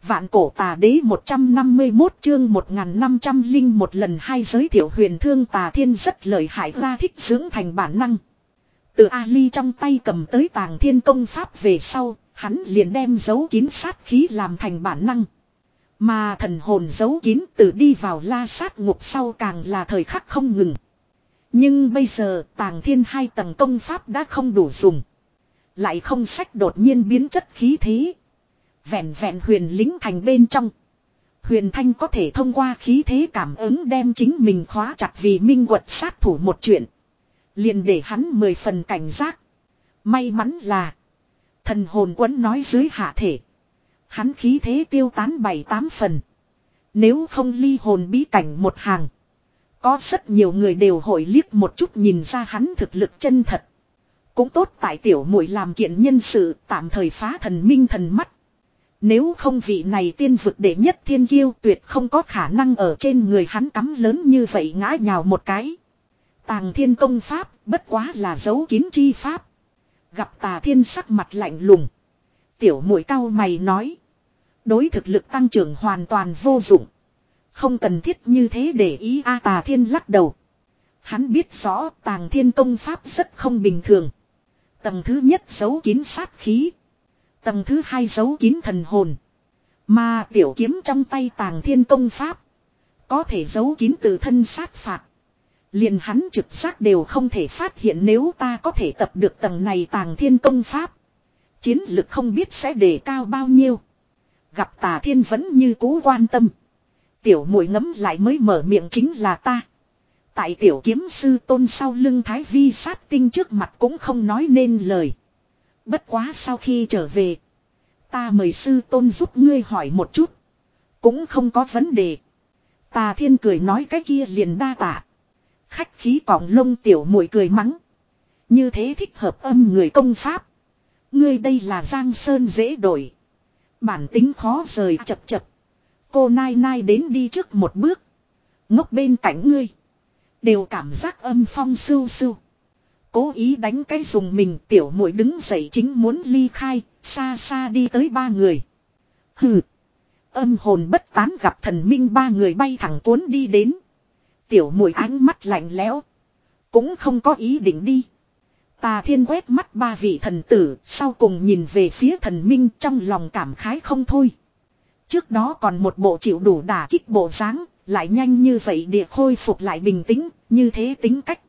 Vạn cổ tà đế một trăm năm mươi mốt chương một nghìn năm trăm linh một lần hai giới thiệu huyền thương tà thiên rất lợi hại ra thích dưỡng thành bản năng. Từ Ali trong tay cầm tới tàng thiên công pháp về sau, hắn liền đem giấu kín sát khí làm thành bản năng. Mà thần hồn giấu kín từ đi vào la sát ngục sau càng là thời khắc không ngừng. Nhưng bây giờ tàng thiên hai tầng công pháp đã không đủ dùng. Lại không sách đột nhiên biến chất khí thế. Vẹn vẹn huyền lính thành bên trong. Huyền thanh có thể thông qua khí thế cảm ứng đem chính mình khóa chặt vì minh quật sát thủ một chuyện. Liền để hắn mười phần cảnh giác. May mắn là thần hồn quấn nói dưới hạ thể. Hắn khí thế tiêu tán bảy tám phần. Nếu không ly hồn bí cảnh một hàng. Có rất nhiều người đều hội liếc một chút nhìn ra hắn thực lực chân thật. Cũng tốt tại tiểu muội làm kiện nhân sự tạm thời phá thần minh thần mắt. Nếu không vị này tiên vực đệ nhất thiên kiêu tuyệt không có khả năng ở trên người hắn cắm lớn như vậy ngã nhào một cái. Tàng thiên công pháp bất quá là giấu kín chi pháp. Gặp tà thiên sắc mặt lạnh lùng. Tiểu muội cau mày nói. Đối thực lực tăng trưởng hoàn toàn vô dụng. Không cần thiết như thế để ý a tà thiên lắc đầu. Hắn biết rõ tàng thiên công pháp rất không bình thường. Tầng thứ nhất giấu kín sát khí. Tầng thứ hai giấu kín thần hồn. Mà tiểu kiếm trong tay tàng thiên công pháp. Có thể giấu kín tự thân sát phạt. Liền hắn trực giác đều không thể phát hiện nếu ta có thể tập được tầng này tàng thiên công pháp. Chiến lực không biết sẽ đề cao bao nhiêu. Gặp tà thiên vẫn như cũ quan tâm. Tiểu muội ngấm lại mới mở miệng chính là ta. Tại tiểu kiếm sư tôn sau lưng thái vi sát tinh trước mặt cũng không nói nên lời. Bất quá sau khi trở về. Ta mời sư tôn giúp ngươi hỏi một chút. Cũng không có vấn đề. Tà thiên cười nói cái kia liền đa tạ. Khách khí cọng lông tiểu muội cười mắng. Như thế thích hợp âm người công pháp. Ngươi đây là giang sơn dễ đổi. Bản tính khó rời chập chập. Cô nai nai đến đi trước một bước. Ngốc bên cạnh ngươi. Đều cảm giác âm phong sưu sưu. Cố ý đánh cái dùng mình tiểu muội đứng dậy chính muốn ly khai. Xa xa đi tới ba người. Hừ. Âm hồn bất tán gặp thần minh ba người bay thẳng cuốn đi đến. Tiểu muội ánh mắt lạnh lẽo. Cũng không có ý định đi. Tà thiên quét mắt ba vị thần tử. Sau cùng nhìn về phía thần minh trong lòng cảm khái không thôi. Trước đó còn một bộ chịu đủ đả kích bộ dáng. Lại nhanh như vậy địa khôi phục lại bình tĩnh. Như thế tính cách.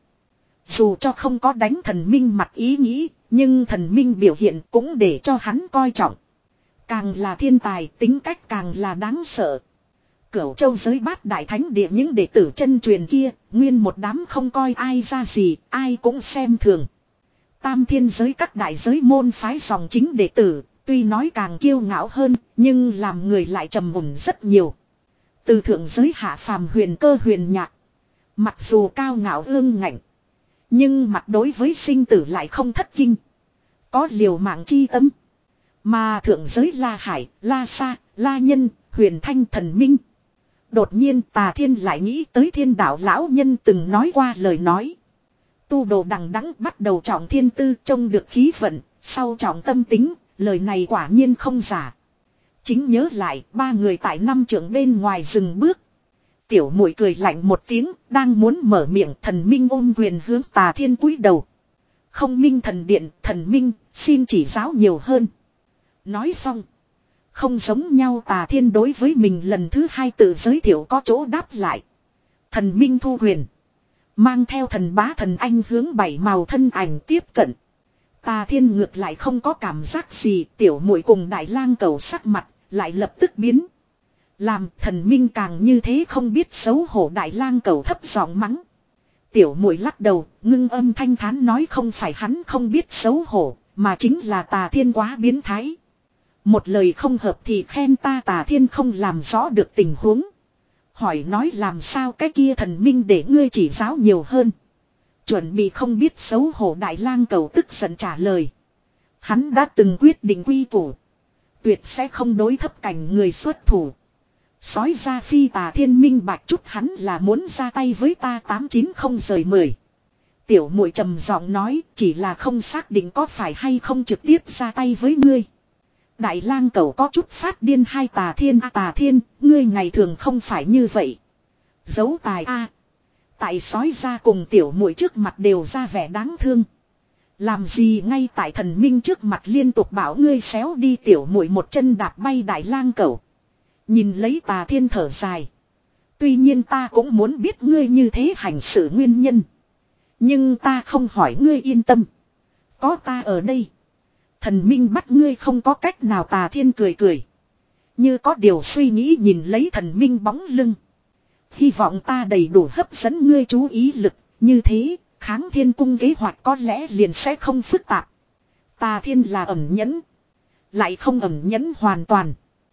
Dù cho không có đánh thần minh mặt ý nghĩ. Nhưng thần minh biểu hiện cũng để cho hắn coi trọng. Càng là thiên tài tính cách càng là đáng sợ. Cửu châu giới bát đại thánh địa những đệ tử chân truyền kia. Nguyên một đám không coi ai ra gì. Ai cũng xem thường. Tam thiên giới các đại giới môn phái dòng chính đệ tử. Tuy nói càng kiêu ngạo hơn. Nhưng làm người lại trầm mùn rất nhiều. Từ thượng giới hạ phàm huyền cơ huyền nhạc. Mặc dù cao ngạo ương ngạnh. Nhưng mặt đối với sinh tử lại không thất kinh. Có liều mạng chi tâm. Mà thượng giới La Hải, La Sa, La Nhân, Huyền Thanh Thần Minh. Đột nhiên Tà Thiên lại nghĩ tới Thiên Đạo lão nhân từng nói qua lời nói. Tu đồ đằng đẵng bắt đầu trọng thiên tư trông được khí vận, sau trọng tâm tính, lời này quả nhiên không giả. Chính nhớ lại ba người tại năm trưởng bên ngoài dừng bước. Tiểu muội cười lạnh một tiếng, đang muốn mở miệng thần minh ôm quyền hướng Tà Thiên cúi đầu. Không minh thần điện, thần minh, xin chỉ giáo nhiều hơn. Nói xong. Không giống nhau Tà Thiên đối với mình lần thứ hai tự giới thiệu có chỗ đáp lại. Thần minh thu huyền. Mang theo thần bá thần anh hướng bảy màu thân ảnh tiếp cận. Tà Thiên ngược lại không có cảm giác gì. Tiểu muội cùng đại lang cầu sắc mặt lại lập tức biến. Làm thần minh càng như thế không biết xấu hổ đại lang cầu thấp giọng mắng. Tiểu muội lắc đầu, ngưng âm thanh thán nói không phải hắn không biết xấu hổ, mà chính là Tà Thiên quá biến thái. Một lời không hợp thì khen ta Tà Thiên không làm rõ được tình huống. Hỏi nói làm sao cái kia thần minh để ngươi chỉ giáo nhiều hơn. Chuẩn bị không biết xấu hổ đại lang cầu tức giận trả lời. Hắn đã từng quyết định quy củ. Tuyệt sẽ không đối thấp cảnh người xuất thủ. Sói ra phi Tà Thiên minh bạch chút hắn là muốn ra tay với ta tám chín không rời mười. Tiểu muội trầm giọng nói chỉ là không xác định có phải hay không trực tiếp ra tay với ngươi. Đại lang cẩu có chút phát điên. Hai Tà Thiên a Tà Thiên, ngươi ngày thường không phải như vậy. Giấu tài a. Tại sói ra cùng tiểu muội trước mặt đều ra vẻ đáng thương. Làm gì ngay tại thần minh trước mặt liên tục bảo ngươi xéo đi tiểu muội một chân đạp bay đại lang cẩu. Nhìn lấy Tà Thiên thở dài. Tuy nhiên ta cũng muốn biết ngươi như thế hành xử nguyên nhân. Nhưng ta không hỏi ngươi yên tâm. Có ta ở đây. Thần minh bắt ngươi không có cách nào. Tà Thiên cười cười. Như có điều suy nghĩ nhìn lấy thần minh bóng lưng. Hy vọng ta đầy đủ hấp dẫn ngươi chú ý lực. Như thế, Kháng Thiên Cung kế hoạch có lẽ liền sẽ không phức tạp. Tà Thiên là ẩn nhẫn. Lại không ẩn nhẫn hoàn toàn.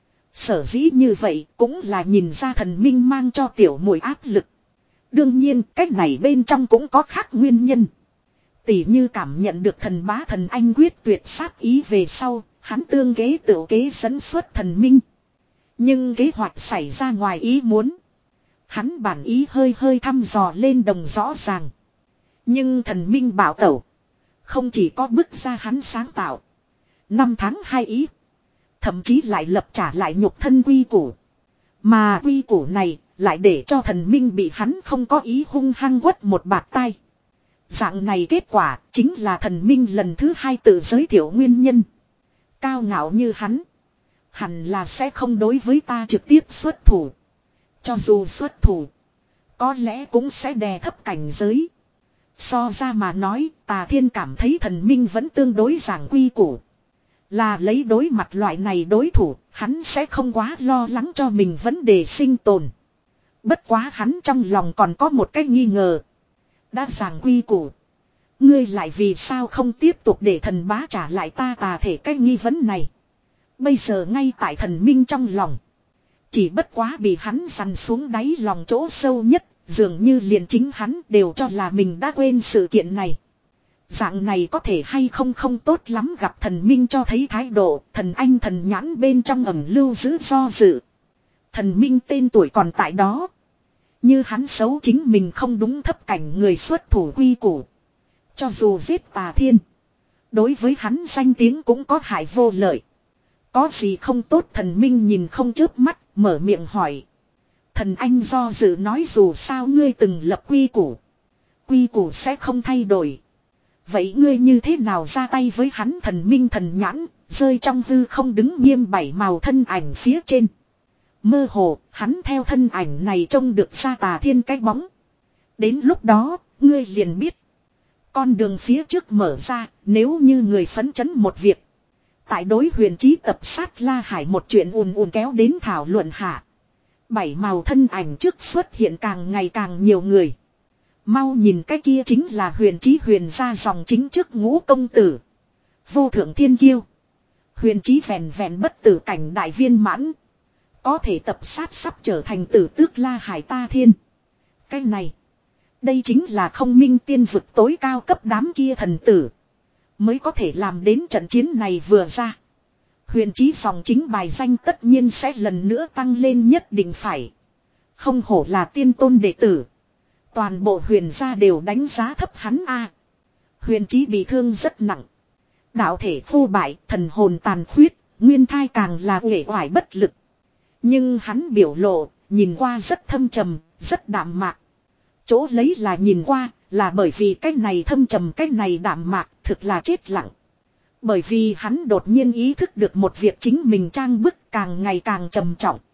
Sở dĩ như vậy cũng là nhìn ra thần minh mang cho tiểu muội áp lực. Đương nhiên cách này bên trong cũng có khác nguyên nhân. Tỷ như cảm nhận được thần bá thần anh quyết tuyệt sát ý về sau, hắn tương kế tự kế dẫn xuất thần minh. Nhưng kế hoạch xảy ra ngoài ý muốn. Hắn bản ý hơi hơi thăm dò lên đồng rõ ràng. Nhưng thần minh bảo tẩu. Không chỉ có bức ra hắn sáng tạo. Năm tháng hai ý. Thậm chí lại lập trả lại nhục thân quy củ. Mà quy củ này lại để cho thần minh bị hắn không có ý hung hăng quất một bạt tai. Dạng này kết quả chính là thần minh lần thứ hai tự giới thiệu nguyên nhân. Cao ngạo như hắn. Hẳn là sẽ không đối với ta trực tiếp xuất thủ. Cho dù xuất thủ. Có lẽ cũng sẽ đè thấp cảnh giới. So ra mà nói Tà Thiên cảm thấy thần minh vẫn tương đối giảng quy củ. Là lấy đối mặt loại này đối thủ, hắn sẽ không quá lo lắng cho mình vấn đề sinh tồn. Bất quá hắn trong lòng còn có một cái nghi ngờ. Đã giảng quy củ. Ngươi lại vì sao không tiếp tục để thần bá trả lại ta tà thể cái nghi vấn này. Bây giờ ngay tại thần minh trong lòng. Chỉ bất quá bị hắn dằn xuống đáy lòng chỗ sâu nhất. Dường như liền chính hắn đều cho là mình đã quên sự kiện này. Dạng này có thể hay không không tốt lắm gặp thần minh cho thấy thái độ. Thần anh thần nhãn bên trong ẩm lưu giữ do dự. Thần minh tên tuổi còn tại đó. Như hắn xấu chính mình không đúng thấp cảnh người xuất thủ quy củ. Cho dù giết Tà Thiên. Đối với hắn danh tiếng cũng có hại vô lợi. Có gì không tốt thần minh nhìn không chớp mắt mở miệng hỏi. Thần anh do dự nói dù sao ngươi từng lập quy củ. Quy củ sẽ không thay đổi. Vậy ngươi như thế nào ra tay với hắn thần minh thần nhãn, rơi trong hư không đứng nghiêm bảy màu thân ảnh phía trên. Mơ hồ, hắn theo thân ảnh này trông được ra Tà Thiên cái bóng. Đến lúc đó, ngươi liền biết. Con đường phía trước mở ra, nếu như người phấn chấn một việc. Tại đối huyền chí tập sát La Hải một chuyện ùn ùn kéo đến thảo luận hạ. Bảy màu thân ảnh trước xuất hiện càng ngày càng nhiều người. Mau nhìn cái kia chính là huyền chí huyền ra dòng chính trước ngũ công tử. Vô thượng thiên kiêu. Huyền chí vẹn vẹn bất tử cảnh đại viên mãn. Có thể tập sát sắp trở thành tử tước La Hải Ta Thiên. Cái này. Đây chính là không minh tiên vực tối cao cấp đám kia thần tử. Mới có thể làm đến trận chiến này vừa ra. Huyền chí dòng chính bài danh tất nhiên sẽ lần nữa tăng lên nhất định phải. Không hổ là tiên tôn đệ tử. Toàn bộ huyền gia đều đánh giá thấp hắn a. Huyền chí bị thương rất nặng. Đạo thể phô bại, thần hồn tàn khuyết, nguyên thai càng là uể oải bất lực. Nhưng hắn biểu lộ, nhìn qua rất thâm trầm, rất đạm mạc. Chỗ lấy là nhìn qua, là bởi vì cái này thâm trầm cái này đạm mạc, thực là chết lặng. Bởi vì hắn đột nhiên ý thức được một việc chính mình trang bức càng ngày càng trầm trọng.